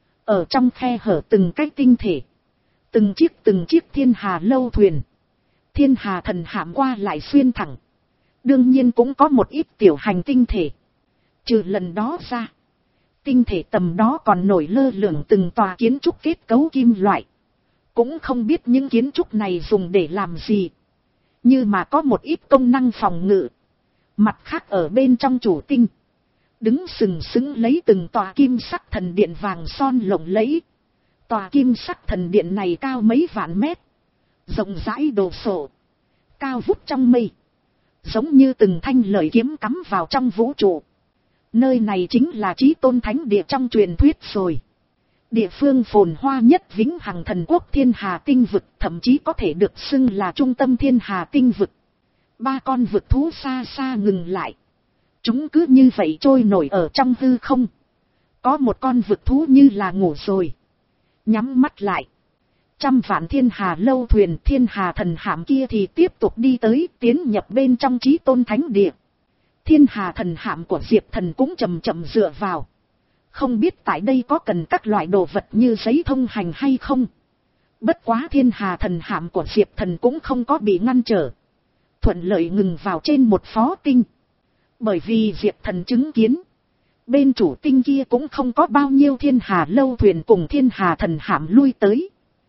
Ở trong khe hở từng cái tinh thể. Từng chiếc từng chiếc thiên hà lâu thuyền. Thiên hà thần hạm qua lại xuyên thẳng. Đương nhiên cũng có một ít tiểu hành tinh thể. Trừ lần đó ra. Tinh thể tầm đó còn nổi lơ lửng từng tòa kiến trúc kết cấu kim loại. Cũng không biết những kiến trúc này dùng để làm gì. Như mà có một ít công năng phòng ngự. Mặt khác ở bên trong chủ tinh. Đứng sừng sững lấy từng tòa kim sắc thần điện vàng son lộng lẫy. Tòa kim sắc thần điện này cao mấy vạn mét. Rộng rãi đồ sộ. Cao vút trong mây. Giống như từng thanh lợi kiếm cắm vào trong vũ trụ. Nơi này chính là chí tôn thánh địa trong truyền thuyết rồi. Địa phương phồn hoa nhất vĩnh hằng thần quốc thiên hà tinh vực, thậm chí có thể được xưng là trung tâm thiên hà tinh vực. Ba con vực thú xa xa ngừng lại. Chúng cứ như vậy trôi nổi ở trong hư không. Có một con vực thú như là ngủ rồi. Nhắm mắt lại. Trăm vạn thiên hà lâu thuyền thiên hà thần hạm kia thì tiếp tục đi tới tiến nhập bên trong chí tôn thánh địa. Thiên hà thần hạm của Diệp Thần cũng chậm chậm dựa vào. Không biết tại đây có cần các loại đồ vật như giấy thông hành hay không. Bất quá thiên hà thần hạm của Diệp Thần cũng không có bị ngăn trở. Thuận lợi ngừng vào trên một phó tinh. Bởi vì Diệp Thần chứng kiến. Bên chủ tinh kia cũng không có bao nhiêu thiên hà lâu thuyền cùng thiên hà thần hạm lui tới.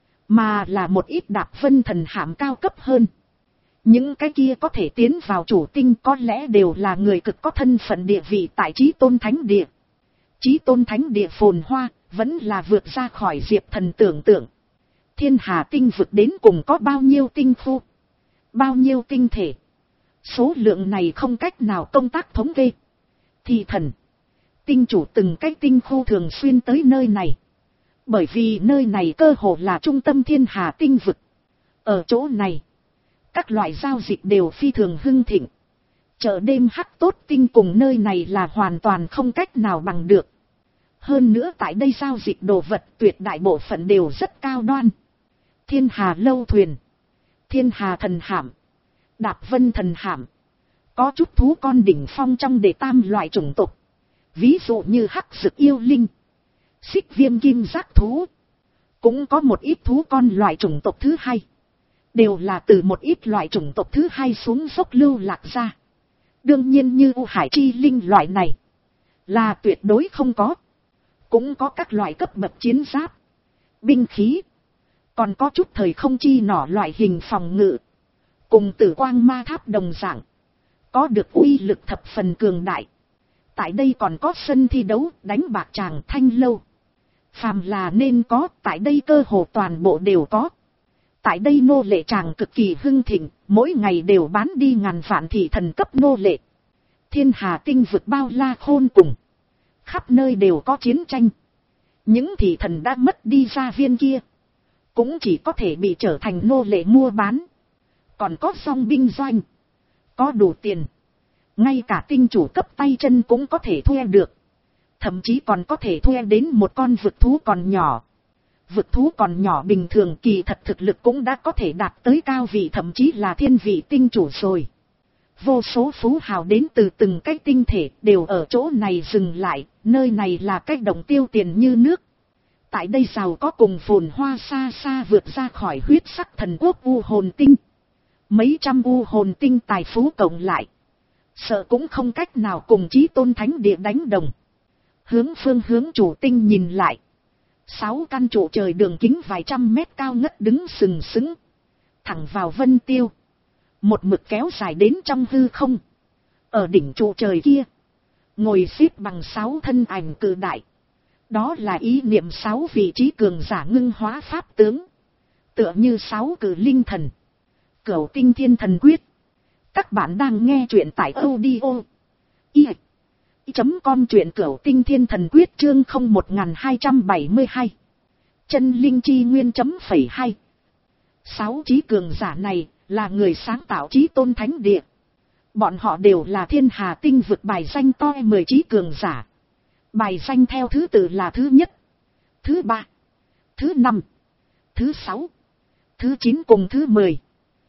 Mà là một ít đạp vân thần hạm cao cấp hơn. Những cái kia có thể tiến vào chủ tinh có lẽ đều là người cực có thân phận địa vị tại chí tôn thánh địa. Chí tôn thánh địa phồn hoa, vẫn là vượt ra khỏi Diệp Thần tưởng tượng. Thiên hà tinh vực đến cùng có bao nhiêu tinh khu, bao nhiêu tinh thể. Số lượng này không cách nào công tác thống kê. Thì thần, tinh chủ từng cái tinh khu thường xuyên tới nơi này. Bởi vì nơi này cơ hồ là trung tâm thiên hà tinh vực. Ở chỗ này, các loại giao dịch đều phi thường hưng thịnh. Chợ đêm hắc tốt tinh cùng nơi này là hoàn toàn không cách nào bằng được. Hơn nữa tại đây giao dịch đồ vật tuyệt đại bộ phận đều rất cao đoan. Thiên hà lâu thuyền, thiên hà thần hạm, đạp vân thần hạm. Có chút thú con đỉnh phong trong đệ tam loại chủng tộc. Ví dụ như hắc dực yêu linh, xích viêm kim giác thú. Cũng có một ít thú con loại chủng tộc thứ hai. Đều là từ một ít loại chủng tộc thứ hai xuống dốc lưu lạc ra. Đương nhiên như U Hải Chi Linh loại này là tuyệt đối không có. Cũng có các loại cấp bậc chiến giáp, binh khí. Còn có chút thời không chi nỏ loại hình phòng ngự. Cùng tử quang ma tháp đồng dạng. Có được uy lực thập phần cường đại. Tại đây còn có sân thi đấu, đánh bạc tràng thanh lâu. Phàm là nên có, tại đây cơ hồ toàn bộ đều có. Tại đây nô lệ tràng cực kỳ hưng thịnh, mỗi ngày đều bán đi ngàn vạn thị thần cấp nô lệ. Thiên hà tinh vực bao la khôn cùng. Khắp nơi đều có chiến tranh. Những thị thần đã mất đi gia viên kia. Cũng chỉ có thể bị trở thành nô lệ mua bán. Còn có song binh doanh. Có đủ tiền. Ngay cả tinh chủ cấp tay chân cũng có thể thuê được. Thậm chí còn có thể thuê đến một con vực thú còn nhỏ. Vực thú còn nhỏ bình thường kỳ thật thực lực cũng đã có thể đạt tới cao vị thậm chí là thiên vị tinh chủ rồi. Vô số phú hào đến từ từng cái tinh thể đều ở chỗ này dừng lại, nơi này là cách động tiêu tiền như nước. Tại đây giàu có cùng phồn hoa xa xa vượt ra khỏi huyết sắc thần quốc u hồn tinh. Mấy trăm u hồn tinh tài phú cộng lại, sợ cũng không cách nào cùng chí tôn thánh địa đánh đồng. Hướng phương hướng chủ tinh nhìn lại. Sáu căn trụ trời đường kính vài trăm mét cao ngất đứng sừng sững, thẳng vào vân tiêu. Một mực kéo dài đến trong hư không. Ở đỉnh trụ trời kia, ngồi xếp bằng sáu thân ảnh cự đại. Đó là ý niệm sáu vị trí cường giả ngưng hóa pháp tướng. Tựa như sáu cử linh thần. Cửu tinh thiên thần quyết. Các bạn đang nghe truyện tại audio i chấm com truyện cửu tinh thiên thần quyết chương không một hai bảy hai. Chân linh chi nguyên chấm phẩy hai. Sáu trí cường giả này là người sáng tạo chí tôn thánh địa. Bọn họ đều là thiên hà tinh vực bài danh to mười trí cường giả. Bài danh theo thứ tự là thứ nhất, thứ ba, thứ năm, thứ sáu, thứ chín cùng thứ mười.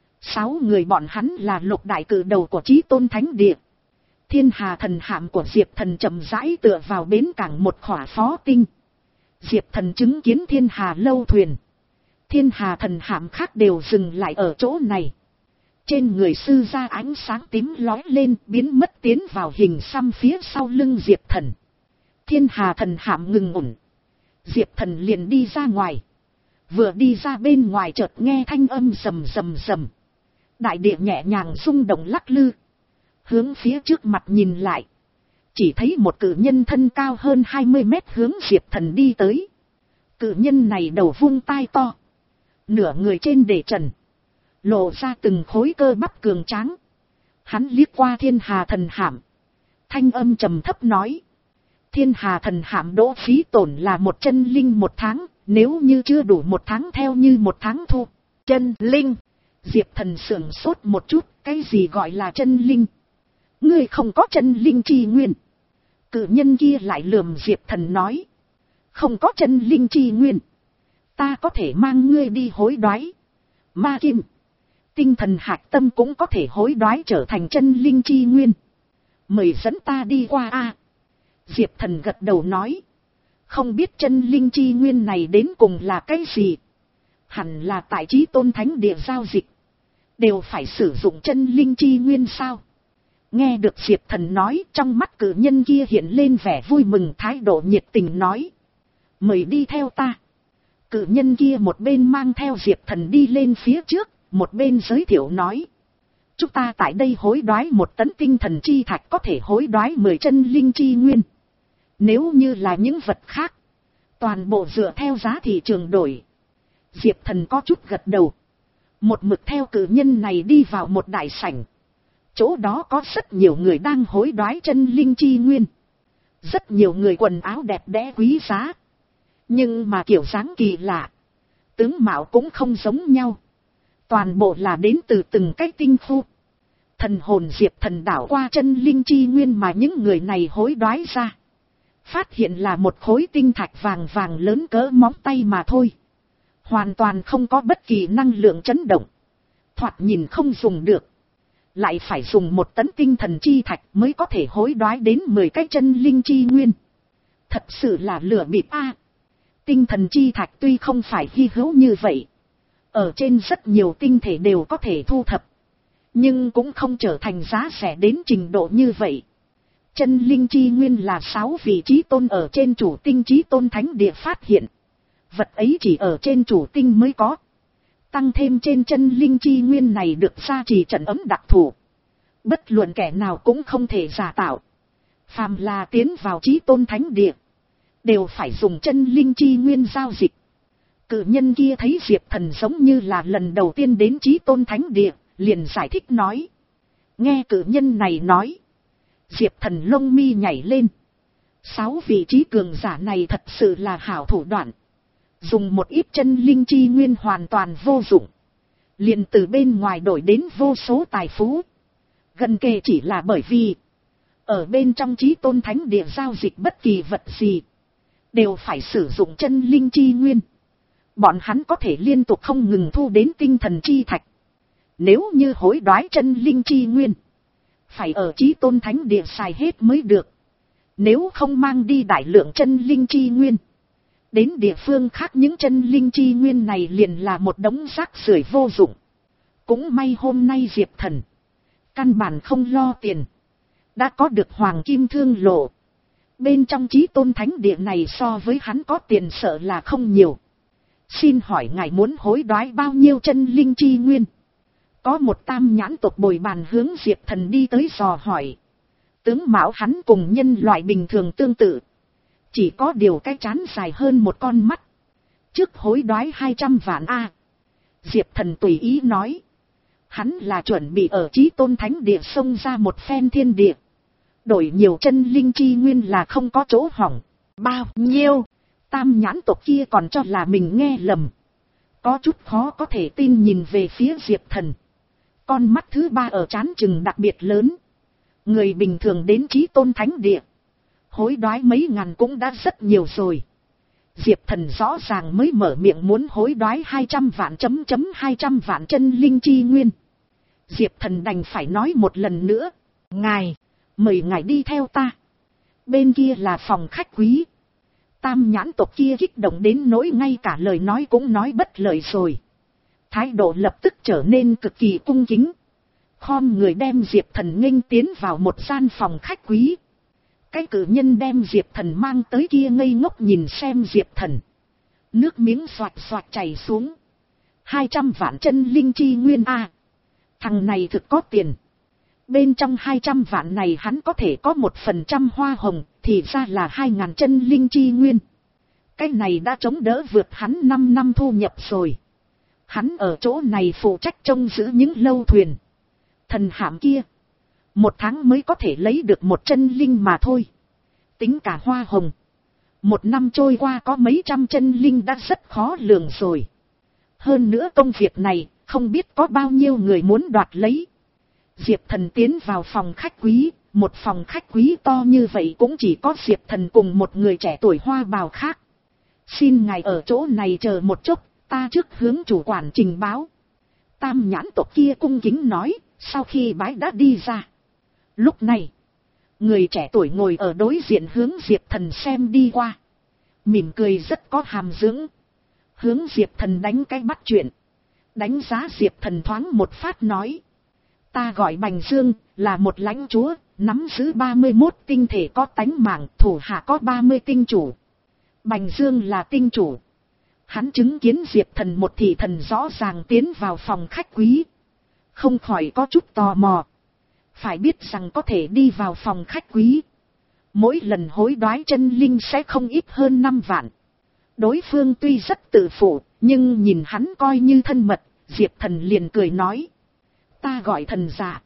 Sáu người bọn hắn là lục đại cử đầu của chí tôn thánh địa. Thiên hà thần hạm của Diệp Thần chậm rãi tựa vào bến cảng một khỏa phó tinh. Diệp Thần chứng kiến thiên hà lâu thuyền. Thiên hà thần hạm khác đều dừng lại ở chỗ này. Trên người sư ra ánh sáng tím lói lên biến mất tiến vào hình xăm phía sau lưng Diệp Thần. Thiên hà thần hạm ngừng ổn. Diệp Thần liền đi ra ngoài. Vừa đi ra bên ngoài chợt nghe thanh âm rầm rầm rầm. Đại địa nhẹ nhàng rung động lắc lư. Hướng phía trước mặt nhìn lại. Chỉ thấy một cử nhân thân cao hơn hai mươi mét hướng Diệp Thần đi tới. Cử nhân này đầu vung tai to. Nửa người trên để trần. Lộ ra từng khối cơ bắp cường tráng. Hắn liếc qua thiên hà thần hạm. Thanh âm trầm thấp nói. Thiên hà thần hạm đỗ phí tổn là một chân linh một tháng. Nếu như chưa đủ một tháng theo như một tháng thu. Chân linh. Diệp Thần sưởng sốt một chút. Cái gì gọi là chân linh? Ngươi không có chân linh chi nguyên. Cự nhân kia lại lườm Diệp Thần nói. Không có chân linh chi nguyên. Ta có thể mang ngươi đi hối đoái. Ma kim. Tinh thần hạch tâm cũng có thể hối đoái trở thành chân linh chi nguyên. Mời dẫn ta đi qua a. Diệp Thần gật đầu nói. Không biết chân linh chi nguyên này đến cùng là cái gì. Hẳn là tại chí tôn thánh địa giao dịch. Đều phải sử dụng chân linh chi nguyên sao. Nghe được Diệp Thần nói, trong mắt cử nhân kia hiện lên vẻ vui mừng, thái độ nhiệt tình nói. Mời đi theo ta. Cử nhân kia một bên mang theo Diệp Thần đi lên phía trước, một bên giới thiệu nói. Chúng ta tại đây hối đoái một tấn tinh thần chi thạch có thể hối đoái mười chân linh chi nguyên. Nếu như là những vật khác, toàn bộ dựa theo giá thị trường đổi. Diệp Thần có chút gật đầu. Một mực theo cử nhân này đi vào một đại sảnh. Chỗ đó có rất nhiều người đang hối đoái chân linh chi nguyên. Rất nhiều người quần áo đẹp đẽ quý giá. Nhưng mà kiểu dáng kỳ lạ. Tướng mạo cũng không giống nhau. Toàn bộ là đến từ từng cái tinh khu. Thần hồn Diệp Thần đảo qua chân linh chi nguyên mà những người này hối đoái ra. Phát hiện là một khối tinh thạch vàng vàng lớn cỡ móng tay mà thôi. Hoàn toàn không có bất kỳ năng lượng chấn động. Thoạt nhìn không dùng được. Lại phải dùng một tấn tinh thần chi thạch mới có thể hối đoái đến mười cái chân linh chi nguyên. Thật sự là lừa bịp a. Tinh thần chi thạch tuy không phải hy hữu như vậy. Ở trên rất nhiều tinh thể đều có thể thu thập. Nhưng cũng không trở thành giá rẻ đến trình độ như vậy. Chân linh chi nguyên là sáu vị chí tôn ở trên chủ tinh chí tôn thánh địa phát hiện. Vật ấy chỉ ở trên chủ tinh mới có. Tăng thêm trên chân linh chi nguyên này được gia trì trận ấm đặc thù. Bất luận kẻ nào cũng không thể giả tạo. Phàm là tiến vào chí tôn thánh địa. Đều phải dùng chân linh chi nguyên giao dịch. Cử nhân kia thấy Diệp Thần giống như là lần đầu tiên đến chí tôn thánh địa. Liền giải thích nói. Nghe cử nhân này nói. Diệp Thần lông mi nhảy lên. Sáu vị trí cường giả này thật sự là hảo thủ đoạn. Dùng một ít chân linh chi nguyên hoàn toàn vô dụng. Liền từ bên ngoài đổi đến vô số tài phú. Gần kề chỉ là bởi vì. Ở bên trong chí tôn thánh địa giao dịch bất kỳ vật gì. Đều phải sử dụng chân linh chi nguyên. Bọn hắn có thể liên tục không ngừng thu đến tinh thần chi thạch. Nếu như hối đoái chân linh chi nguyên. Phải ở chí tôn thánh địa xài hết mới được. Nếu không mang đi đại lượng chân linh chi nguyên. Đến địa phương khác những chân linh chi nguyên này liền là một đống rác rưởi vô dụng. Cũng may hôm nay Diệp Thần căn bản không lo tiền, đã có được hoàng kim thương lộ. Bên trong Chí Tôn Thánh Địa này so với hắn có tiền sợ là không nhiều. Xin hỏi ngài muốn hối đoái bao nhiêu chân linh chi nguyên? Có một tam nhãn tộc bồi bàn hướng Diệp Thần đi tới dò hỏi. Tướng mạo hắn cùng nhân loại bình thường tương tự, chỉ có điều cái trán dài hơn một con mắt. Trước hối đoái hai trăm vạn a. Diệp Thần tùy ý nói. Hắn là chuẩn bị ở Chí Tôn Thánh Địa xông ra một phen thiên địa, đổi nhiều chân linh chi nguyên là không có chỗ hỏng. Bao nhiêu? Tam nhãn tộc kia còn cho là mình nghe lầm, có chút khó có thể tin nhìn về phía Diệp Thần. Con mắt thứ ba ở trán chừng đặc biệt lớn. Người bình thường đến Chí Tôn Thánh Địa hối đoái mấy ngàn cũng đã rất nhiều rồi. Diệp Thần rõ ràng mới mở miệng muốn hối đoái hai trăm vạn chấm chấm hai trăm vạn chân linh chi nguyên. Diệp Thần đành phải nói một lần nữa. Ngài, mời ngài đi theo ta. Bên kia là phòng khách quý. Tam nhãn tộc kia kích động đến nỗi ngay cả lời nói cũng nói bất lợi rồi. Thái độ lập tức trở nên cực kỳ cung kính. Khom người đem Diệp Thần nghênh tiến vào một gian phòng khách quý. Cái cử nhân đem Diệp Thần mang tới kia ngây ngốc nhìn xem Diệp Thần. Nước miếng xoạt xoạt chảy xuống. Hai trăm vạn chân linh chi nguyên a. Thằng này thực có tiền. Bên trong hai trăm vạn này hắn có thể có một phần trăm hoa hồng, thì ra là hai ngàn chân linh chi nguyên. Cái này đã chống đỡ vượt hắn năm năm thu nhập rồi. Hắn ở chỗ này phụ trách trông giữ những lâu thuyền thần hạm kia. Một tháng mới có thể lấy được một chân linh mà thôi. Tính cả hoa hồng, một năm trôi qua có mấy trăm chân linh đã rất khó lường rồi. Hơn nữa công việc này, không biết có bao nhiêu người muốn đoạt lấy. Diệp Thần tiến vào phòng khách quý, một phòng khách quý to như vậy cũng chỉ có Diệp Thần cùng một người trẻ tuổi hoa bào khác. Xin ngài ở chỗ này chờ một chút, ta trước hướng chủ quản trình báo. Tam nhãn tộc kia cung kính nói, sau khi bái đã đi ra. Lúc này, người trẻ tuổi ngồi ở đối diện hướng Diệp Thần xem đi qua. Mỉm cười rất có hàm dưỡng. Hướng Diệp Thần đánh cái bắt chuyện. Đánh giá Diệp Thần thoáng một phát nói. Ta gọi Bành Dương, là một lãnh chúa, nắm giữ ba mươi mốt tinh thể có tánh mạng, thủ hạ có ba mươi tinh chủ. Bành Dương là tinh chủ. Hắn chứng kiến Diệp Thần một thị thần rõ ràng tiến vào phòng khách quý. Không khỏi có chút tò mò. Phải biết rằng có thể đi vào phòng khách quý, mỗi lần hối đoái chân linh sẽ không ít hơn năm vạn. Đối phương tuy rất tự phụ, nhưng nhìn hắn coi như thân mật, Diệp Thần liền cười nói. Ta gọi thần giả.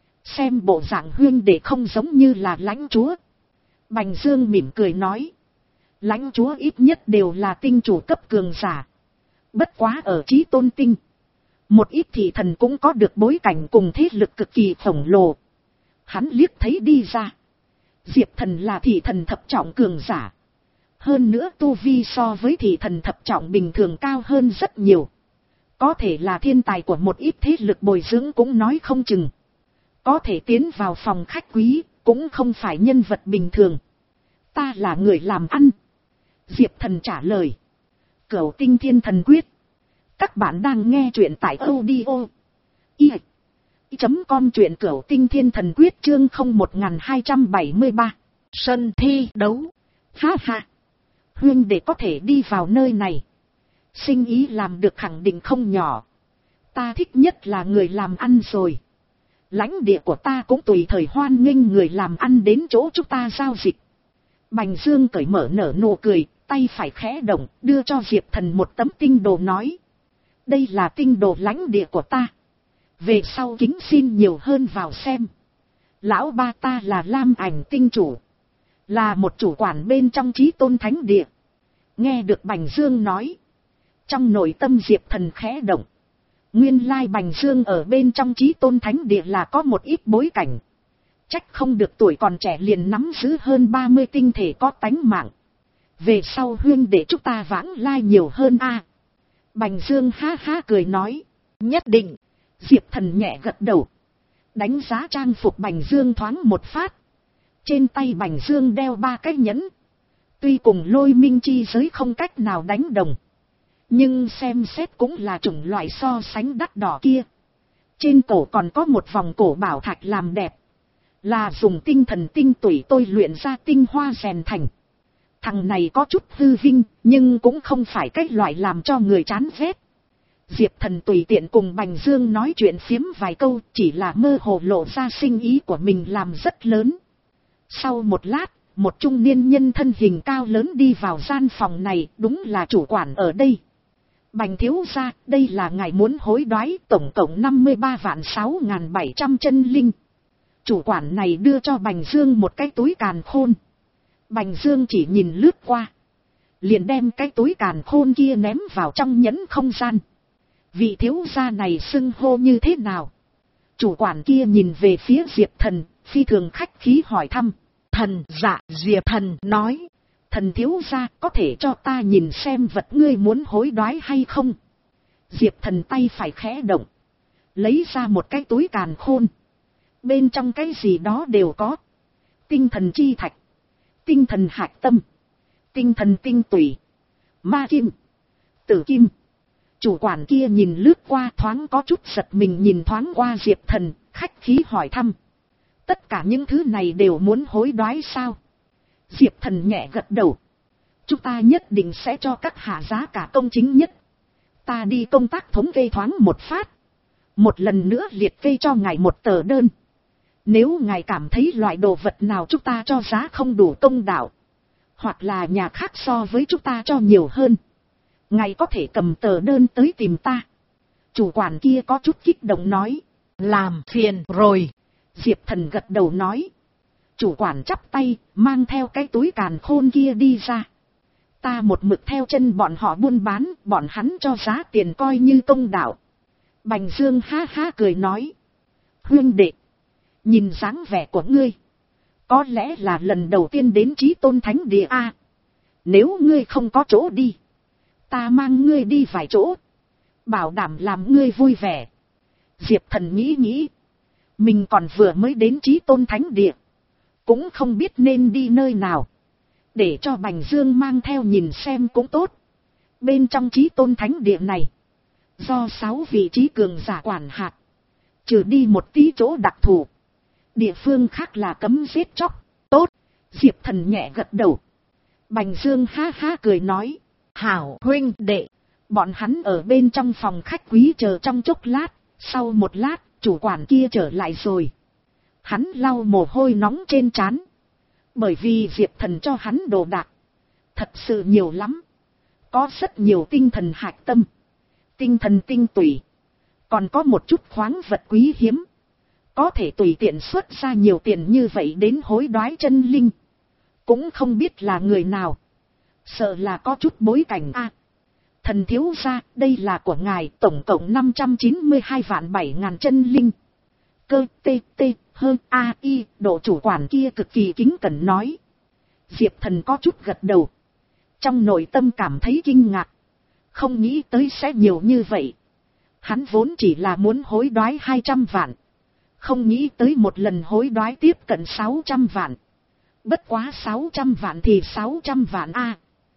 Xem bộ dạng huyên để không giống như là lãnh chúa. Bành Dương mỉm cười nói. Lãnh chúa ít nhất đều là tinh chủ cấp cường giả. Bất quá ở Chí Tôn Tinh, một ít thị thần cũng có được bối cảnh cùng thế lực cực kỳ khổng lồ. Hắn liếc thấy đi ra. Diệp Thần là thị thần thập trọng cường giả. Hơn nữa tu vi so với thị thần thập trọng bình thường cao hơn rất nhiều. Có thể là thiên tài của một ít thế lực bồi dưỡng cũng nói không chừng. Có thể tiến vào phòng khách quý, cũng không phải nhân vật bình thường. Ta là người làm ăn. Diệp Thần trả lời. Cửu Tinh Thiên Thần Quyết. Các bạn đang nghe truyện tại audio i chấm com truyện Cửu Tinh Thiên Thần Quyết chương không một hai bảy ba. Sân thi đấu. Ha ha. Huyên để có thể đi vào nơi này, sinh ý làm được khẳng định không nhỏ. Ta thích nhất là người làm ăn rồi. Lãnh địa của ta cũng tùy thời hoan nghênh người làm ăn đến chỗ chúng ta giao dịch. Bành Dương cởi mở nở nụ cười, tay phải khẽ động, đưa cho Diệp Thần một tấm tinh đồ nói. Đây là tinh đồ lãnh địa của ta. Về sau kính xin nhiều hơn vào xem. Lão ba ta là Lam Ảnh tinh chủ, là một chủ quản bên trong Chí Tôn Thánh Địa. Nghe được Bành Dương nói, trong nội tâm Diệp Thần khẽ động. Nguyên lai Bành Dương ở bên trong Chí Tôn Thánh Địa là có một ít bối cảnh. Trách không được tuổi còn trẻ liền nắm giữ hơn ba mươi tinh thể có tánh mạng. Về sau huyên để chúng ta vãng lai nhiều hơn a. À. Bành Dương ha ha cười nói. Nhất định. Diệp Thần nhẹ gật đầu. Đánh giá trang phục Bành Dương thoáng một phát. Trên tay Bành Dương đeo ba cái nhẫn. Tuy cùng Lôi Minh chi giới không cách nào đánh đồng, nhưng xem xét cũng là chủng loại so sánh đắt đỏ kia. Trên cổ còn có một vòng cổ bảo thạch làm đẹp. Là dùng tinh thần tinh tủy tôi luyện ra tinh hoa rèn thành. Thằng này có chút hư vinh, nhưng cũng không phải cái loại làm cho người chán ghét. Diệp Thần tùy tiện cùng Bành Dương nói chuyện phiếm vài câu, chỉ là mơ hồ lộ ra sinh ý của mình làm rất lớn. Sau một lát, một trung niên nhân thân hình cao lớn đi vào gian phòng này, đúng là chủ quản ở đây. Bành thiếu gia, đây là ngài muốn hối đoái, tổng cộng năm mươi ba vạn sáu nghìn bảy trăm chân linh. Chủ quản này đưa cho Bành Dương một cái túi càn khôn. Bành Dương chỉ nhìn lướt qua, liền đem cái túi càn khôn kia ném vào trong nhẫn không gian. Vị thiếu gia này xưng hô như thế nào? Chủ quản kia nhìn về phía Diệp Thần, phi thường khách khí hỏi thăm. Thần, dạ. Diệp Thần nói, thần thiếu gia có thể cho ta nhìn xem vật ngươi muốn hối đoái hay không? Diệp Thần tay phải khẽ động, lấy ra một cái túi càn khôn. Bên trong cái gì đó đều có. Tinh thần chi thạch, tinh thần hạch tâm, tinh thần tinh tủy, ma kim, tử kim. Chủ quản kia nhìn lướt qua thoáng có chút giật mình, nhìn thoáng qua Diệp Thần, khách khí hỏi thăm. Tất cả những thứ này đều muốn hối đoái sao? Diệp Thần nhẹ gật đầu. Chúng ta nhất định sẽ cho các hạ giá cả công chính nhất. Ta đi công tác thống kê thoáng một phát. Một lần nữa liệt kê cho ngài một tờ đơn. Nếu ngài cảm thấy loại đồ vật nào chúng ta cho giá không đủ công đạo, hoặc là nhà khác so với chúng ta cho nhiều hơn, ngài có thể cầm tờ đơn tới tìm ta. Chủ quản kia có chút kích động nói. Làm phiền rồi. Diệp Thần gật đầu nói. Chủ quản chắp tay, mang theo cái túi càn khôn kia đi ra. Ta một mực theo chân bọn họ buôn bán, bọn hắn cho giá tiền coi như công đạo. Bành Dương ha ha cười nói. Huynh đệ, nhìn dáng vẻ của ngươi, có lẽ là lần đầu tiên đến Chí Tôn Thánh Địa a. Nếu ngươi không có chỗ đi, ta mang ngươi đi vài chỗ, bảo đảm làm ngươi vui vẻ. Diệp Thần nghĩ nghĩ, mình còn vừa mới đến Chí Tôn Thánh Địa, cũng không biết nên đi nơi nào. Để cho Bành Dương mang theo nhìn xem cũng tốt. Bên trong Chí Tôn Thánh Địa này, do sáu vị trí cường giả quản hạt, trừ đi một tí chỗ đặc thù, địa phương khác là cấm giết chóc. Tốt. Diệp Thần nhẹ gật đầu. Bành Dương ha ha cười nói. Hảo huynh đệ. Bọn hắn ở bên trong phòng khách quý chờ trong chốc lát. Sau một lát, chủ quản kia trở lại rồi. Hắn lau mồ hôi nóng trên trán. Bởi vì Diệp Thần cho hắn đồ đạc thật sự nhiều lắm. Có rất nhiều tinh thần hạch tâm, tinh thần tinh tủy, còn có một chút khoáng vật quý hiếm. Có thể tùy tiện xuất ra nhiều tiền như vậy đến hối đoái chân linh. Cũng không biết là người nào. Sợ là có chút bối cảnh a. Thần thiếu gia, đây là của ngài, tổng cộng năm trăm chín mươi hai vạn bảy ngàn chân linh. Cơ tê tê hơn a i, độ chủ quản kia cực kỳ kính cẩn nói. Diệp Thần có chút gật đầu. Trong nội tâm cảm thấy kinh ngạc. Không nghĩ tới sẽ nhiều như vậy. Hắn vốn chỉ là muốn hối đoái hai trăm vạn. Không nghĩ tới một lần hối đoái tiếp cận sáu trăm vạn. Bất quá sáu trăm vạn thì sáu trăm vạn a.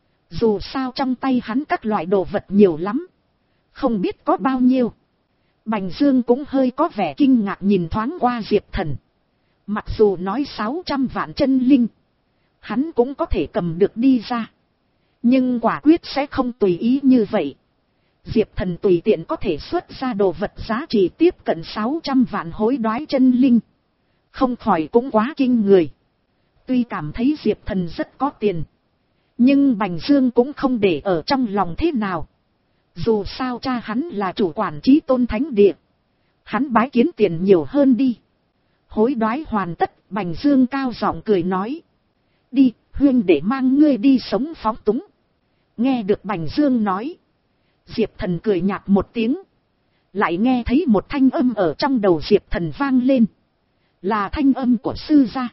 Dù sao trong tay hắn các loại đồ vật nhiều lắm. Không biết có bao nhiêu. Bành Dương cũng hơi có vẻ kinh ngạc nhìn thoáng qua Diệp Thần. Mặc dù nói sáu trăm vạn chân linh, hắn cũng có thể cầm được đi ra. Nhưng quả quyết sẽ không tùy ý như vậy. Diệp Thần tùy tiện có thể xuất ra đồ vật giá trị tiếp cận sáu trăm vạn hối đoái chân linh. Không khỏi cũng quá kinh người. Tuy cảm thấy Diệp Thần rất có tiền, nhưng Bành Dương cũng không để ở trong lòng thế nào. Dù sao cha hắn là chủ quản Chí Tôn Thánh Địa, hắn bái kiến tiền nhiều hơn đi. Hối đoái hoàn tất, Bành Dương cao giọng cười nói. Đi, huynh để mang ngươi đi sống phóng túng. Nghe được Bành Dương nói, Diệp Thần cười nhạt một tiếng. Lại nghe thấy một thanh âm ở trong đầu Diệp Thần vang lên. Là thanh âm của sư gia.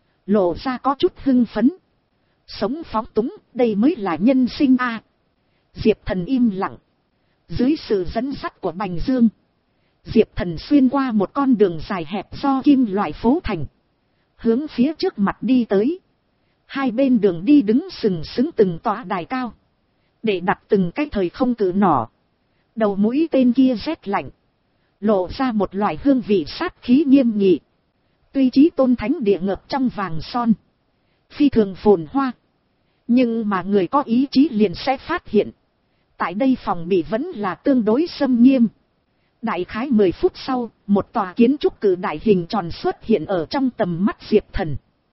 Lộ ra có chút hưng phấn. Sống phóng túng, đây mới là nhân sinh a. À. Diệp Thần im lặng. Dưới sự dẫn dắt của Bành Dương, Diệp Thần xuyên qua một con đường dài hẹp do kim loại phố thành, hướng phía trước mặt đi tới. Hai bên đường đi đứng sừng sững từng tòa đài cao, để đặt từng cái thời không cự nỏ. Đầu mũi tên kia rét lạnh, lộ ra một loại hương vị sát khí nghiêm nghị. Tuy chí tôn thánh địa ngập trong vàng son, phi thường phồn hoa, nhưng mà người có ý chí liền sẽ phát hiện, tại đây phòng bị vẫn là tương đối xâm nghiêm. Đại khái mười phút sau, một tòa kiến trúc cử đại hình tròn xuất hiện ở trong tầm mắt Diệp Thần.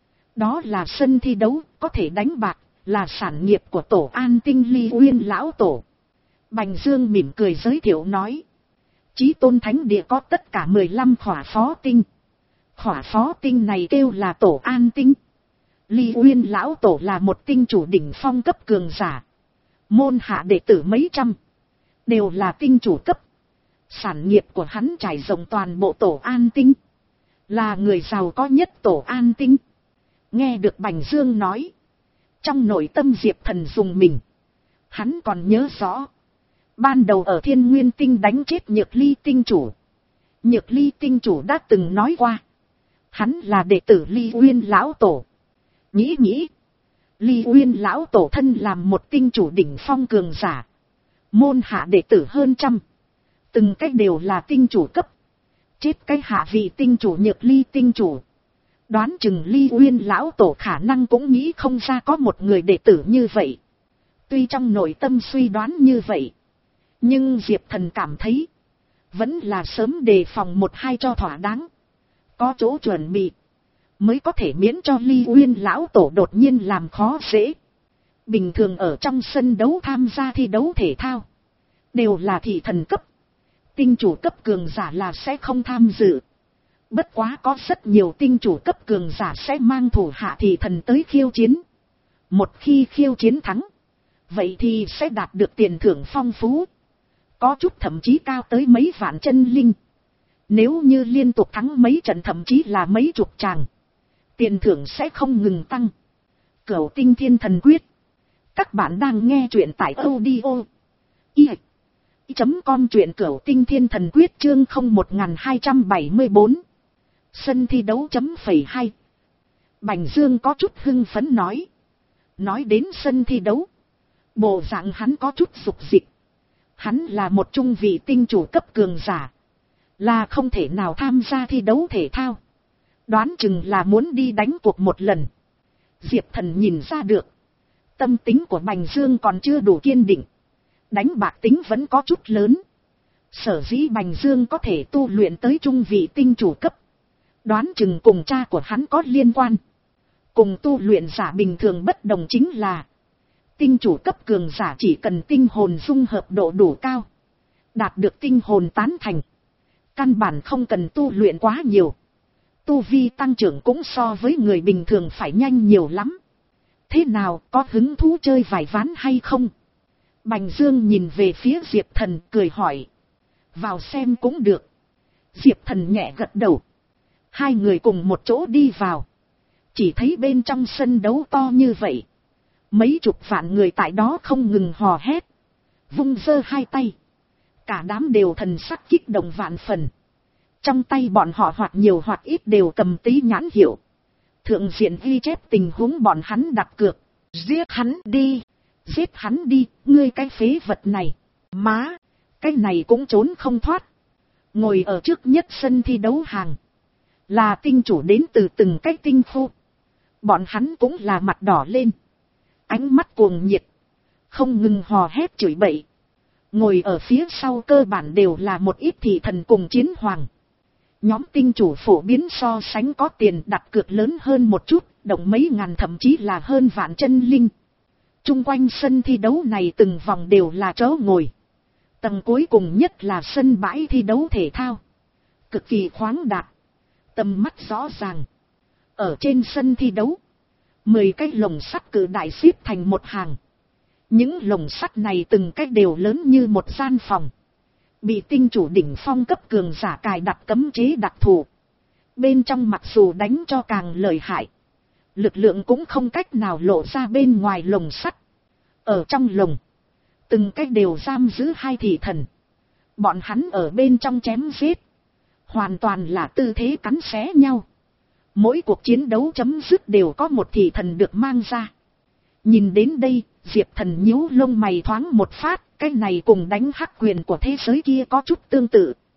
Đó là sân thi đấu, có thể đánh bạc, là sản nghiệp của tổ An Tinh Ly Uyên lão tổ. Bành Dương mỉm cười giới thiệu nói, chí tôn thánh địa có tất cả mười lăm khỏa phó tinh. Khỏa phó tinh này kêu là tổ An Tinh. Ly Uyên lão tổ là một tinh chủ đỉnh phong cấp cường giả. Môn hạ đệ tử mấy trăm, đều là tinh chủ cấp. Sản nghiệp của hắn trải rộng toàn bộ tổ An Tinh, là người giàu có nhất tổ An Tinh. Nghe được Bành Dương nói, trong nội tâm Diệp Thần dùng mình. Hắn còn nhớ rõ, ban đầu ở Thiên Nguyên Tinh đánh chết Nhược Ly tinh chủ. Nhược Ly tinh chủ đã từng nói qua, hắn là đệ tử Ly Uyên lão tổ. Nghĩ nghĩ, Ly Uyên lão tổ thân làm một tinh chủ đỉnh phong cường giả, môn hạ đệ tử hơn trăm, từng cách đều là tinh chủ cấp. Chết cái hạ vị tinh chủ Nhược Ly tinh chủ, đoán chừng Ly Uyên lão tổ khả năng cũng nghĩ không ra có một người đệ tử như vậy. Tuy trong nội tâm suy đoán như vậy, nhưng Diệp Thần cảm thấy, vẫn là sớm đề phòng một hai cho thỏa đáng. Có chỗ chuẩn bị, mới có thể miễn cho Ly Uyên lão tổ đột nhiên làm khó dễ. Bình thường ở trong sân đấu tham gia thi đấu thể thao, đều là thị thần cấp. Tinh chủ cấp cường giả là sẽ không tham dự. Bất quá có rất nhiều tinh chủ cấp cường giả sẽ mang thủ hạ thị thần tới khiêu chiến. Một khi khiêu chiến thắng, vậy thì sẽ đạt được tiền thưởng phong phú. Có chút thậm chí cao tới mấy vạn chân linh. Nếu như liên tục thắng mấy trận thậm chí là mấy chục tràng, tiền thưởng sẽ không ngừng tăng. Cửu Tinh Thiên Thần Quyết. Các bạn đang nghe truyện tại audio i chấm com, truyện Cửu Tinh Thiên Thần Quyết chương không một hai bảy bốn. Sân thi đấu chấm phẩy hai. Bành Dương có chút hưng phấn nói. Nói đến sân thi đấu, bộ dạng hắn có chút dục dịch. Hắn là một trung vị tinh chủ cấp cường giả, là không thể nào tham gia thi đấu thể thao. Đoán chừng là muốn đi đánh cuộc một lần. Diệp Thần nhìn ra được, tâm tính của Bành Dương còn chưa đủ kiên định. Đánh bạc tính vẫn có chút lớn. Sở dĩ Bành Dương có thể tu luyện tới trung vị tinh chủ cấp, đoán chừng cùng cha của hắn có liên quan. Cùng tu luyện giả bình thường bất đồng chính là, tinh chủ cấp cường giả chỉ cần tinh hồn dung hợp độ đủ cao, đạt được tinh hồn tán thành, căn bản không cần tu luyện quá nhiều. Tu vi tăng trưởng cũng so với người bình thường phải nhanh nhiều lắm. Thế nào, có hứng thú chơi vài ván hay không? Bành Dương nhìn về phía Diệp Thần cười hỏi. Vào xem cũng được. Diệp Thần nhẹ gật đầu. Hai người cùng một chỗ đi vào. Chỉ thấy bên trong sân đấu to như vậy, mấy chục vạn người tại đó không ngừng hò hét, vung giơ hai tay. Cả đám đều thần sắc kích động vạn phần. Trong tay bọn họ hoặc nhiều hoặc ít đều cầm tí nhãn hiệu. Thượng diện ghi chép tình huống bọn hắn đặt cược. Giết hắn đi, giết hắn đi, ngươi cái phế vật này. Má, cái này cũng trốn không thoát. Ngồi ở trước nhất sân thi đấu hàng, là tinh chủ đến từ từng cái tinh khu. Bọn hắn cũng là mặt đỏ lên, ánh mắt cuồng nhiệt, không ngừng hò hét chửi bậy. Ngồi ở phía sau cơ bản đều là một ít thị thần cùng chiến hoàng. Nhóm tinh chủ phổ biến so sánh có tiền, đặt cược lớn hơn một chút, động mấy ngàn thậm chí là hơn vạn chân linh. Trung quanh sân thi đấu này từng vòng đều là chỗ ngồi. Tầng cuối cùng nhất là sân bãi thi đấu thể thao. Cực kỳ khoáng đạt, tầm mắt rõ ràng. Ở trên sân thi đấu, mười cái lồng sắt cự đại xếp thành một hàng. Những lồng sắt này từng cái đều lớn như một gian phòng. Bị tinh chủ đỉnh phong cấp cường giả cài đặt cấm chế đặc thù. Bên trong mặc dù đánh cho càng lợi hại, lực lượng cũng không cách nào lộ ra bên ngoài lồng sắt. Ở trong lồng, từng cái đều giam giữ hai thị thần. Bọn hắn ở bên trong chém giết, hoàn toàn là tư thế cắn xé nhau. Mỗi cuộc chiến đấu chấm dứt đều có một thị thần được mang ra. Nhìn đến đây, Diệp Thần nhíu lông mày thoáng một phát, cái này cùng đánh hắc quyền của thế giới kia có chút tương tự.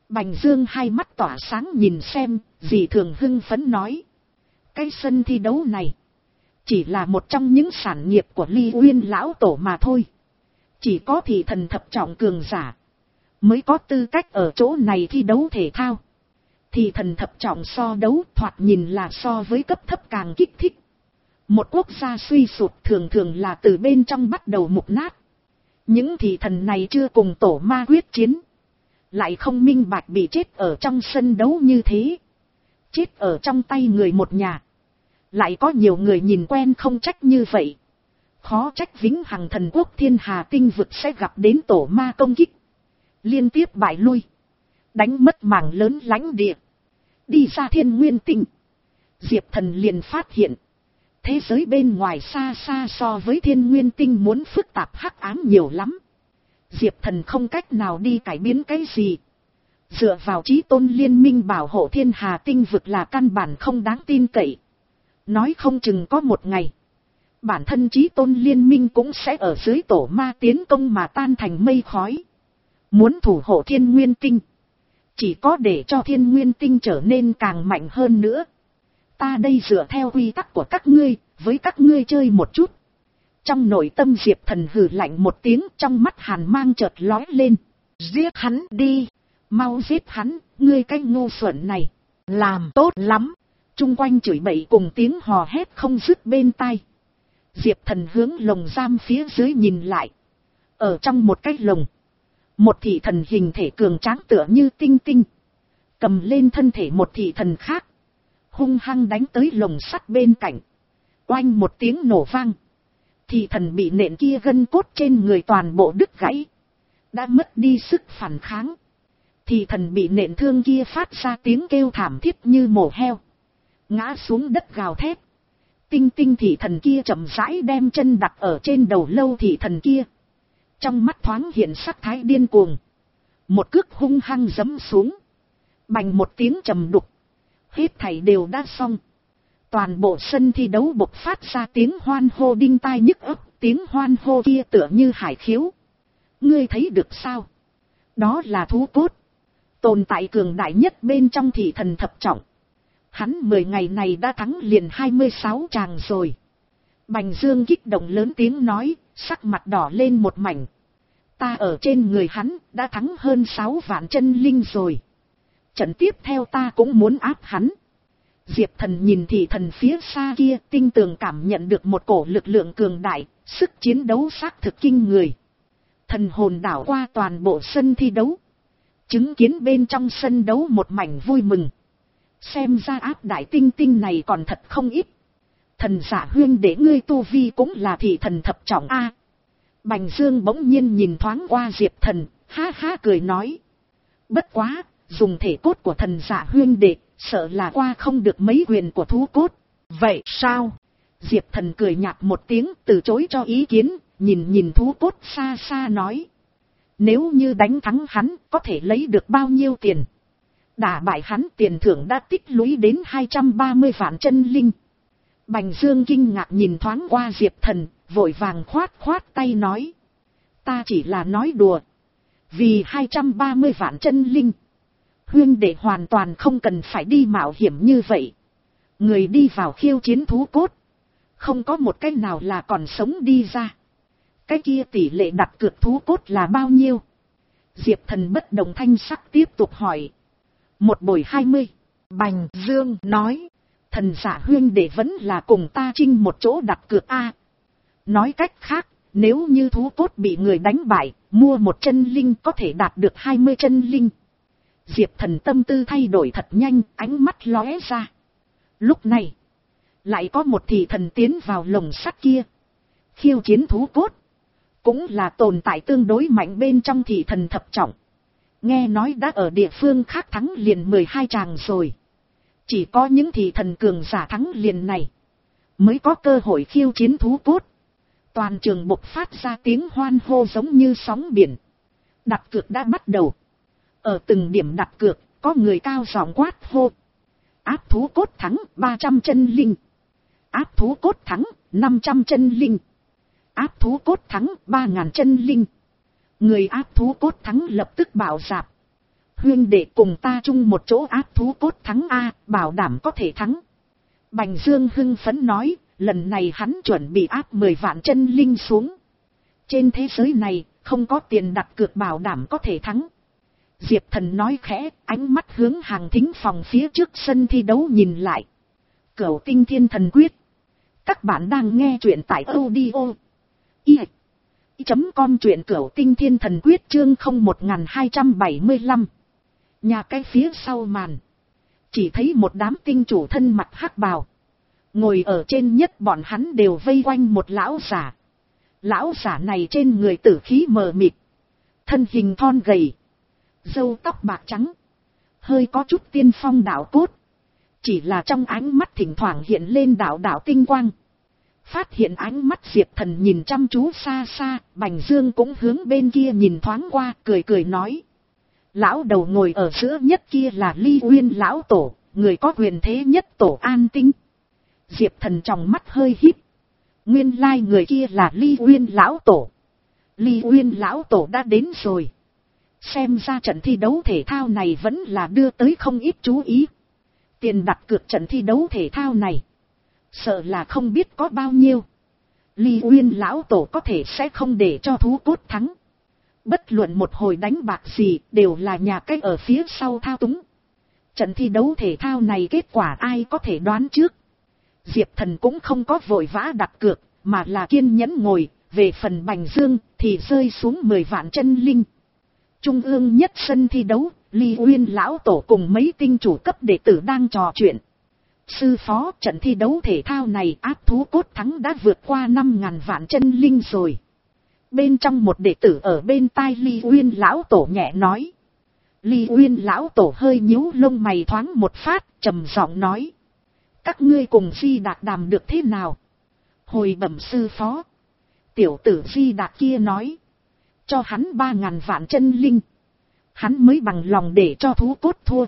Bành Dương hai mắt tỏa sáng nhìn xem, dì thường hưng phấn nói. Cái sân thi đấu này, chỉ là một trong những sản nghiệp của Ly Uyên lão tổ mà thôi. Chỉ có thị thần thập trọng cường giả, mới có tư cách ở chỗ này thi đấu thể thao. Thị thần thập trọng so đấu thoạt nhìn là so với cấp thấp càng kích thích. Một quốc gia suy sụp thường thường là từ bên trong bắt đầu mục nát. Những thị thần này chưa cùng tổ ma quyết chiến, lại không minh bạch bị chết ở trong sân đấu như thế. Chết ở trong tay người một nhà. Lại có nhiều người nhìn quen không trách như vậy. Khó trách vĩnh hằng thần quốc thiên hà tinh vực sẽ gặp đến tổ ma công kích. Liên tiếp bại lui. Đánh mất mảng lớn lãnh địa. Đi ra thiên nguyên tinh. Diệp Thần liền phát hiện. Thế giới bên ngoài xa xa so với thiên nguyên tinh muốn phức tạp hắc ám nhiều lắm. Diệp Thần không cách nào đi cải biến cái gì. Dựa vào chí tôn liên minh bảo hộ thiên hà tinh vực là căn bản không đáng tin cậy. Nói không chừng có một ngày, bản thân chí tôn liên minh cũng sẽ ở dưới tổ ma tiến công mà tan thành mây khói. Muốn thủ hộ thiên nguyên tinh, chỉ có để cho thiên nguyên tinh trở nên càng mạnh hơn nữa. Ta đây dựa theo quy tắc của các ngươi, với các ngươi chơi một chút. Trong nội tâm Diệp Thần hừ lạnh một tiếng, trong mắt hàn mang chợt lóe lên. Giết hắn đi, mau giết hắn, ngươi cái ngu xuẩn này, làm tốt lắm. Trung quanh chửi bậy cùng tiếng hò hét không dứt bên tai. Diệp Thần hướng lồng giam phía dưới nhìn lại. Ở trong một cái lồng, một thị thần hình thể cường tráng tựa như tinh tinh, cầm lên thân thể một thị thần khác, hung hăng đánh tới lồng sắt bên cạnh. Oanh một tiếng nổ vang, thị thần bị nện kia gân cốt trên người toàn bộ đứt gãy, đã mất đi sức phản kháng. Thị thần bị nện thương kia phát ra tiếng kêu thảm thiết như mổ heo, ngã xuống đất gào thét. Tinh tinh thị thần kia chậm rãi đem chân đặt ở trên đầu lâu thị thần kia, trong mắt thoáng hiện sắc thái điên cuồng, một cước hung hăng giẫm xuống. Bành một tiếng trầm đục, hết thảy đều đã xong. Toàn bộ sân thi đấu bộc phát ra tiếng hoan hô đinh tai nhức óc. Tiếng hoan hô kia tựa như hải khiếu. Ngươi thấy được sao? Đó là thú cốt, tồn tại cường đại nhất bên trong thị thần thập trọng. Hắn mười ngày này đã thắng liền hai mươi sáu tràng rồi. Bành Dương kích động lớn tiếng nói, sắc mặt đỏ lên một mảnh. Ta ở trên người hắn đã thắng hơn sáu vạn chân linh rồi. Trận tiếp theo ta cũng muốn áp hắn. Diệp Thần nhìn thị thần phía xa kia, tinh tường cảm nhận được một cổ lực lượng cường đại, sức chiến đấu xác thực kinh người. Thần hồn đảo qua toàn bộ sân thi đấu, chứng kiến bên trong sân đấu một mảnh vui mừng. Xem ra áp đại tinh tinh này còn thật không ít. Thần giả huyên để ngươi tu vi cũng là thị thần thập trọng a. Bành Dương bỗng nhiên nhìn thoáng qua Diệp Thần, ha ha cười nói. Bất quá, dùng thể cốt của thần giả huyên đệ, sợ là qua không được mấy huyền của thú cốt. Vậy sao? Diệp Thần cười nhạt một tiếng, từ chối cho ý kiến, nhìn nhìn thú cốt xa xa nói. Nếu như đánh thắng hắn, có thể lấy được bao nhiêu tiền? Đả bại hắn tiền thưởng đã tích lũy đến hai trăm ba mươi vạn chân linh. Bành Dương kinh ngạc nhìn thoáng qua Diệp Thần, vội vàng khoát khoát tay nói. Ta chỉ là nói đùa. Vì hai trăm ba mươi vạn chân linh, huyên đệ hoàn toàn không cần phải đi mạo hiểm như vậy. Người đi vào khiêu chiến thú cốt, không có một cái nào là còn sống đi ra. Cái kia tỷ lệ đặt cược thú cốt là bao nhiêu? Diệp Thần bất động thanh sắc tiếp tục hỏi. Một bồi hai mươi. Bành Dương nói. Thần giả huyên đệ vẫn là cùng ta chinh một chỗ đặt cược a. Nói cách khác, nếu như thú cốt bị người đánh bại, mua một chân linh có thể đạt được hai mươi chân linh. Diệp Thần tâm tư thay đổi thật nhanh, ánh mắt lóe ra. Lúc này, lại có một thị thần tiến vào lồng sắt kia. Khiêu chiến thú cốt, cũng là tồn tại tương đối mạnh bên trong thị thần thập trọng. Nghe nói đã ở địa phương khác thắng liền mười hai tràng rồi. Chỉ có những thị thần cường giả thắng liền này, mới có cơ hội khiêu chiến thú cốt. Toàn trường bộc phát ra tiếng hoan hô giống như sóng biển. Đặt cược đã bắt đầu. Ở từng điểm đặt cược, có người cao giọng quát hô. Áp thú cốt thắng ba trăm chân linh. Áp thú cốt thắng năm trăm chân linh. Áp thú cốt thắng ba ngàn chân linh. Người áp thú cốt thắng lập tức bảo dạp. Huynh đệ cùng ta chung một chỗ áp thú cốt thắng A, bảo đảm có thể thắng. Bành Dương hưng phấn nói, lần này hắn chuẩn bị áp mười vạn chân linh xuống. Trên thế giới này, không có tiền đặt cược bảo đảm có thể thắng. Diệp Thần nói khẽ, ánh mắt hướng hàng thính phòng phía trước sân thi đấu nhìn lại. Cửu Tinh Thiên Thần Quyết. Các bạn đang nghe truyện tại audio i chấm com, truyện Cửu Tinh Thiên Thần Quyết chương không một hai bảy lăm. Nhà cái phía sau màn. Chỉ thấy một đám tinh chủ thân mặc hắc bào. Ngồi ở trên nhất, bọn hắn đều vây quanh một lão giả. Lão giả này trên người tử khí mờ mịt. Thân hình thon gầy. Râu tóc bạc trắng. Hơi có chút tiên phong đạo cốt. Chỉ là trong ánh mắt thỉnh thoảng hiện lên đạo đạo tinh quang. Phát hiện ánh mắt Diệp Thần nhìn chăm chú xa xa, Bành Dương cũng hướng bên kia nhìn thoáng qua, cười cười nói. Lão đầu ngồi ở giữa nhất kia là Ly Uyên lão tổ, người có quyền thế nhất tổ An Tinh. Diệp Thần trong mắt hơi híp. Nguyên lai người kia là Ly Uyên lão tổ. Ly Uyên lão tổ đã đến rồi. Xem ra trận thi đấu thể thao này vẫn là đưa tới không ít chú ý. Tiền đặt cược trận thi đấu thể thao này, sợ là không biết có bao nhiêu. Ly Uyên lão tổ có thể sẽ không để cho thú cốt thắng. Bất luận một hồi đánh bạc gì, đều là nhà cái ở phía sau thao túng. Trận thi đấu thể thao này kết quả ai có thể đoán trước. Diệp Thần cũng không có vội vã đặt cược, mà là kiên nhẫn ngồi. Về phần Bành Dương thì rơi xuống mười vạn chân linh. Trung ương nhất sân thi đấu, Ly Uyên lão tổ cùng mấy tinh chủ cấp đệ tử đang trò chuyện. Sư phó, trận thi đấu thể thao này áp thú cốt thắng đã vượt qua năm ngàn vạn chân linh rồi. Bên trong một đệ tử ở bên tai Ly Uyên lão tổ nhẹ nói. Ly Uyên lão tổ hơi nhíu lông mày thoáng một phát, trầm giọng nói. Các ngươi cùng Di Đạc đàm được thế nào? Hồi bẩm sư phó. Tiểu tử Di Đạc kia nói. Cho hắn ba ngàn vạn chân linh. Hắn mới bằng lòng để cho thú cốt thua.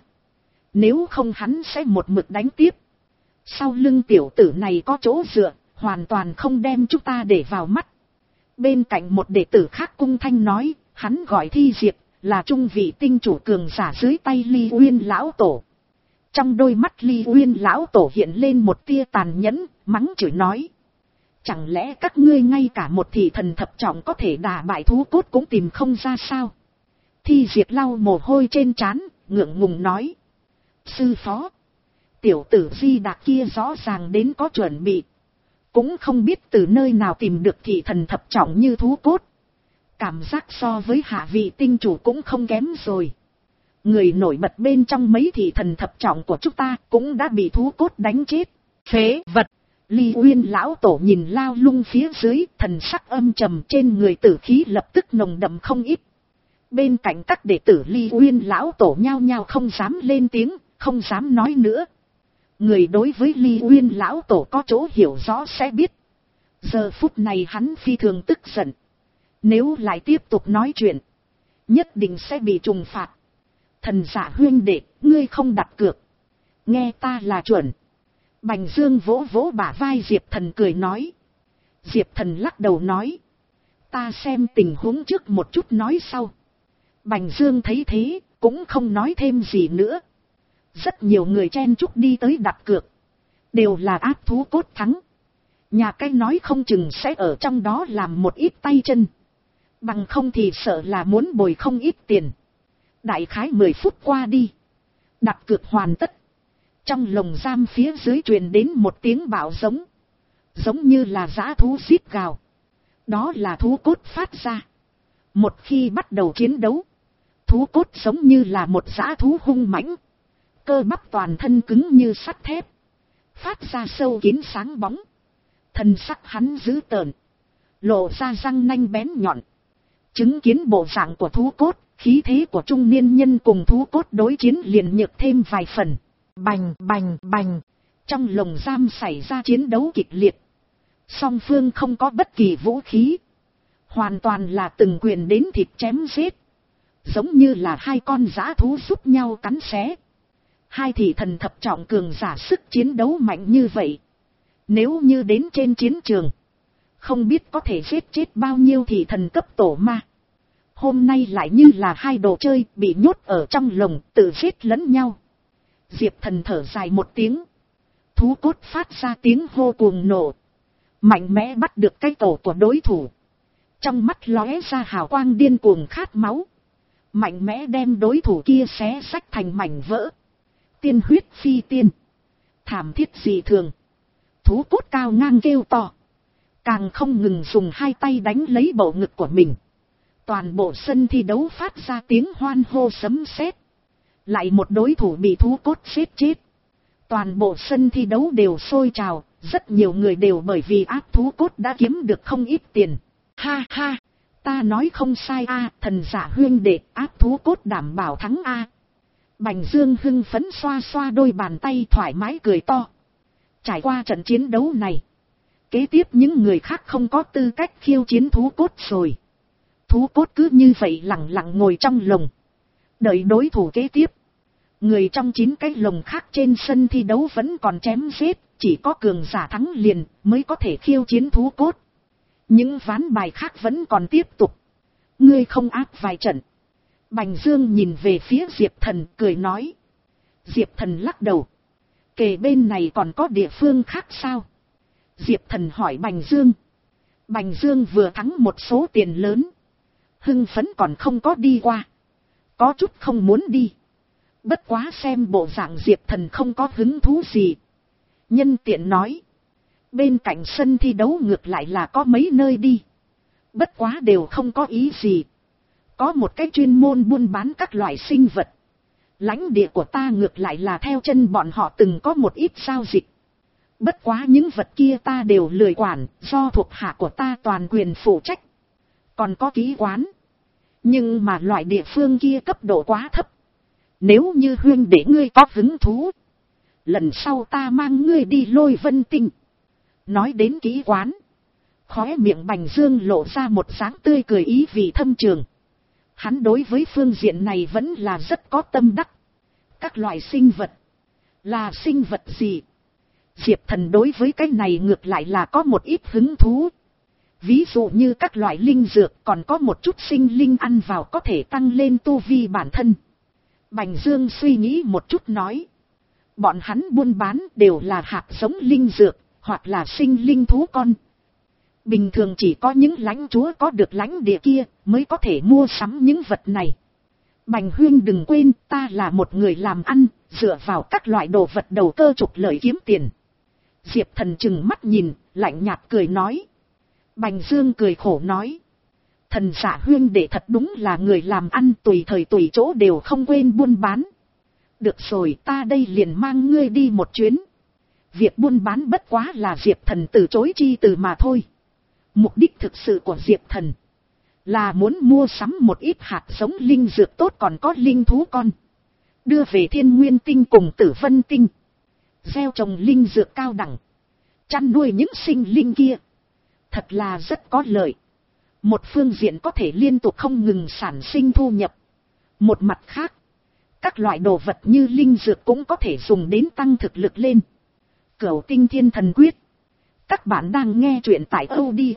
Nếu không hắn sẽ một mực đánh tiếp. Sau lưng tiểu tử này có chỗ dựa, hoàn toàn không đem chúng ta để vào mắt. Bên cạnh một đệ tử khác cung thanh nói, hắn gọi Thi Diệp, là trung vị tinh chủ cường giả dưới tay Ly Uyên lão tổ. Trong đôi mắt Ly Uyên lão tổ hiện lên một tia tàn nhẫn, mắng chửi nói. Chẳng lẽ các ngươi ngay cả một thị thần thập trọng có thể đả bại thú cốt cũng tìm không ra sao? Thi Diệp lau mồ hôi trên trán, ngượng ngùng nói. Sư phó, tiểu tử Di Đạc kia rõ ràng đến có chuẩn bị. Cũng không biết từ nơi nào tìm được thị thần thập trọng như thú cốt. Cảm giác so với hạ vị tinh chủ cũng không kém rồi. Người nổi bật bên trong mấy thị thần thập trọng của chúng ta cũng đã bị thú cốt đánh chết. Phế vật! Ly Uyên lão tổ nhìn lao lung phía dưới, thần sắc âm trầm, trên người tử khí lập tức nồng đậm không ít. Bên cạnh các đệ tử Ly Uyên lão tổ nhao nhao không dám lên tiếng, không dám nói nữa. Người đối với Ly Uyên lão tổ có chỗ hiểu rõ sẽ biết. Giờ phút này hắn phi thường tức giận. Nếu lại tiếp tục nói chuyện, nhất định sẽ bị trừng phạt. Thần giả huynh đệ, ngươi không đặt cược. Nghe ta là chuẩn. Bành Dương vỗ vỗ bả vai Diệp Thần cười nói. Diệp Thần lắc đầu nói. Ta xem tình huống trước một chút nói sau. Bành Dương thấy thế, cũng không nói thêm gì nữa. Rất nhiều người chen chúc đi tới đặt cược. Đều là áp thú cốt thắng. Nhà cái nói không chừng sẽ ở trong đó làm một ít tay chân. Bằng không thì sợ là muốn bồi không ít tiền. Đại khái mười phút qua đi. Đặt cược hoàn tất. Trong lồng giam phía dưới truyền đến một tiếng bạo giống. Giống như là dã thú rít gào. Đó là thú cốt phát ra. Một khi bắt đầu chiến đấu, thú cốt giống như là một dã thú hung mãnh. Cơ bắp toàn thân cứng như sắt thép. Phát ra sâu kín sáng bóng. Thân sắc hắn dữ tợn. Lộ ra răng nanh bén nhọn. Chứng kiến bộ dạng của thú cốt, khí thế của trung niên nhân cùng thú cốt đối chiến liền nhược thêm vài phần. Bành bành bành. Trong lồng giam xảy ra chiến đấu kịch liệt. Song phương không có bất kỳ vũ khí. Hoàn toàn là từng quyền đến thịt chém giết. Giống như là hai con dã thú giúp nhau cắn xé. Hai thị thần thập trọng cường giả sức chiến đấu mạnh như vậy. Nếu như đến trên chiến trường, không biết có thể giết chết bao nhiêu thị thần cấp tổ ma. Hôm nay lại như là hai đồ chơi bị nhốt ở trong lồng tự giết lẫn nhau. Diệp Thần thở dài một tiếng. Thú cốt phát ra tiếng hô cuồng nổ. Mạnh mẽ bắt được cái cổ của đối thủ. Trong mắt lóe ra hào quang điên cuồng khát máu. Mạnh mẽ đem đối thủ kia xé xách thành mảnh vỡ. Tiên huyết phi tiên. Thảm thiết dị thường. Thú cốt cao ngang kêu to. Càng không ngừng dùng hai tay đánh lấy bầu ngực của mình. Toàn bộ sân thi đấu phát ra tiếng hoan hô sấm sét. Lại một đối thủ bị thú cốt giết chết. Toàn bộ sân thi đấu đều sôi trào. Rất nhiều người đều bởi vì áp thú cốt đã kiếm được không ít tiền. Ha ha, ta nói không sai a, thần giả huyên đệ, áp thú cốt đảm bảo thắng a. Bành Dương hưng phấn xoa xoa đôi bàn tay thoải mái cười to. Trải qua trận chiến đấu này, kế tiếp những người khác không có tư cách khiêu chiến thú cốt rồi. Thú cốt cứ như vậy lặng lặng ngồi trong lồng, đợi đối thủ kế tiếp. Người trong chín cái lồng khác trên sân thi đấu vẫn còn chém giết, chỉ có cường giả thắng liền mới có thể khiêu chiến thú cốt. Những ván bài khác vẫn còn tiếp tục. Ngươi không áp vài trận. Bành Dương nhìn về phía Diệp Thần cười nói. Diệp Thần lắc đầu. Kề bên này còn có địa phương khác sao? Diệp Thần hỏi Bành Dương. Bành Dương vừa thắng một số tiền lớn. Hưng phấn còn không có đi qua. Có chút không muốn đi. Bất quá xem bộ dạng Diệp Thần không có hứng thú gì. Nhân tiện nói. Bên cạnh sân thi đấu ngược lại là có mấy nơi đi. Bất quá đều không có ý gì. Có một cái chuyên môn buôn bán các loại sinh vật. Lãnh địa của ta ngược lại là theo chân bọn họ từng có một ít giao dịch. Bất quá những vật kia ta đều lười quản, do thuộc hạ của ta toàn quyền phụ trách. Còn có ký quán. Nhưng mà loại địa phương kia cấp độ quá thấp. Nếu như huyên để ngươi có hứng thú, lần sau ta mang ngươi đi Lôi Vân Tinh. Nói đến ký quán, khóe miệng Bành Dương lộ ra một dáng tươi cười ý vị thâm trường. Hắn đối với phương diện này vẫn là rất có tâm đắc. Các loại sinh vật. Là sinh vật gì? Diệp Thần đối với cái này ngược lại là có một ít hứng thú. Ví dụ như các loại linh dược còn có một chút sinh linh ăn vào có thể tăng lên tu vi bản thân. Bành Dương suy nghĩ một chút nói. Bọn hắn buôn bán đều là hạt giống linh dược, hoặc là sinh linh thú con. Bình thường chỉ có những lãnh chúa có được lãnh địa kia mới có thể mua sắm những vật này. Bành Huyên đừng quên ta là một người làm ăn, dựa vào các loại đồ vật đầu cơ trục lợi kiếm tiền. Diệp Thần trừng mắt nhìn, lạnh nhạt cười nói. Bành Dương cười khổ nói. Thần giả Huyên đệ thật đúng là người làm ăn tùy thời tùy chỗ đều không quên buôn bán. Được rồi, ta đây liền mang ngươi đi một chuyến. Việc buôn bán bất quá là Diệp Thần từ chối chi từ mà thôi. Mục đích thực sự của Diệp Thần là muốn mua sắm một ít hạt giống linh dược tốt còn có linh thú con. Đưa về Thiên Nguyên Tinh cùng Tử Vân Tinh. Gieo trồng linh dược cao đẳng. Chăn nuôi những sinh linh kia. Thật là rất có lợi. Một phương diện có thể liên tục không ngừng sản sinh thu nhập. Một mặt khác, các loại đồ vật như linh dược cũng có thể dùng đến tăng thực lực lên. Cửu Tinh Thiên Thần Quyết. Các bạn đang nghe truyện tại audio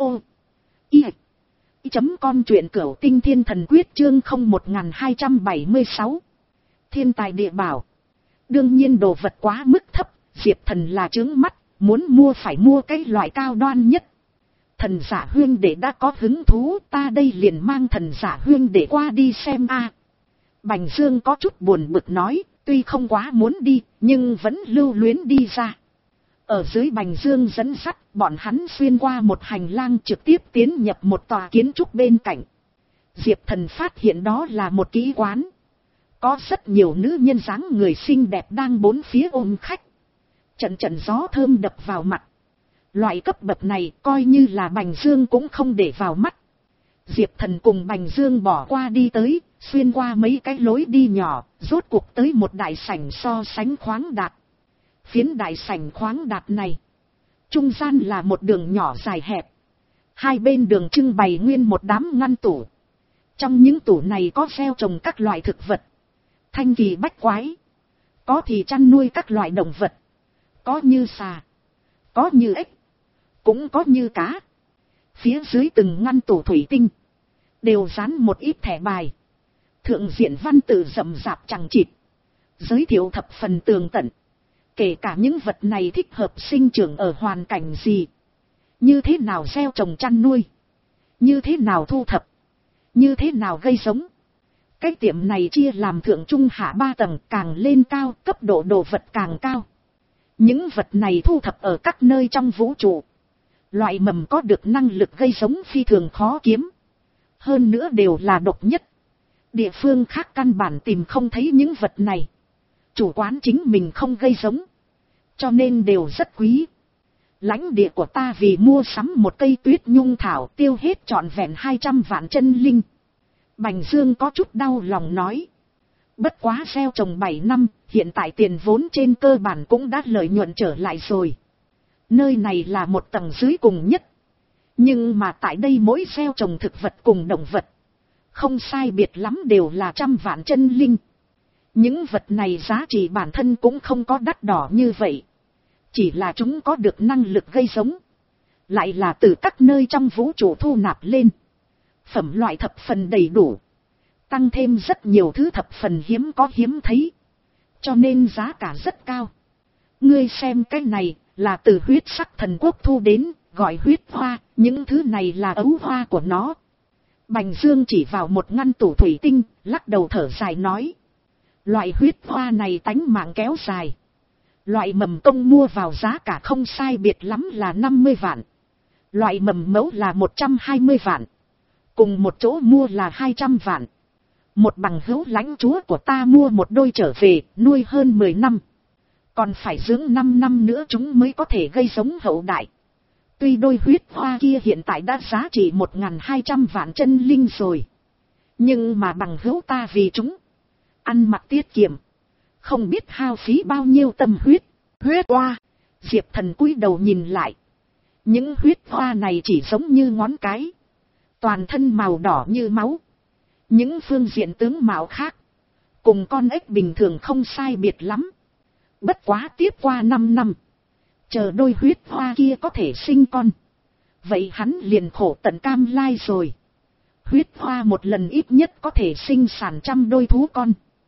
i chấm com truyện Cửu Tinh Thiên Thần Quyết chương không một hai bảy sáu. Thiên tài địa bảo. Đương nhiên đồ vật quá mức thấp, Diệp Thần là trướng mắt, muốn mua phải mua cái loại cao đoan nhất. Thần giả Huyên đệ đã có hứng thú, ta đây liền mang thần giả Huyên đệ qua đi xem a. Bành Dương có chút buồn bực nói, tuy không quá muốn đi, nhưng vẫn lưu luyến đi ra. Ở dưới Bành Dương dẫn dắt, bọn hắn xuyên qua một hành lang trực tiếp tiến nhập một tòa kiến trúc bên cạnh. Diệp Thần phát hiện đó là một kỹ quán. Có rất nhiều nữ nhân dáng người xinh đẹp đang bốn phía ôm khách. Trận trận gió thơm đập vào mặt. Loại cấp bậc này coi như là Bành Dương cũng không để vào mắt. Diệp Thần cùng Bành Dương bỏ qua đi tới, xuyên qua mấy cái lối đi nhỏ, rốt cuộc tới một đại sảnh so sánh khoáng đạt. Phiến đại sảnh khoáng đạt này, trung gian là một đường nhỏ dài hẹp. Hai bên đường trưng bày nguyên một đám ngăn tủ. Trong những tủ này có gieo trồng các loại thực vật. Thanh kỳ bách quái. Có thì chăn nuôi các loại động vật. Có như xà. Có như ếch. Cũng có như cá. Phía dưới từng ngăn tủ thủy tinh. đều dán một ít thẻ bài. Thượng diện văn tự rậm rạp chằng chịt, giới thiệu thập phần tường tận. Kể cả những vật này thích hợp sinh trưởng ở hoàn cảnh gì, như thế nào gieo trồng chăn nuôi, như thế nào thu thập, như thế nào gây giống. Cái tiệm này chia làm thượng trung hạ ba tầng, càng lên cao cấp độ đồ vật càng cao. Những vật này thu thập ở các nơi trong vũ trụ. Loại mầm có được năng lực gây giống phi thường khó kiếm. Hơn nữa đều là độc nhất. Địa phương khác căn bản tìm không thấy những vật này. Chủ quán chính mình không gây giống, cho nên đều rất quý. Lãnh địa của ta vì mua sắm một cây tuyết nhung thảo tiêu hết trọn vẹn hai trăm vạn chân linh. Bành Dương có chút đau lòng nói. Bất quá gieo trồng bảy năm, hiện tại tiền vốn trên cơ bản cũng đã lợi nhuận trở lại rồi. Nơi này là một tầng dưới cùng nhất. Nhưng mà tại đây mỗi gieo trồng thực vật cùng động vật, không sai biệt lắm đều là trăm vạn chân linh. Những vật này giá trị bản thân cũng không có đắt đỏ như vậy. Chỉ là chúng có được năng lực gây giống, lại là từ các nơi trong vũ trụ thu nạp lên. Phẩm loại thập phần đầy đủ, tăng thêm rất nhiều thứ thập phần hiếm có hiếm thấy, cho nên giá cả rất cao. Ngươi xem cái này là từ huyết sắc thần quốc thu đến, gọi huyết hoa, những thứ này là ấu hoa của nó. Bành Dương chỉ vào một ngăn tủ thủy tinh, lắc đầu thở dài nói. Loại huyết hoa này tánh mạng kéo dài. Loại mầm công mua vào giá cả không sai biệt lắm là năm mươi vạn. Loại mầm mẫu là một trăm hai mươi vạn. Cùng một chỗ mua là hai trăm vạn. Một bằng hữu lãnh chúa của ta mua một đôi trở về, nuôi hơn mười năm. Còn phải dưỡng năm năm nữa chúng mới có thể gây giống hậu đại. Tuy đôi huyết hoa kia hiện tại đã giá trị một nghìn hai trăm vạn chân linh rồi. Nhưng mà bằng hữu ta vì chúng ăn mặc tiết kiệm, không biết hao phí bao nhiêu tâm huyết. Huyết hoa. Diệp Thần cúi đầu nhìn lại. Những huyết hoa này chỉ giống như ngón cái. Toàn thân màu đỏ như máu. Những phương diện tướng mạo khác, cùng con ếch bình thường không sai biệt lắm. Bất quá tiếp qua năm năm, chờ đôi huyết hoa kia có thể sinh con, vậy hắn liền khổ tận cam lai rồi. Huyết hoa một lần ít nhất có thể sinh sản trăm đôi thú con.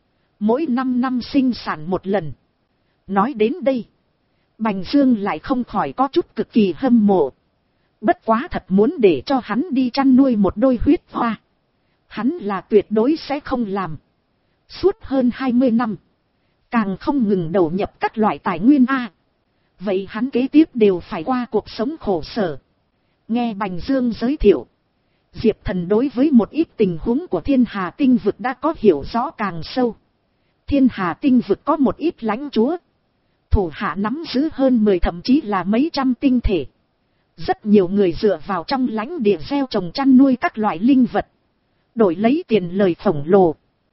Mỗi năm năm sinh sản một lần. Nói đến đây, Bành Dương lại không khỏi có chút cực kỳ hâm mộ. Bất quá thật muốn để cho hắn đi chăn nuôi một đôi huyết hoa, hắn là tuyệt đối sẽ không làm. Suốt hơn hai mươi năm, càng không ngừng đầu nhập các loại tài nguyên A. Vậy hắn kế tiếp đều phải qua cuộc sống khổ sở. Nghe Bành Dương giới thiệu, Diệp Thần đối với một ít tình huống của Thiên Hà tinh vực đã có hiểu rõ càng sâu. Thiên Hà tinh vực có một ít lãnh chúa, thủ hạ nắm giữ hơn mười thậm chí là mấy trăm tinh thể. Rất nhiều người dựa vào trong lãnh địa gieo trồng chăn nuôi các loại linh vật, đổi lấy tiền lời khổng lồ.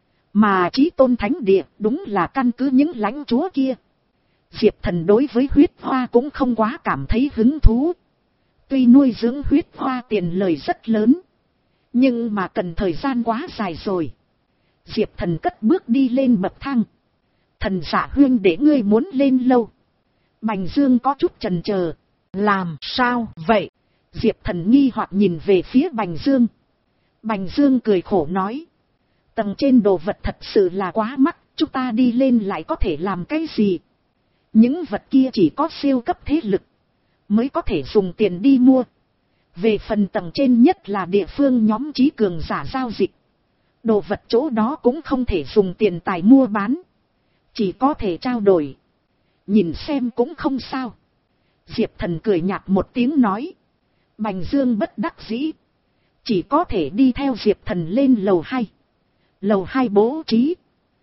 Mà Chí Tôn Thánh Địa đúng là căn cứ những lãnh chúa kia. Diệp Thần đối với huyết hoa cũng không quá cảm thấy hứng thú. Tuy nuôi dưỡng huyết hoa tiền lời rất lớn, nhưng mà cần thời gian quá dài rồi. Diệp Thần cất bước đi lên bậc thang. Thần giả huyên để ngươi muốn lên lâu. Bành Dương có chút chần chờ. Làm sao vậy? Diệp Thần nghi hoặc nhìn về phía Bành Dương. Bành Dương cười khổ nói. Tầng trên đồ vật thật sự là quá mắc, chúng ta đi lên lại có thể làm cái gì? Những vật kia chỉ có siêu cấp thế lực mới có thể dùng tiền đi mua. Về phần tầng trên nhất là địa phương nhóm trí cường giả giao dịch. Đồ vật chỗ đó cũng không thể dùng tiền tài mua bán, chỉ có thể trao đổi. Nhìn xem cũng không sao. Diệp Thần cười nhạt một tiếng nói. Bành Dương bất đắc dĩ, chỉ có thể đi theo Diệp Thần lên lầu hai. Lầu hai bố trí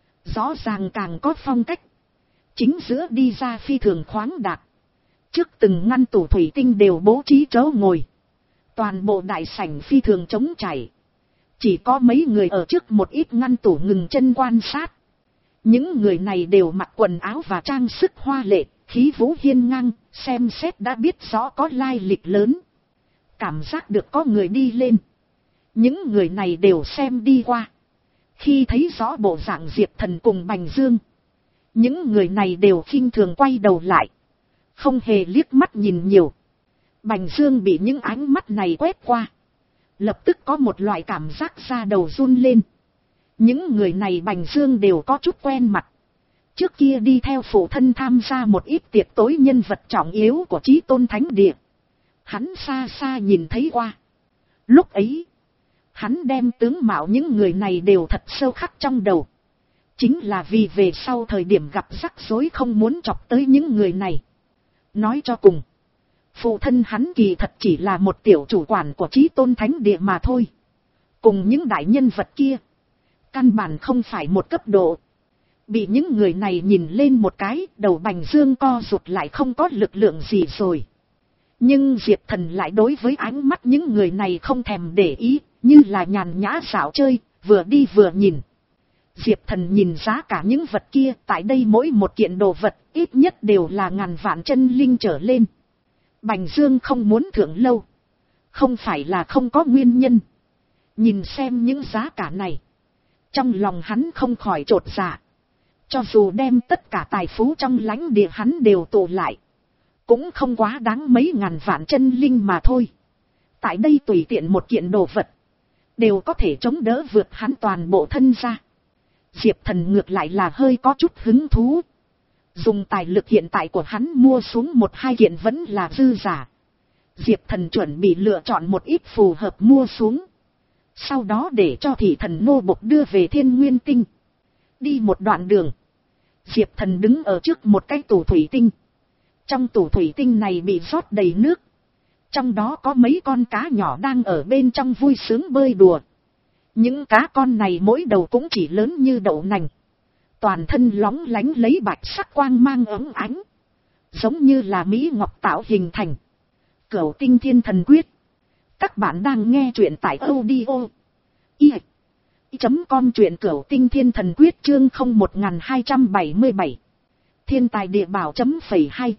rõ ràng càng có phong cách. Chính giữa đi ra phi thường khoáng đạt. Trước từng ngăn tủ thủy tinh đều bố trí chỗ ngồi. Toàn bộ đại sảnh phi thường trống trải. Chỉ có mấy người ở trước một ít ngăn tủ ngừng chân quan sát. Những người này đều mặc quần áo và trang sức hoa lệ, khí vũ hiên ngang, xem xét đã biết rõ có lai lịch lớn. Cảm giác được có người đi lên. Những người này đều xem đi qua. Khi thấy rõ bộ dạng Diệp Thần cùng Bành Dương, những người này đều khinh thường quay đầu lại, không hề liếc mắt nhìn nhiều. Bành Dương bị những ánh mắt này quét qua, Lập tức có một loại cảm giác da đầu run lên. Những người này Bành Dương đều có chút quen mặt. Trước kia đi theo phụ thân tham gia một ít tiệc tối nhân vật trọng yếu của Chí Tôn Thánh Địa. Hắn xa xa nhìn thấy qua. Lúc ấy, hắn đem tướng mạo những người này đều thật sâu khắc trong đầu. Chính là vì về sau thời điểm gặp rắc rối không muốn chọc tới những người này. Nói cho cùng, phụ thân hắn kỳ thật chỉ là một tiểu chủ quản của Chí Tôn Thánh Địa mà thôi. Cùng những đại nhân vật kia, căn bản không phải một cấp độ. Bị những người này nhìn lên một cái, đầu Bành Dương co rụt lại không có lực lượng gì rồi. Nhưng Diệp Thần lại đối với ánh mắt những người này không thèm để ý, như là nhàn nhã xảo chơi, vừa đi vừa nhìn. Diệp Thần nhìn giá cả những vật kia, tại đây mỗi một kiện đồ vật, ít nhất đều là ngàn vạn chân linh trở lên. Bành Dương không muốn thưởng lâu. Không phải là không có nguyên nhân. Nhìn xem những giá cả này. Trong lòng hắn không khỏi chột dạ. Cho dù đem tất cả tài phú trong lãnh địa hắn đều tụ lại. Cũng không quá đáng mấy ngàn vạn chân linh mà thôi. Tại đây tùy tiện một kiện đồ vật. Đều có thể chống đỡ vượt hắn toàn bộ thân ra. Diệp Thần ngược lại là hơi có chút hứng thú. Dùng tài lực hiện tại của hắn mua xuống một hai kiện vẫn là dư giả. Diệp Thần chuẩn bị lựa chọn một ít phù hợp mua xuống. Sau đó để cho thị thần nô bộc đưa về Thiên Nguyên Tinh. Đi một đoạn đường. Diệp Thần đứng ở trước một cái tủ thủy tinh. Trong tủ thủy tinh này bị rót đầy nước. Trong đó có mấy con cá nhỏ đang ở bên trong vui sướng bơi đùa. Những cá con này mỗi đầu cũng chỉ lớn như đậu nành. Toàn thân lóng lánh lấy bạch sắc quang mang óng ánh. Giống như là mỹ ngọc tạo hình thành. Cửu Tinh Thiên Thần Quyết. Các bạn đang nghe truyện tại audio i chấm com truyện Cửu Tinh Thiên Thần Quyết chương không một hai bảy bảy. Thiên tài địa bảo chấm phẩy hai.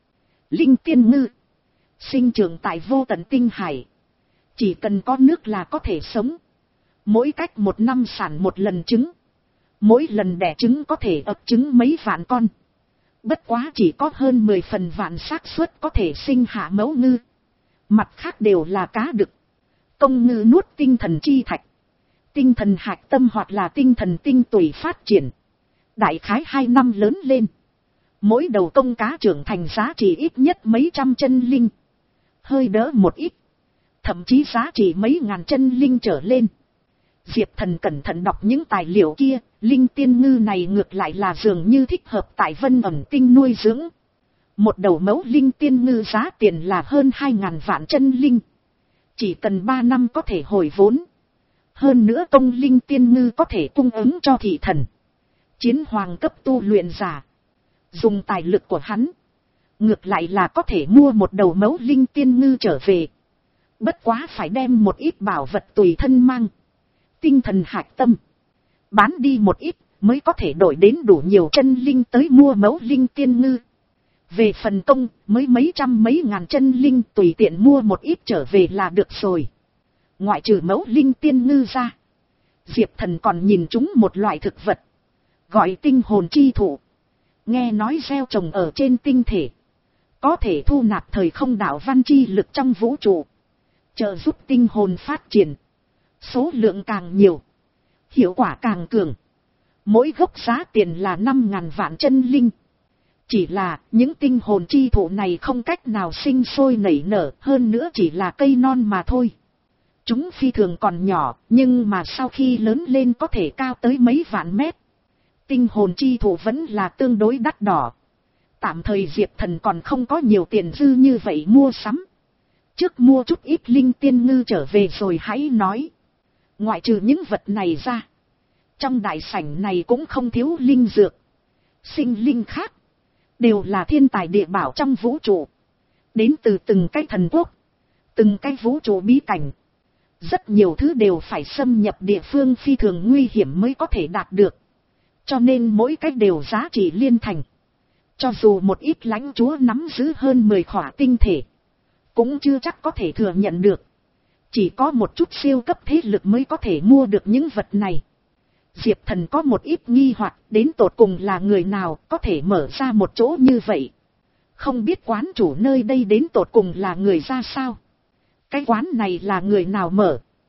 Linh tiên ngư. Sinh trưởng tại vô tận tinh hải. Chỉ cần có nước là có thể sống. Mỗi cách một năm sản một lần trứng. Mỗi lần đẻ trứng có thể ấp trứng mấy vạn con. Bất quá chỉ có hơn mười phần vạn xác suất có thể sinh hạ mẫu ngư. Mặt khác đều là cá đực. Công ngư nuốt tinh thần chi thạch. Tinh thần hạch tâm hoặc là tinh thần tinh tùy phát triển. Đại khái hai năm lớn lên. Mỗi đầu công cá trưởng thành giá trị ít nhất mấy trăm chân linh. Hơi đỡ một ít. Thậm chí giá trị mấy ngàn chân linh trở lên. Diệp Thần cẩn thận đọc những tài liệu kia. Linh tiên ngư này ngược lại là dường như thích hợp tại Vân Ẩm Tinh nuôi dưỡng. Một đầu mẫu linh tiên ngư giá tiền là hơn hai ngàn vạn chân linh. Chỉ cần ba năm có thể hồi vốn. Hơn nữa công linh tiên ngư có thể cung ứng cho thị thần. Chiến hoàng cấp tu luyện giả. Dùng tài lực của hắn. Ngược lại là có thể mua một đầu mẫu linh tiên ngư trở về. Bất quá phải đem một ít bảo vật tùy thân mang. Tinh thần hạch tâm. Bán đi một ít mới có thể đổi đến đủ nhiều chân linh tới mua mẫu linh tiên ngư. Về phần công mới mấy trăm mấy ngàn chân linh tùy tiện mua một ít trở về là được rồi. Ngoại trừ mẫu linh tiên ngư ra. Diệp Thần còn nhìn chúng một loại thực vật. Gọi tinh hồn chi thụ. Nghe nói gieo trồng ở trên tinh thể. Có thể thu nạp thời không đạo văn chi lực trong vũ trụ. Trợ giúp tinh hồn phát triển. Số lượng càng nhiều. Hiệu quả càng cường. Mỗi gốc giá tiền là năm ngàn vạn chân linh. Chỉ là những tinh hồn chi thụ này không cách nào sinh sôi nảy nở, hơn nữa chỉ là cây non mà thôi. Chúng phi thường còn nhỏ, nhưng mà sau khi lớn lên có thể cao tới mấy vạn mét. Tinh hồn chi thụ vẫn là tương đối đắt đỏ. Tạm thời Diệp Thần còn không có nhiều tiền dư như vậy mua sắm. Trước mua chút ít linh tiên ngư trở về rồi hãy nói. Ngoại trừ những vật này ra. Trong đại sảnh này cũng không thiếu linh dược. Sinh linh khác. Đều là thiên tài địa bảo trong vũ trụ. Đến từ từng cái thần quốc. Từng cái vũ trụ bí cảnh. Rất nhiều thứ đều phải xâm nhập địa phương phi thường nguy hiểm mới có thể đạt được. Cho nên mỗi cái đều giá trị liên thành. Cho dù một ít lãnh chúa nắm giữ hơn mười khỏa tinh thể. Cũng chưa chắc có thể thừa nhận được. Chỉ có một chút siêu cấp thế lực mới có thể mua được những vật này. Diệp Thần có một ít nghi hoặc đến tột cùng là người nào có thể mở ra một chỗ như vậy. Không biết quán chủ nơi đây đến tột cùng là người ra sao. Cái quán này là người nào mở.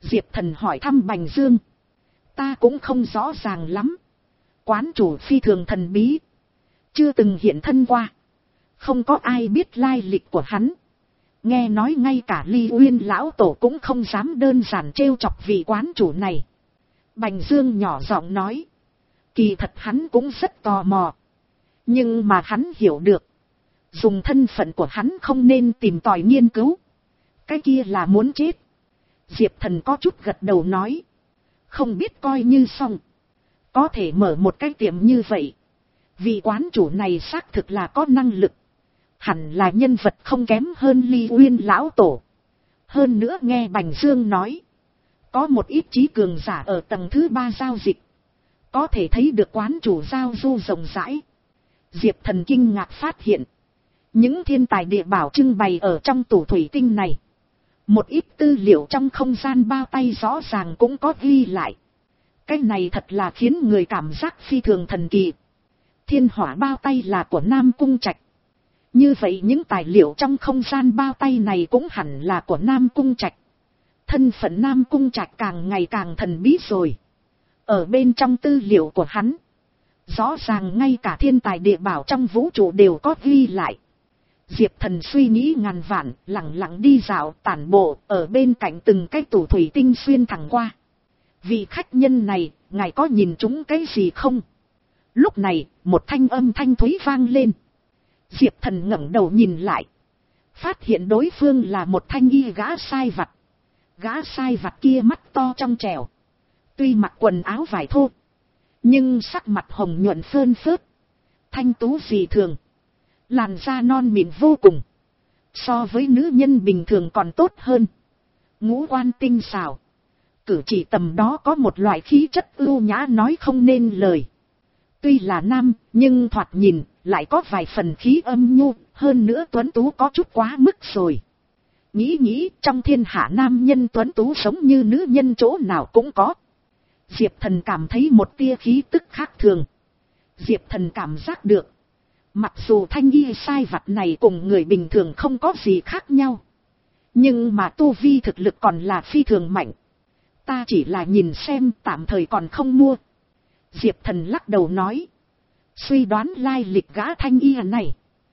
Diệp Thần hỏi thăm Bành Dương. Ta cũng không rõ ràng lắm. Quán chủ phi thường thần bí. Chưa từng hiện thân qua. Không có ai biết lai lịch của hắn. Nghe nói ngay cả Ly Uyên lão tổ cũng không dám đơn giản trêu chọc vị quán chủ này. Bành Dương nhỏ giọng nói. Kỳ thật hắn cũng rất tò mò. Nhưng mà hắn hiểu được. Dùng thân phận của hắn không nên tìm tòi nghiên cứu. Cái kia là muốn chết. Diệp Thần có chút gật đầu nói. Không biết coi như xong. Có thể mở một cái tiệm như vậy. Vì quán chủ này xác thực là có năng lực. Hẳn là nhân vật không kém hơn Ly Uyên lão tổ. Hơn nữa nghe Bành Dương nói. Có một ít trí cường giả ở tầng thứ ba giao dịch. Có thể thấy được quán chủ giao du rộng rãi. Diệp Thần kinh ngạc phát hiện. Những thiên tài địa bảo trưng bày ở trong tủ thủy tinh này. Một ít tư liệu trong không gian bao tay rõ ràng cũng có ghi lại. Cái này thật là khiến người cảm giác phi thường thần kỳ. Thiên hỏa bao tay là của Nam Cung Trạch. Như vậy những tài liệu trong không gian bao tay này cũng hẳn là của Nam Cung Trạch. Thân phận Nam Cung Trạch càng ngày càng thần bí rồi. Ở bên trong tư liệu của hắn. Rõ ràng ngay cả thiên tài địa bảo trong vũ trụ đều có ghi lại. Diệp Thần suy nghĩ ngàn vạn, lặng lặng đi dạo tản bộ, ở bên cạnh từng cái tủ thủy tinh xuyên thẳng qua. Vị khách nhân này, ngài có nhìn chúng cái gì không? Lúc này, một thanh âm thanh thúy vang lên. Diệp Thần ngẩng đầu nhìn lại. Phát hiện đối phương là một thanh y gã sai vặt. Gã sai vặt kia mắt to trong trẻo. Tuy mặc quần áo vải thô. Nhưng sắc mặt hồng nhuận phơn phớt. Thanh tú dị thường. Làn da non mịn vô cùng. So với nữ nhân bình thường còn tốt hơn. Ngũ quan tinh xảo. Cử chỉ tầm đó có một loại khí chất ưu nhã nói không nên lời. Tuy là nam, nhưng thoạt nhìn, lại có vài phần khí âm nhu, hơn nữa tuấn tú có chút quá mức rồi. Nghĩ nghĩ, trong thiên hạ nam nhân tuấn tú sống như nữ nhân chỗ nào cũng có. Diệp Thần cảm thấy một tia khí tức khác thường. Diệp Thần cảm giác được. Mặc dù thanh y sai vặt này cùng người bình thường không có gì khác nhau. Nhưng mà tu vi thực lực còn là phi thường mạnh. Ta chỉ là nhìn xem tạm thời còn không mua. Diệp Thần lắc đầu nói. Suy đoán lai lịch gã thanh y này.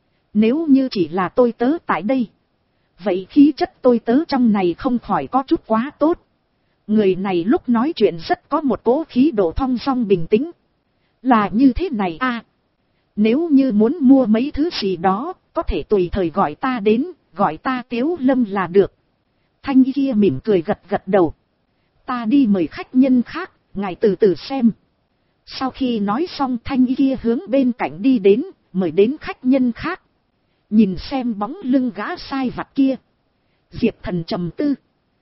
Nếu như chỉ là tôi tớ tại đây. Vậy khí chất tôi tớ trong này không khỏi có chút quá tốt. Người này lúc nói chuyện rất có một cỗ khí độ thong dong bình tĩnh. Là như thế này à. Nếu như muốn mua mấy thứ gì đó, có thể tùy thời gọi ta đến, gọi ta Tiếu Lâm là được. Thanh y kia mỉm cười gật gật đầu. Ta đi mời khách nhân khác, ngài từ từ xem. Sau khi nói xong thanh y kia hướng bên cạnh đi đến, mời đến khách nhân khác. Nhìn xem bóng lưng gã sai vặt kia. Diệp Thần trầm tư.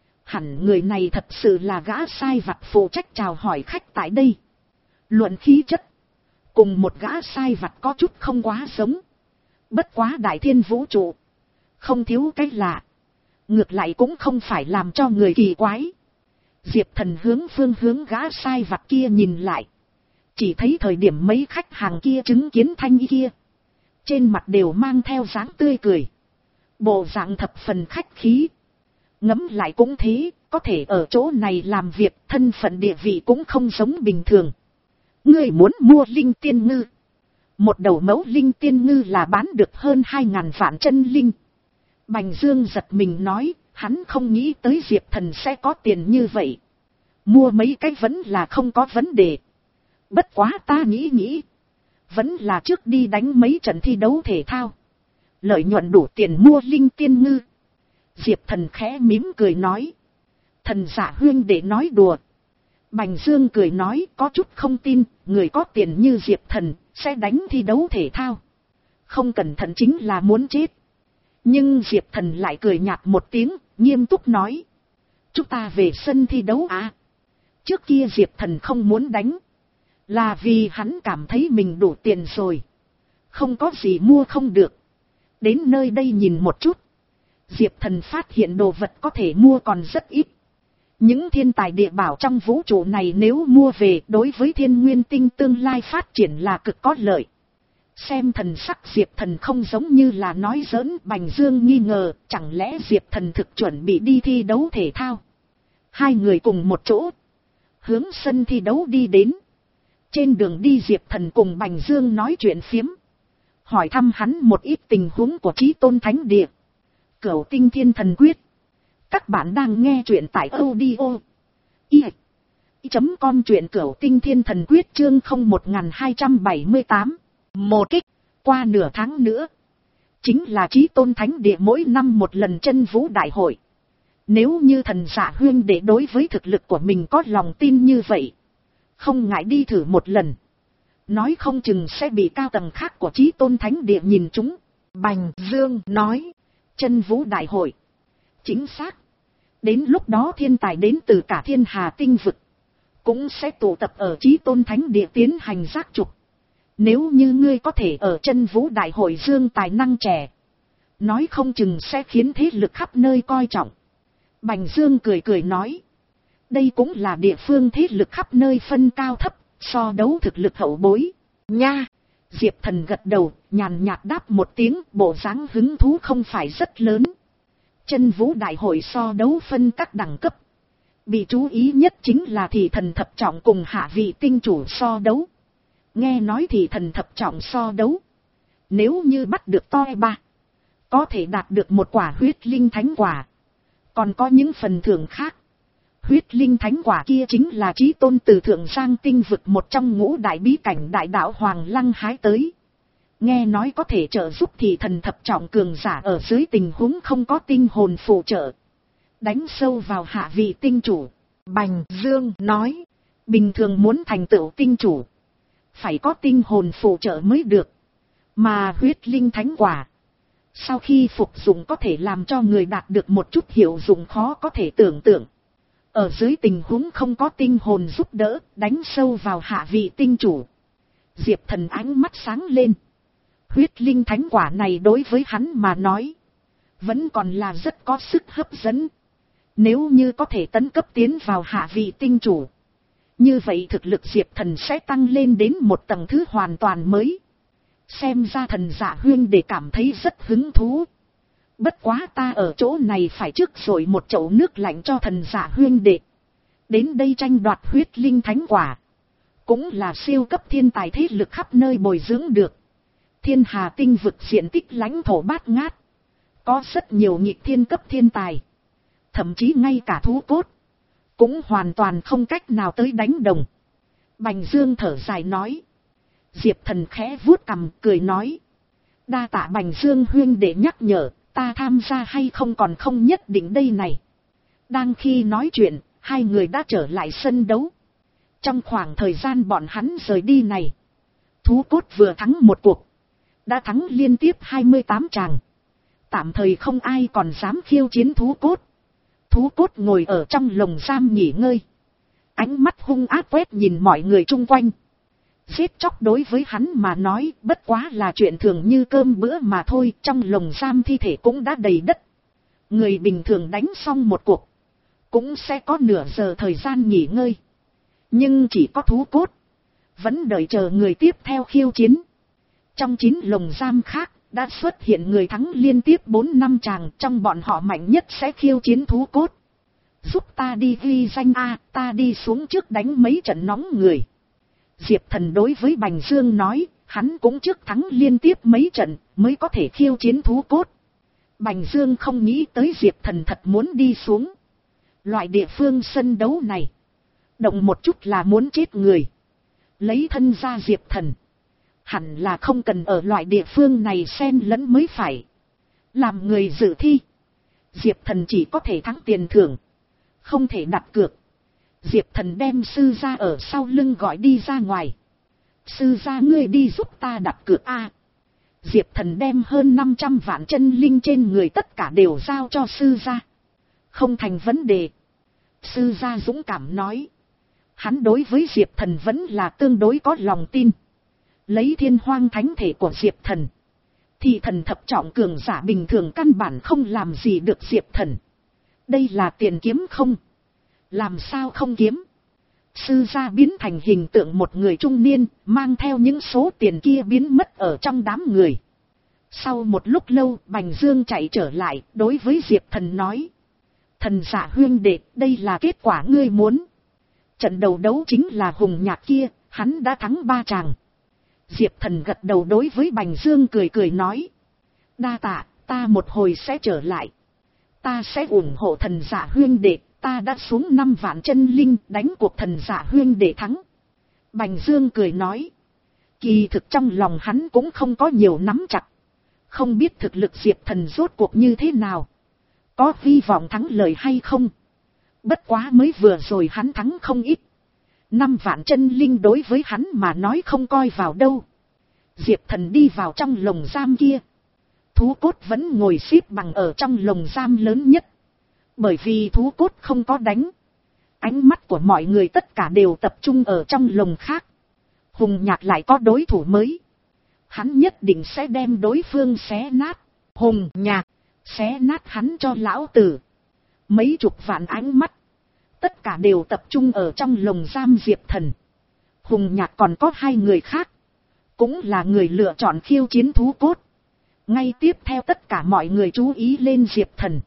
Hẳn người này thật sự là gã sai vặt phụ trách chào hỏi khách tại đây. Luận khí chất. Cùng một gã sai vặt có chút không quá giống. Bất quá đại thiên vũ trụ. Không thiếu cái lạ. Ngược lại cũng không phải làm cho người kỳ quái. Diệp Thần hướng phương hướng gã sai vặt kia nhìn lại. Chỉ thấy thời điểm mấy khách hàng kia chứng kiến thanh y kia. Trên mặt đều mang theo dáng tươi cười. Bộ dạng thập phần khách khí. Ngẫm lại cũng thế, có thể ở chỗ này làm việc, thân phận địa vị cũng không giống bình thường. Ngươi muốn mua linh tiên ngư. Một đầu mẫu linh tiên ngư là bán được hơn hai ngàn vạn chân linh. Bành Dương giật mình nói, hắn không nghĩ tới Diệp Thần sẽ có tiền như vậy. Mua mấy cái vẫn là không có vấn đề. Bất quá ta nghĩ nghĩ. Vẫn là trước đi đánh mấy trận thi đấu thể thao. Lợi nhuận đủ tiền mua linh tiên ngư. Diệp Thần khẽ mím cười nói. Thần giả huyên để nói đùa. Bành Dương cười nói có chút không tin, người có tiền như Diệp Thần, sẽ đánh thi đấu thể thao. Không cẩn thận chính là muốn chết. Nhưng Diệp Thần lại cười nhạt một tiếng, nghiêm túc nói. Chúng ta về sân thi đấu à? Trước kia Diệp Thần không muốn đánh. Là vì hắn cảm thấy mình đủ tiền rồi. Không có gì mua không được. Đến nơi đây nhìn một chút. Diệp Thần phát hiện đồ vật có thể mua còn rất ít. Những thiên tài địa bảo trong vũ trụ này nếu mua về đối với thiên nguyên tinh tương lai phát triển là cực có lợi. Xem thần sắc Diệp Thần không giống như là nói giỡn. Bành Dương nghi ngờ chẳng lẽ Diệp Thần thực chuẩn bị đi thi đấu thể thao. Hai người cùng một chỗ, hướng sân thi đấu đi đến. Trên đường đi Diệp Thần cùng Bành Dương nói chuyện phiếm, hỏi thăm hắn một ít tình huống của Chí Tôn Thánh Địa, Cửu Tinh Thiên Thần Quyết. Các bạn đang nghe chuyện tại audio i chấm com, chuyện Cửu Tinh Thiên Thần Quyết chương không một hai bảy tám. Một kích, qua nửa tháng nữa, chính là Chí Tôn Thánh Địa mỗi năm một lần chân vũ đại hội. Nếu như Thần Dạ huyên đệ đối với thực lực của mình có lòng tin như vậy, không ngại đi thử một lần, nói không chừng sẽ bị cao tầng khác của Chí Tôn Thánh Địa nhìn chúng. Bành Dương nói, chân vũ đại hội. Chính xác. Đến lúc đó thiên tài đến từ cả thiên hà tinh vực cũng sẽ tụ tập ở Chí Tôn Thánh Địa tiến hành giác trục. Nếu như ngươi có thể ở chân vũ đại hội dương tài năng trẻ, nói không chừng sẽ khiến thế lực khắp nơi coi trọng. Bành Dương cười cười nói, đây cũng là địa phương thế lực khắp nơi phân cao thấp, so đấu thực lực hậu bối. Nha! Diệp Thần gật đầu, nhàn nhạt đáp một tiếng, bộ dáng hứng thú không phải rất lớn. Chân vũ đại hội so đấu phân các đẳng cấp. Bị chú ý nhất chính là thị thần thập trọng cùng hạ vị tinh chủ so đấu. Nghe nói thị thần thập trọng so đấu, nếu như bắt được toi ba, có thể đạt được một quả huyết linh thánh quả. Còn có những phần thưởng khác. Huyết linh thánh quả kia chính là Chí Tôn từ Thượng Giang tinh vực một trong ngũ đại bí cảnh đại đạo Hoàng Lăng hái tới. Nghe nói có thể trợ giúp thị thần thập trọng cường giả ở dưới tình huống không có tinh hồn phụ trợ, đánh sâu vào hạ vị tinh chủ. Bành Dương nói, bình thường muốn thành tựu tinh chủ, phải có tinh hồn phụ trợ mới được. Mà huyết linh thánh quả, sau khi phục dụng có thể làm cho người đạt được một chút hiệu dụng khó có thể tưởng tượng. Ở dưới tình huống không có tinh hồn giúp đỡ, đánh sâu vào hạ vị tinh chủ. Diệp Thần ánh mắt sáng lên. Huyết linh thánh quả này đối với hắn mà nói, vẫn còn là rất có sức hấp dẫn. Nếu như có thể tấn cấp tiến vào hạ vị tinh chủ, như vậy thực lực Diệp Thần sẽ tăng lên đến một tầng thứ hoàn toàn mới. Xem ra Thần Dạ huyên để cảm thấy rất hứng thú. Bất quá ta ở chỗ này phải trước rồi một chậu nước lạnh cho Thần Dạ huyên đệ. Đến đây tranh đoạt huyết linh thánh quả, cũng là siêu cấp thiên tài thế lực khắp nơi bồi dưỡng được. Thiên hà tinh vực diện tích lãnh thổ bát ngát, có rất nhiều nghịch thiên cấp thiên tài. Thậm chí ngay cả thú cốt cũng hoàn toàn không cách nào tới đánh đồng. Bành Dương thở dài nói. Diệp Thần khẽ vuốt cằm cười nói, đa tạ Bành Dương huyên để nhắc nhở, ta tham gia hay không còn không nhất định đây này. Đang khi nói chuyện, hai người đã trở lại sân đấu. Trong khoảng thời gian bọn hắn rời đi này, thú cốt vừa thắng một cuộc, đã thắng liên tiếp hai mươi tám tràng. Tạm thời không ai còn dám khiêu chiến thú cốt. Thú cốt ngồi ở trong lồng giam nghỉ ngơi, ánh mắt hung ác quét nhìn mọi người chung quanh. Giết chóc đối với hắn mà nói bất quá là chuyện thường như cơm bữa mà thôi. Trong lồng giam thi thể cũng đã đầy đất. Người bình thường đánh xong một cuộc, cũng sẽ có nửa giờ thời gian nghỉ ngơi. Nhưng chỉ có thú cốt, vẫn đợi chờ người tiếp theo khiêu chiến. Trong chín lồng giam khác, đã xuất hiện người thắng liên tiếp bốn năm tràng. Trong bọn họ mạnh nhất sẽ khiêu chiến thú cốt. Giúp ta đi ghi danh A, ta đi xuống trước đánh mấy trận nóng người. Diệp Thần đối với Bành Dương nói, hắn cũng trước thắng liên tiếp mấy trận mới có thể khiêu chiến thú cốt. Bành Dương không nghĩ tới Diệp Thần thật muốn đi xuống. Loại địa phương sân đấu này, động một chút là muốn chết người. Lấy thân ra Diệp Thần, hẳn là không cần ở loại địa phương này xen lẫn mới phải. Làm người dự thi, Diệp Thần chỉ có thể thắng tiền thưởng, không thể đặt cược. Diệp Thần đem sư gia ở sau lưng gọi đi ra ngoài. Sư gia ngươi đi giúp ta đặt cược A. Diệp Thần đem hơn năm trăm vạn chân linh trên người tất cả đều giao cho sư gia. Không thành vấn đề. Sư gia dũng cảm nói. Hắn đối với Diệp Thần vẫn là tương đối có lòng tin. Lấy thiên hoang thánh thể của Diệp Thần, thì thần thập trọng cường giả bình thường căn bản không làm gì được Diệp Thần. Đây là tiền kiếm không? Làm sao không kiếm? Sư gia biến thành hình tượng một người trung niên, mang theo những số tiền kia biến mất ở trong đám người. Sau một lúc lâu, Bành Dương chạy trở lại, đối với Diệp Thần nói. Thần Dạ huyên đệ, đây là kết quả ngươi muốn. Trận đầu đấu chính là Hùng Nhạc kia, hắn đã thắng ba tràng. Diệp Thần gật đầu đối với Bành Dương cười cười nói. Đa tạ, ta một hồi sẽ trở lại. Ta sẽ ủng hộ Thần Dạ huyên đệ, ta đã xuống năm vạn chân linh đánh cuộc Thần Dạ huyên đệ thắng. Bành Dương cười nói. Kỳ thực trong lòng hắn cũng không có nhiều nắm chặt. Không biết thực lực Diệp Thần rốt cuộc như thế nào. Có hy vọng thắng lời hay không. Bất quá mới vừa rồi hắn thắng không ít. Năm vạn chân linh đối với hắn mà nói không coi vào đâu. Diệp Thần đi vào trong lồng giam kia. Thú cốt vẫn ngồi xếp bằng ở trong lồng giam lớn nhất. Bởi vì thú cốt không có đánh. Ánh mắt của mọi người tất cả đều tập trung ở trong lồng khác. Hùng Nhạc lại có đối thủ mới. Hắn nhất định sẽ đem đối phương xé nát. Hùng Nhạc, xé nát hắn cho lão tử. Mấy chục vạn ánh mắt. Tất cả đều tập trung ở trong lồng giam Diệp Thần. Hùng Nhạc còn có hai người khác. Cũng là người lựa chọn khiêu chiến thú cốt. Ngay tiếp theo tất cả mọi người chú ý lên Diệp Thần.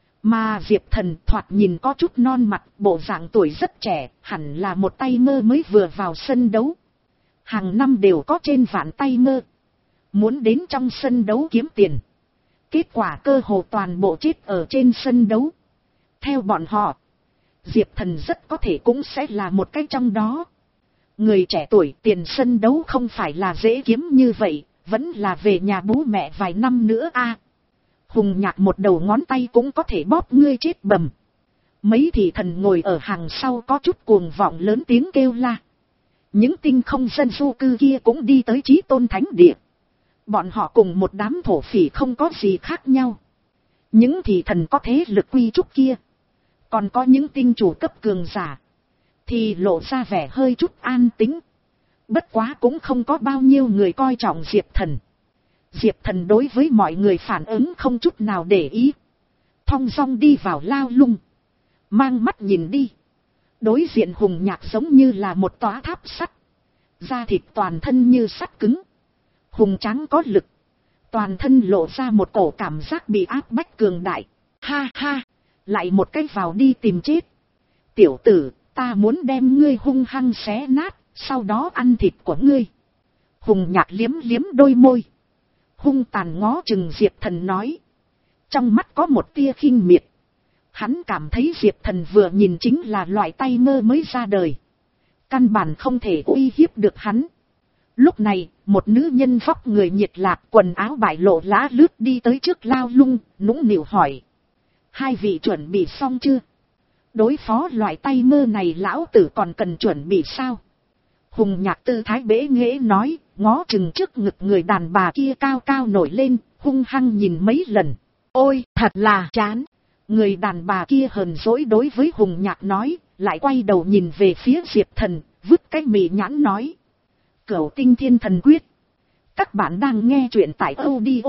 Mà Diệp Thần thoạt nhìn có chút non mặt, bộ dạng tuổi rất trẻ, hẳn là một tay mơ mới vừa vào sân đấu. Hàng năm đều có trên vạn tay mơ. Muốn đến trong sân đấu kiếm tiền. Kết quả cơ hồ toàn bộ chết ở trên sân đấu. Theo bọn họ, Diệp Thần rất có thể cũng sẽ là một cái trong đó. Người trẻ tuổi tiền sân đấu không phải là dễ kiếm như vậy, vẫn là về nhà bố mẹ vài năm nữa a. Hùng Nhạc một đầu ngón tay cũng có thể bóp ngươi chết bầm. Mấy thị thần ngồi ở hàng sau có chút cuồng vọng lớn tiếng kêu la. Những tinh không dân du cư kia cũng đi tới Chí Tôn Thánh Địa. Bọn họ cùng một đám thổ phỉ không có gì khác nhau. Những thị thần có thế lực quy trúc kia. Còn có những tinh chủ cấp cường giả. Thì lộ ra vẻ hơi chút an tĩnh. Bất quá cũng không có bao nhiêu người coi trọng Diệp Thần. Diệp Thần đối với mọi người phản ứng không chút nào để ý. Thong dong đi vào lao lung. Mang mắt nhìn đi. Đối diện Hùng Nhạc giống như là một tòa tháp sắt. Da thịt toàn thân như sắt cứng. Hùng tráng có lực. Toàn thân lộ ra một cổ cảm giác bị áp bách cường đại. Ha ha. Lại một cái vào đi tìm chết. Tiểu tử, ta muốn đem ngươi hung hăng xé nát. Sau đó ăn thịt của ngươi. Hùng Nhạc liếm liếm đôi môi. Hung tàn ngó chừng Diệp Thần nói. Trong mắt có một tia khinh miệt. Hắn cảm thấy Diệp Thần vừa nhìn chính là loại tay mơ mới ra đời. Căn bản không thể uy hiếp được hắn. Lúc này, một nữ nhân vóc người nhiệt lạc, quần áo bại lộ lá lướt đi tới trước lao lung, nũng nịu hỏi. Hai vị chuẩn bị xong chưa? Đối phó loại tay mơ này lão tử còn cần chuẩn bị sao? Hùng Nhạc tư thái bế nghễ nói, ngó chừng trước ngực người đàn bà kia cao cao nổi lên, hung hăng nhìn mấy lần. Ôi, thật là chán. Người đàn bà kia hờn dỗi đối với Hùng Nhạc nói, lại quay đầu nhìn về phía Diệp Thần, vứt cái mì nhãn nói. Cửu Tinh Thiên Thần Quyết. Các bạn đang nghe truyện tại audio.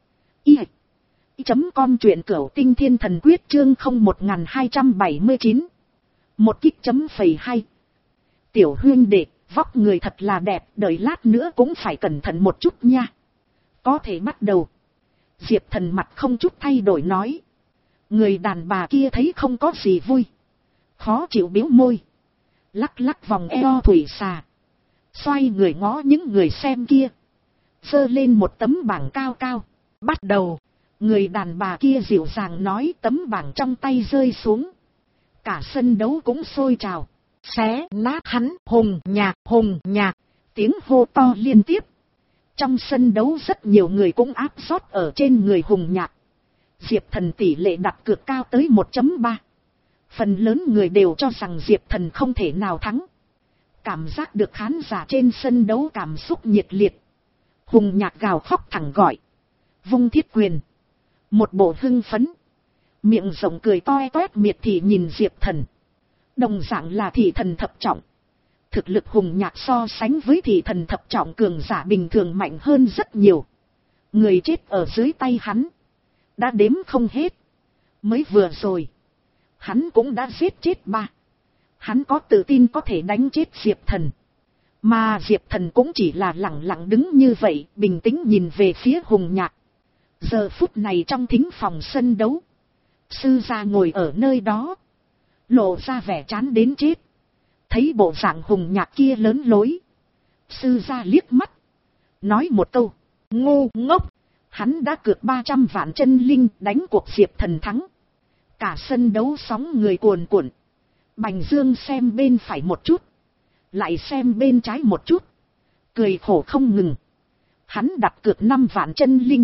I. Chấm com truyện Cửu Tinh Thiên Thần Quyết chương không một hai bảy chín. Một kích chấm phẩy hai. Tiểu huyên đệ, vóc người thật là đẹp, đợi lát nữa cũng phải cẩn thận một chút nha. Có thể bắt đầu. Diệp Thần mặt không chút thay đổi nói. Người đàn bà kia thấy không có gì vui. Khó chịu biếu môi. Lắc lắc vòng eo thủy xà. Xoay người ngó những người xem kia. Giơ lên một tấm bảng cao cao. Bắt đầu. Người đàn bà kia dịu dàng nói, tấm bảng trong tay rơi xuống. Cả sân đấu cũng sôi trào. Xé nát hắn. Hùng Nhạc, Hùng Nhạc. Tiếng hô to liên tiếp. Trong sân đấu rất nhiều người cũng áp sót ở trên người Hùng Nhạc. Diệp Thần tỷ lệ đặt cược cao tới một chấm ba. Phần lớn người đều cho rằng Diệp Thần không thể nào thắng. Cảm giác được khán giả trên sân đấu cảm xúc nhiệt liệt. Hùng Nhạc gào khóc thẳng gọi. Vung thiết quyền. Một bộ hưng phấn. Miệng rộng cười toe toét miệt thị nhìn Diệp Thần. Đồng dạng là thị thần thập trọng. Thực lực Hùng Nhạc so sánh với thị thần thập trọng cường giả bình thường mạnh hơn rất nhiều. Người chết ở dưới tay hắn. Đã đếm không hết. Mới vừa rồi. Hắn cũng đã giết chết ba. Hắn có tự tin có thể đánh chết Diệp Thần. Mà Diệp Thần cũng chỉ là lặng lặng đứng như vậy, bình tĩnh nhìn về phía Hùng Nhạc. Giờ phút này trong thính phòng sân đấu. Sư gia ngồi ở nơi đó, lộ ra vẻ chán đến chết. Thấy bộ dạng Hùng Nhạc kia lớn lối, sư gia liếc mắt, nói một câu, ngu ngốc. Hắn đã cược ba trăm vạn chân linh đánh cuộc Diệp Thần thắng. Cả sân đấu sóng người cuồn cuộn. Bành Dương xem bên phải một chút, lại xem bên trái một chút, cười khổ không ngừng. Hắn đặt cược năm vạn chân linh,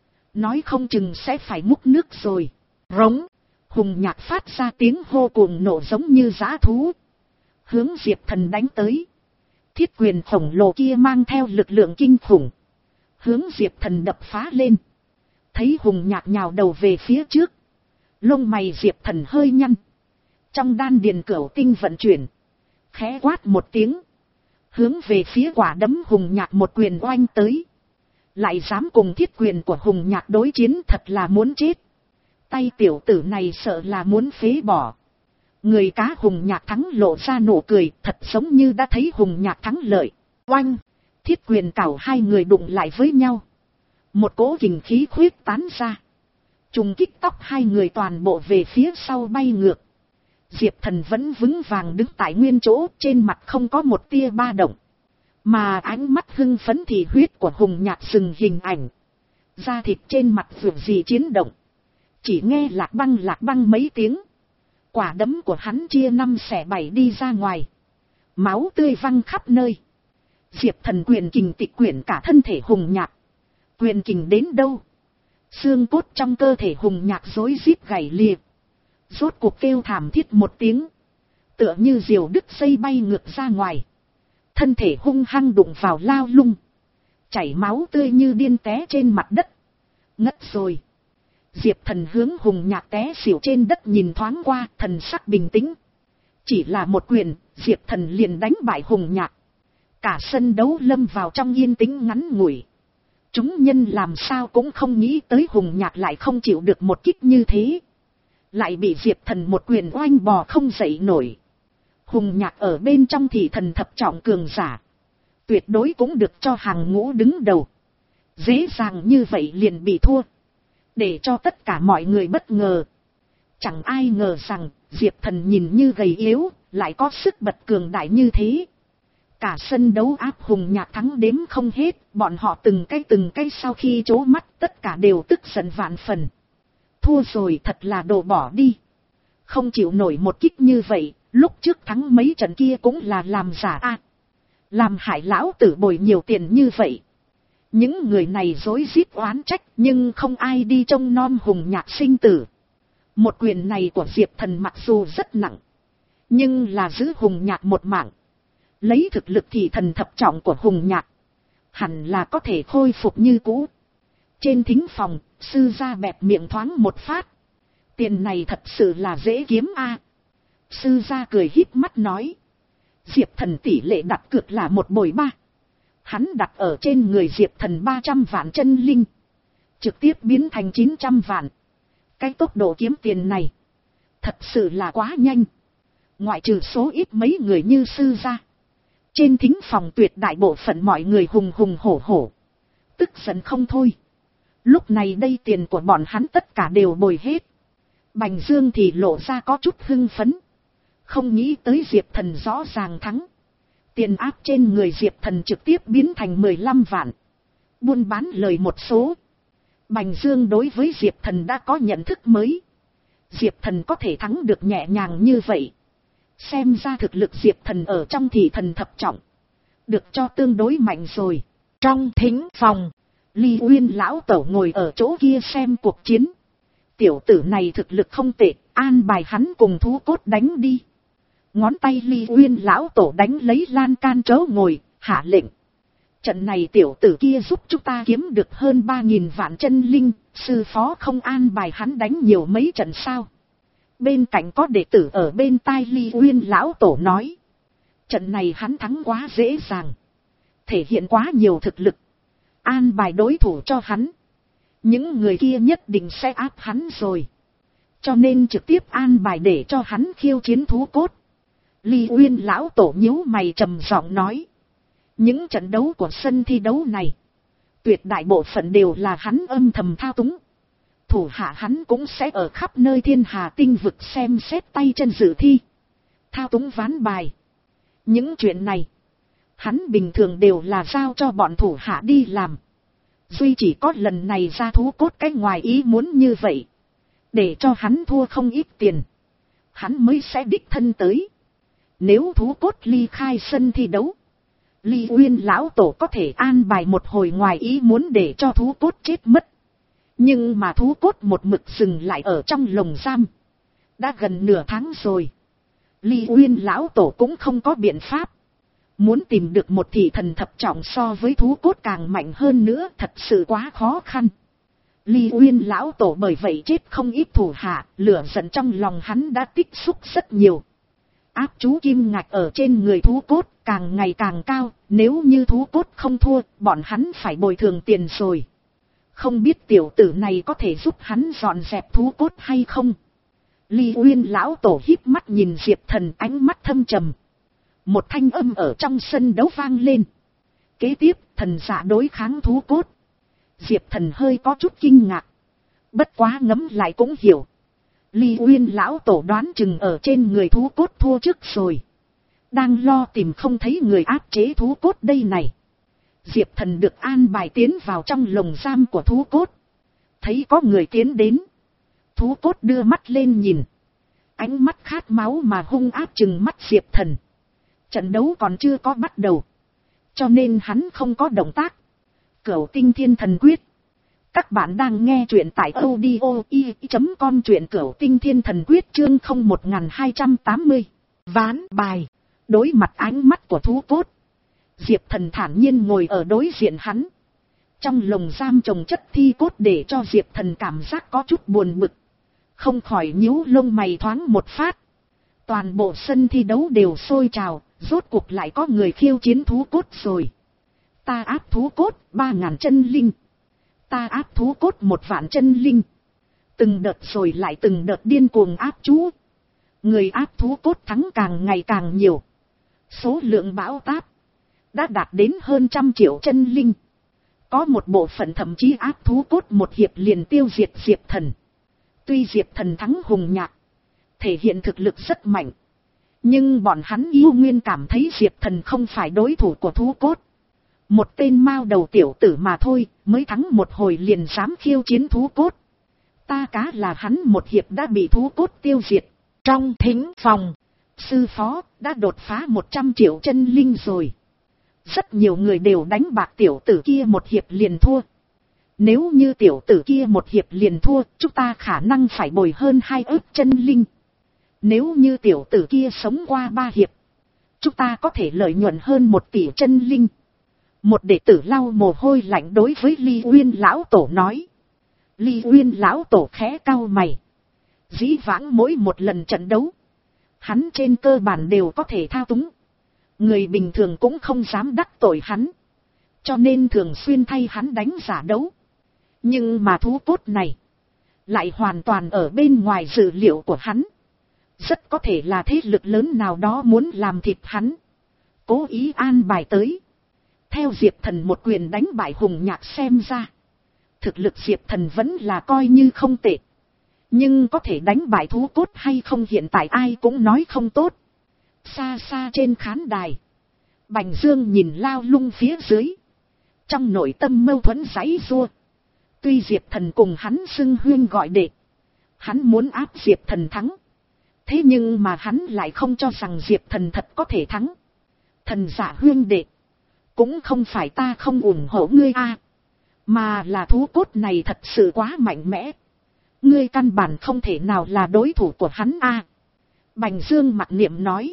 nói không chừng sẽ phải múc nước rồi. Rống, Hùng Nhạc phát ra tiếng hô cuồng nộ giống như dã thú, hướng Diệp Thần đánh tới. Thiết quyền khổng lồ kia mang theo lực lượng kinh khủng, hướng Diệp Thần đập phá lên. Thấy Hùng Nhạc nhào đầu về phía trước, lông mày Diệp Thần hơi nhăn. Trong đan điền cửu tinh vận chuyển, khẽ quát một tiếng, hướng về phía quả đấm Hùng Nhạc một quyền oanh tới. Lại dám cùng thiết quyền của Hùng Nhạc đối chiến, thật là muốn chết. Tay tiểu tử này sợ là muốn phế bỏ. Người cá Hùng Nhạc thắng lộ ra nụ cười, thật giống như đã thấy Hùng Nhạc thắng lợi. Oanh! Thiết quyền cào hai người đụng lại với nhau. Một cỗ kình khí khuyết tán ra, trùng kích tóc hai người toàn bộ về phía sau bay ngược. Diệp Thần vẫn vững vàng đứng tại nguyên chỗ, trên mặt không có một tia ba động. Mà ánh mắt hưng phấn thì huyết của Hùng Nhạc dừng hình ảnh. Da thịt trên mặt vượt gì chiến động. Chỉ nghe lạc băng lạc băng mấy tiếng. Quả đấm của hắn chia năm xẻ bảy đi ra ngoài. Máu tươi văng khắp nơi. Diệp Thần quyền kình tịch quyển cả thân thể Hùng Nhạc. Quyền kình đến đâu, xương cốt trong cơ thể Hùng Nhạc rối rít gãy lìa. Rốt cuộc kêu thảm thiết một tiếng, tựa như diều đứt dây bay ngược ra ngoài. Thân thể hung hăng đụng vào lao lung, chảy máu tươi như điên té trên mặt đất. Ngất rồi. Diệp Thần hướng Hùng Nhạc té xỉu trên đất nhìn thoáng qua, thần sắc bình tĩnh. Chỉ là một quyền, Diệp Thần liền đánh bại Hùng Nhạc. Cả sân đấu lâm vào trong yên tĩnh ngắn ngủi. Chúng nhân làm sao cũng không nghĩ tới Hùng Nhạc lại không chịu được một kích như thế. Lại bị Diệp Thần một quyền oanh bò không dậy nổi. Hùng Nhạc ở bên trong thì thần thập trọng cường giả, tuyệt đối cũng được cho hàng ngũ đứng đầu. Dễ dàng như vậy liền bị thua, để cho tất cả mọi người bất ngờ. Chẳng ai ngờ rằng Diệp Thần nhìn như gầy yếu, lại có sức bật cường đại như thế. Cả sân đấu áp Hùng Nhạc thắng đếm không hết, bọn họ từng cái từng cái sau khi trố mắt tất cả đều tức giận vạn phần. Thua rồi thật là đồ bỏ đi. Không chịu nổi một kích như vậy, lúc trước thắng mấy trận kia cũng là làm giả a, à, làm hại lão tử bồi nhiều tiền như vậy. Những người này rối rít oán trách, nhưng không ai đi trông nom Hùng Nhạc sinh tử. Một quyền này của Diệp Thần mặc dù rất nặng, nhưng là giữ Hùng Nhạc một mạng. Lấy thực lực thì thần thập trọng của Hùng Nhạc, hẳn là có thể khôi phục như cũ. Trên thính phòng, sư gia bẹp miệng thoáng một phát. Tiền này thật sự là dễ kiếm a. À. Sư gia cười híp mắt nói. Diệp Thần tỷ lệ đặt cược là một bồi ba. Hắn đặt ở trên người Diệp Thần ba trăm vạn chân linh, trực tiếp biến thành chín trăm vạn. Cái tốc độ kiếm tiền này thật sự là quá nhanh. Ngoại trừ số ít mấy người như sư gia, trên thính phòng tuyệt đại bộ phận mọi người hùng hùng hổ hổ, tức giận không thôi. Lúc này đây tiền của bọn hắn tất cả đều bồi hết. Bành Dương thì lộ ra có chút hưng phấn. Không nghĩ tới Diệp Thần rõ ràng thắng. Tiền áp trên người Diệp Thần trực tiếp biến thành mười lăm vạn. Buôn bán lời một số. Bành Dương đối với Diệp Thần đã có nhận thức mới. Diệp Thần có thể thắng được nhẹ nhàng như vậy, xem ra thực lực Diệp Thần ở trong thì thần thập trọng, được cho tương đối mạnh rồi. Trong thính phòng, Ly Uyên lão tẩu ngồi ở chỗ kia xem cuộc chiến. Tiểu tử này thực lực không tệ, an bài hắn cùng thú cốt đánh đi. Ngón tay Ly Uyên lão tổ đánh lấy lan can chớ ngồi, hạ lệnh. Trận này tiểu tử kia giúp chúng ta kiếm được hơn ba nghìn vạn chân linh, sư phó không an bài hắn đánh nhiều mấy trận sao? Bên cạnh có đệ tử ở bên tai Ly Uyên lão tổ nói. Trận này hắn thắng quá dễ dàng, thể hiện quá nhiều thực lực. An bài đối thủ cho hắn, những người kia nhất định sẽ áp hắn rồi. Cho nên trực tiếp an bài để cho hắn khiêu chiến thú cốt. Ly Uyên lão tổ nhíu mày trầm giọng nói. Những trận đấu của sân thi đấu này, tuyệt đại bộ phận đều là hắn âm thầm thao túng. Thủ hạ hắn cũng sẽ ở khắp nơi thiên hà tinh vực xem xét tay chân dự thi, thao túng ván bài. Những chuyện này, hắn bình thường đều là giao cho bọn thủ hạ đi làm. Duy chỉ có lần này ra thú cốt cái ngoài ý muốn như vậy, để cho hắn thua không ít tiền, hắn mới sẽ đích thân tới. Nếu thú cốt ly khai sân thi đấu, Ly Uyên lão tổ có thể an bài một hồi ngoài ý muốn để cho thú cốt chết mất. Nhưng mà thú cốt một mực dừng lại ở trong lồng giam, đã gần nửa tháng rồi. Ly Uyên lão tổ cũng không có biện pháp. Muốn tìm được một thị thần thập trọng so với thú cốt càng mạnh hơn nữa thật sự quá khó khăn. Ly Uyên lão tổ bởi vậy chết không ít thủ hạ, lửa giận trong lòng hắn đã tích xúc rất nhiều. Áp chú kim ngạch ở trên người thú cốt càng ngày càng cao, nếu như thú cốt không thua, bọn hắn phải bồi thường tiền rồi. Không biết tiểu tử này có thể giúp hắn dọn dẹp thú cốt hay không? Ly Uyên lão tổ híp mắt nhìn Diệp Thần, ánh mắt thâm trầm. Một thanh âm ở trong sân đấu vang lên. Kế tiếp, thần giả đối kháng thú cốt. Diệp Thần hơi có chút kinh ngạc. Bất quá ngẫm lại cũng hiểu. Ly Uyên lão tổ đoán chừng ở trên người thú cốt thua trước rồi. Đang lo tìm không thấy người áp chế thú cốt đây này. Diệp Thần được an bài tiến vào trong lồng giam của thú cốt. Thấy có người tiến đến. Thú cốt đưa mắt lên nhìn. Ánh mắt khát máu mà hung áp chừng mắt Diệp Thần. Trận đấu còn chưa có bắt đầu, cho nên hắn không có động tác. Cửu Tinh Thiên Thần Quyết. Các bạn đang nghe truyện tại audio i chấm com, truyện Cửu Tinh Thiên Thần Quyết chương không một hai tám mươi. Ván bài. Đối mặt ánh mắt của thú cốt, Diệp Thần thản nhiên ngồi ở đối diện hắn. Trong lồng giam trồng chất thi cốt để cho Diệp Thần cảm giác có chút buồn bực. Không khỏi nhíu lông mày thoáng một phát. Toàn bộ sân thi đấu đều sôi trào, rốt cuộc lại có người khiêu chiến thú cốt rồi. Ta áp thú cốt ba ngàn chân linh. Ta áp thú cốt một vạn chân linh. Từng đợt rồi lại từng đợt điên cuồng áp chú. Người áp thú cốt thắng càng ngày càng nhiều. Số lượng bão táp đã đạt đến hơn trăm triệu chân linh. Có một bộ phận thậm chí áp thú cốt một hiệp liền tiêu diệt Diệp Thần. Tuy Diệp Thần thắng hùng nhạc, thể hiện thực lực rất mạnh, nhưng bọn hắn yêu nguyên cảm thấy Diệp Thần không phải đối thủ của thú cốt. Một tên mao đầu tiểu tử mà thôi, mới thắng một hồi liền dám khiêu chiến thú cốt. Ta cá là hắn một hiệp đã bị thú cốt tiêu diệt. Trong thính phòng, sư phó đã đột phá một trăm triệu chân linh rồi. Rất nhiều người đều đánh bạc tiểu tử kia một hiệp liền thua. Nếu như tiểu tử kia một hiệp liền thua, chúng ta khả năng phải bồi hơn hai ức chân linh. Nếu như tiểu tử kia sống qua ba hiệp, chúng ta có thể lợi nhuận hơn một tỷ chân linh. Một đệ tử lau mồ hôi lạnh đối với Ly Uyên lão tổ nói. Ly Uyên lão tổ khẽ cau mày. Dĩ vãng mỗi một lần trận đấu, hắn trên cơ bản đều có thể thao túng. Người bình thường cũng không dám đắc tội hắn, cho nên thường xuyên thay hắn đánh giả đấu. Nhưng mà thú cốt này lại hoàn toàn ở bên ngoài dự liệu của hắn. Rất có thể là thế lực lớn nào đó muốn làm thịt hắn, cố ý an bài tới. Theo Diệp Thần một quyền đánh bại hùng nhạc xem ra, thực lực Diệp Thần vẫn là coi như không tệ. Nhưng có thể đánh bại thú cốt hay không hiện tại ai cũng nói không tốt. Xa xa trên khán đài, Bành Dương nhìn lao lung phía dưới, trong nội tâm mâu thuẫn giãy giụa. Tuy Diệp Thần cùng hắn xưng huyên gọi đệ, hắn muốn áp Diệp Thần thắng. Thế nhưng mà hắn lại không cho rằng Diệp Thần thật có thể thắng. Thần giả huyên đệ, cũng không phải ta không ủng hộ ngươi a, mà là thú cốt này thật sự quá mạnh mẽ. Ngươi căn bản không thể nào là đối thủ của hắn a. Bành Dương mặc niệm nói.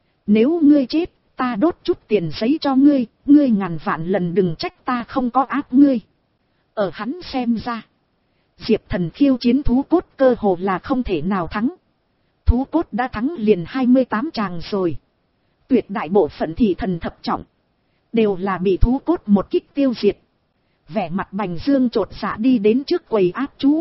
Nếu ngươi chết, ta đốt chút tiền giấy cho ngươi, ngươi ngàn vạn lần đừng trách ta không có áp ngươi. Ở hắn xem ra, Diệp Thần khiêu chiến thú cốt cơ hồ là không thể nào thắng. Thú cốt đã thắng liền hai mươi tám tràng rồi. Tuyệt đại bộ phận thị thần thập trọng đều là bị thú cốt một kích tiêu diệt. Vẻ mặt Bành Dương chột dạ đi đến trước quầy áp chú.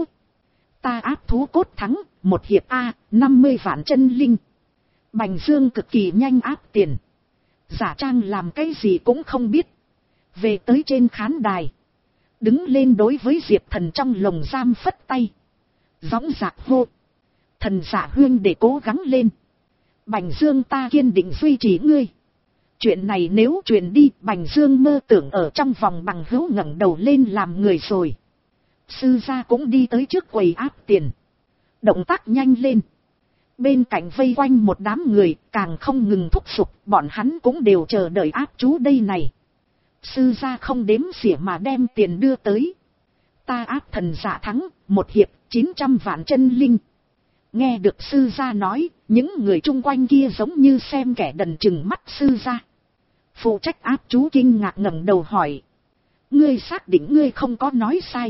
Ta áp thú cốt thắng, một hiệp A, năm mươi vạn chân linh. Bành Dương cực kỳ nhanh áp tiền. Giả trang làm cái gì cũng không biết. Về tới trên khán đài, đứng lên đối với Diệp Thần trong lồng giam phất tay, dõng dạc hô: Thần Dạ huynh để cố gắng lên, Bành Dương ta kiên định duy trì ngươi. Chuyện này nếu truyền đi, Bành Dương mơ tưởng ở trong vòng bằng hữu ngẩng đầu lên làm người rồi. Sư gia cũng đi tới trước quầy áp tiền, động tác nhanh lên. Bên cạnh vây quanh một đám người, càng không ngừng thúc giục, bọn hắn cũng đều chờ đợi áp chú đây này. Sư gia không đếm xỉa mà đem tiền đưa tới. Ta áp Thần Dạ thắng, một hiệp, chín trăm vạn chân linh. Nghe được sư gia nói, những người chung quanh kia giống như xem kẻ đần chừng mắt sư gia. Phụ trách áp chú kinh ngạc ngẩng đầu hỏi: Ngươi xác định ngươi không có nói sai?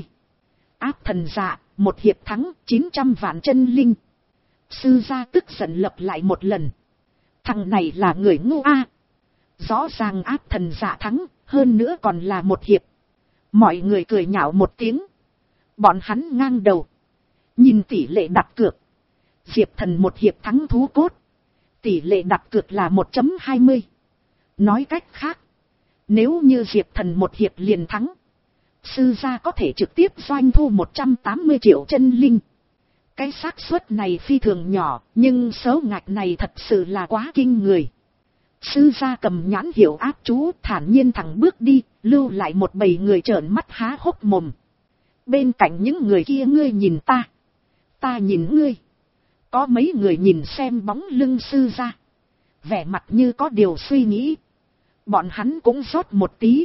Áp Thần Dạ, một hiệp thắng, chín trăm vạn chân linh. Sư gia tức giận lập lại một lần. Thằng này là người ngu a. Rõ ràng áp Thần Dạ thắng, hơn nữa còn là một hiệp. Mọi người cười nhạo một tiếng. Bọn hắn ngang đầu. Nhìn tỷ lệ đặt cược. Diệp Thần một hiệp thắng thú cốt. Tỷ lệ đặt cược là một chấm hai mươi. Nói cách khác, nếu như Diệp Thần một hiệp liền thắng, sư gia có thể trực tiếp doanh thu một trăm tám mươi triệu chân linh. Cái xác suất này phi thường nhỏ, nhưng số ngạch này thật sự là quá kinh người. Sư gia cầm nhãn hiệu áp chú thản nhiên thẳng bước đi, lưu lại một bầy người trợn mắt há hốc mồm. Bên cạnh những người kia ngươi nhìn ta, ta nhìn ngươi. Có mấy người nhìn xem bóng lưng sư gia, vẻ mặt như có điều suy nghĩ. Bọn hắn cũng rót một tí.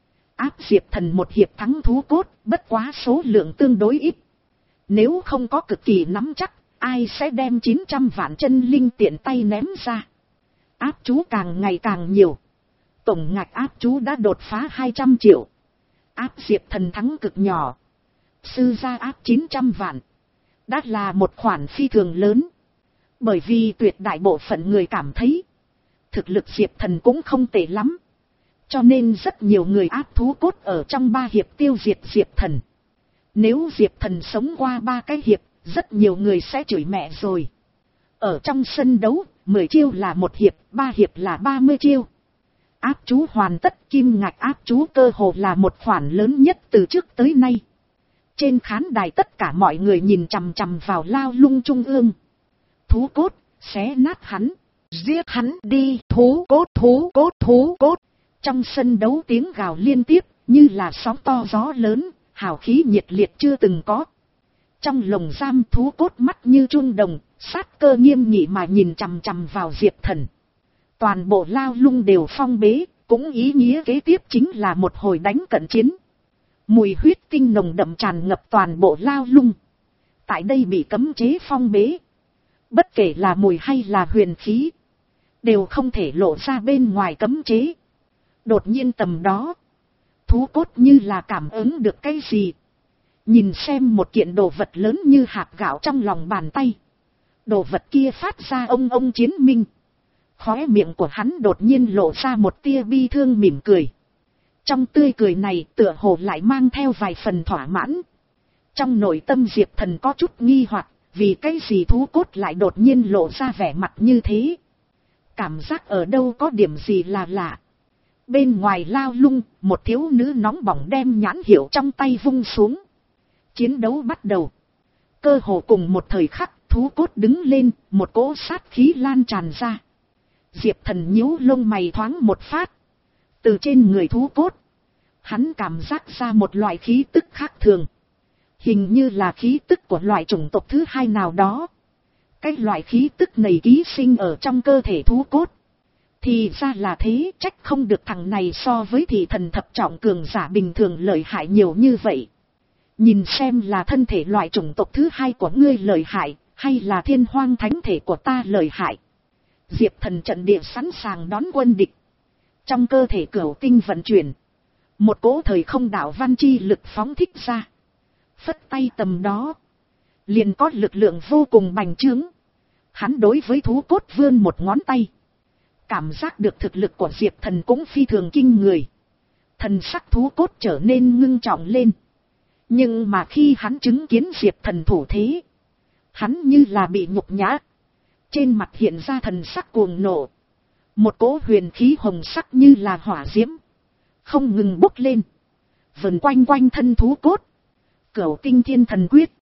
Áp Diệp Thần một hiệp thắng thú cốt, bất quá số lượng tương đối ít. Nếu không có cực kỳ nắm chắc, ai sẽ đem chín trăm vạn chân linh tiện tay ném ra. Áp chú càng ngày càng nhiều. Tổng ngạch áp chú đã đột phá hai trăm triệu. Áp Diệp Thần thắng cực nhỏ. Sư gia áp chín trăm vạn. Đã là một khoản phi thường lớn. Bởi vì tuyệt đại bộ phận người cảm thấy thực lực Diệp Thần cũng không tệ lắm. Cho nên rất nhiều người áp thú cốt ở trong ba hiệp tiêu diệt Diệp Thần. Nếu Diệp Thần sống qua ba cái hiệp, rất nhiều người sẽ chửi mẹ rồi. Ở trong sân đấu, mười chiêu là một hiệp, ba hiệp là ba mươi chiêu. Áp chú hoàn tất, kim ngạch áp chú cơ hồ là một khoản lớn nhất từ trước tới nay. Trên khán đài tất cả mọi người nhìn chằm chằm vào Lao Lung trung ương. Thú cốt, xé nát hắn, giết hắn đi, thú cốt, thú cốt, thú cốt. Trong sân đấu tiếng gào liên tiếp, như là sóng to gió lớn, hào khí nhiệt liệt chưa từng có. Trong lồng giam thú cốt mắt như chun đồng, sát cơ nghiêm nghị mà nhìn chằm chằm vào Diệp Thần. Toàn bộ Lao Lung đều phong bế, cũng ý nghĩa kế tiếp chính là một hồi đánh cận chiến. Mùi huyết tinh nồng đậm tràn ngập toàn bộ Lao Lung. Tại đây bị cấm chế phong bế. Bất kể là mùi hay là huyền khí, đều không thể lộ ra bên ngoài cấm chế. Đột nhiên tầm đó, thú cốt như là cảm ứng được cái gì. Nhìn xem một kiện đồ vật lớn như hạt gạo trong lòng bàn tay. Đồ vật kia phát ra ông ông chiến minh. Khóe miệng của hắn đột nhiên lộ ra một tia bi thương mỉm cười. Trong tươi cười này tựa hồ lại mang theo vài phần thỏa mãn. Trong nội tâm Diệp Thần có chút nghi hoặc, vì cái gì thú cốt lại đột nhiên lộ ra vẻ mặt như thế. Cảm giác ở đâu có điểm gì là lạ. Bên ngoài Lao Lung, một thiếu nữ nóng bỏng đem nhãn hiệu trong tay vung xuống. Chiến đấu bắt đầu. Cơ hồ cùng một thời khắc, thú cốt đứng lên, một cỗ sát khí lan tràn ra. Diệp Thần nhíu lông mày thoáng một phát. Từ trên người thú cốt, hắn cảm giác ra một loại khí tức khác thường. Hình như là khí tức của loại chủng tộc thứ hai nào đó. Cái loại khí tức này ký sinh ở trong cơ thể thú cốt. Thì ra là thế, trách không được thằng này so với thị thần thập trọng cường giả bình thường lợi hại nhiều như vậy. Nhìn xem là thân thể loại chủng tộc thứ hai của ngươi lợi hại, hay là thiên hoang thánh thể của ta lợi hại. Diệp Thần trận địa sẵn sàng đón quân địch. Trong cơ thể cửu tinh vận chuyển. Một cỗ thời không đạo văn chi lực phóng thích ra. Phất tay tầm đó. Liền có lực lượng vô cùng bành trướng. Hắn đối với thú cốt vươn một ngón tay. Cảm giác được thực lực của Diệp Thần cũng phi thường kinh người. Thần sắc thú cốt trở nên ngưng trọng lên. Nhưng mà khi hắn chứng kiến Diệp Thần thủ thế, hắn như là bị nhục nhã. Trên mặt hiện ra thần sắc cuồng nộ. Một cỗ huyền khí hồng sắc như là hỏa diễm, không ngừng bốc lên. vần quanh quanh thân thú cốt. Cửu tinh thiên thần quyết.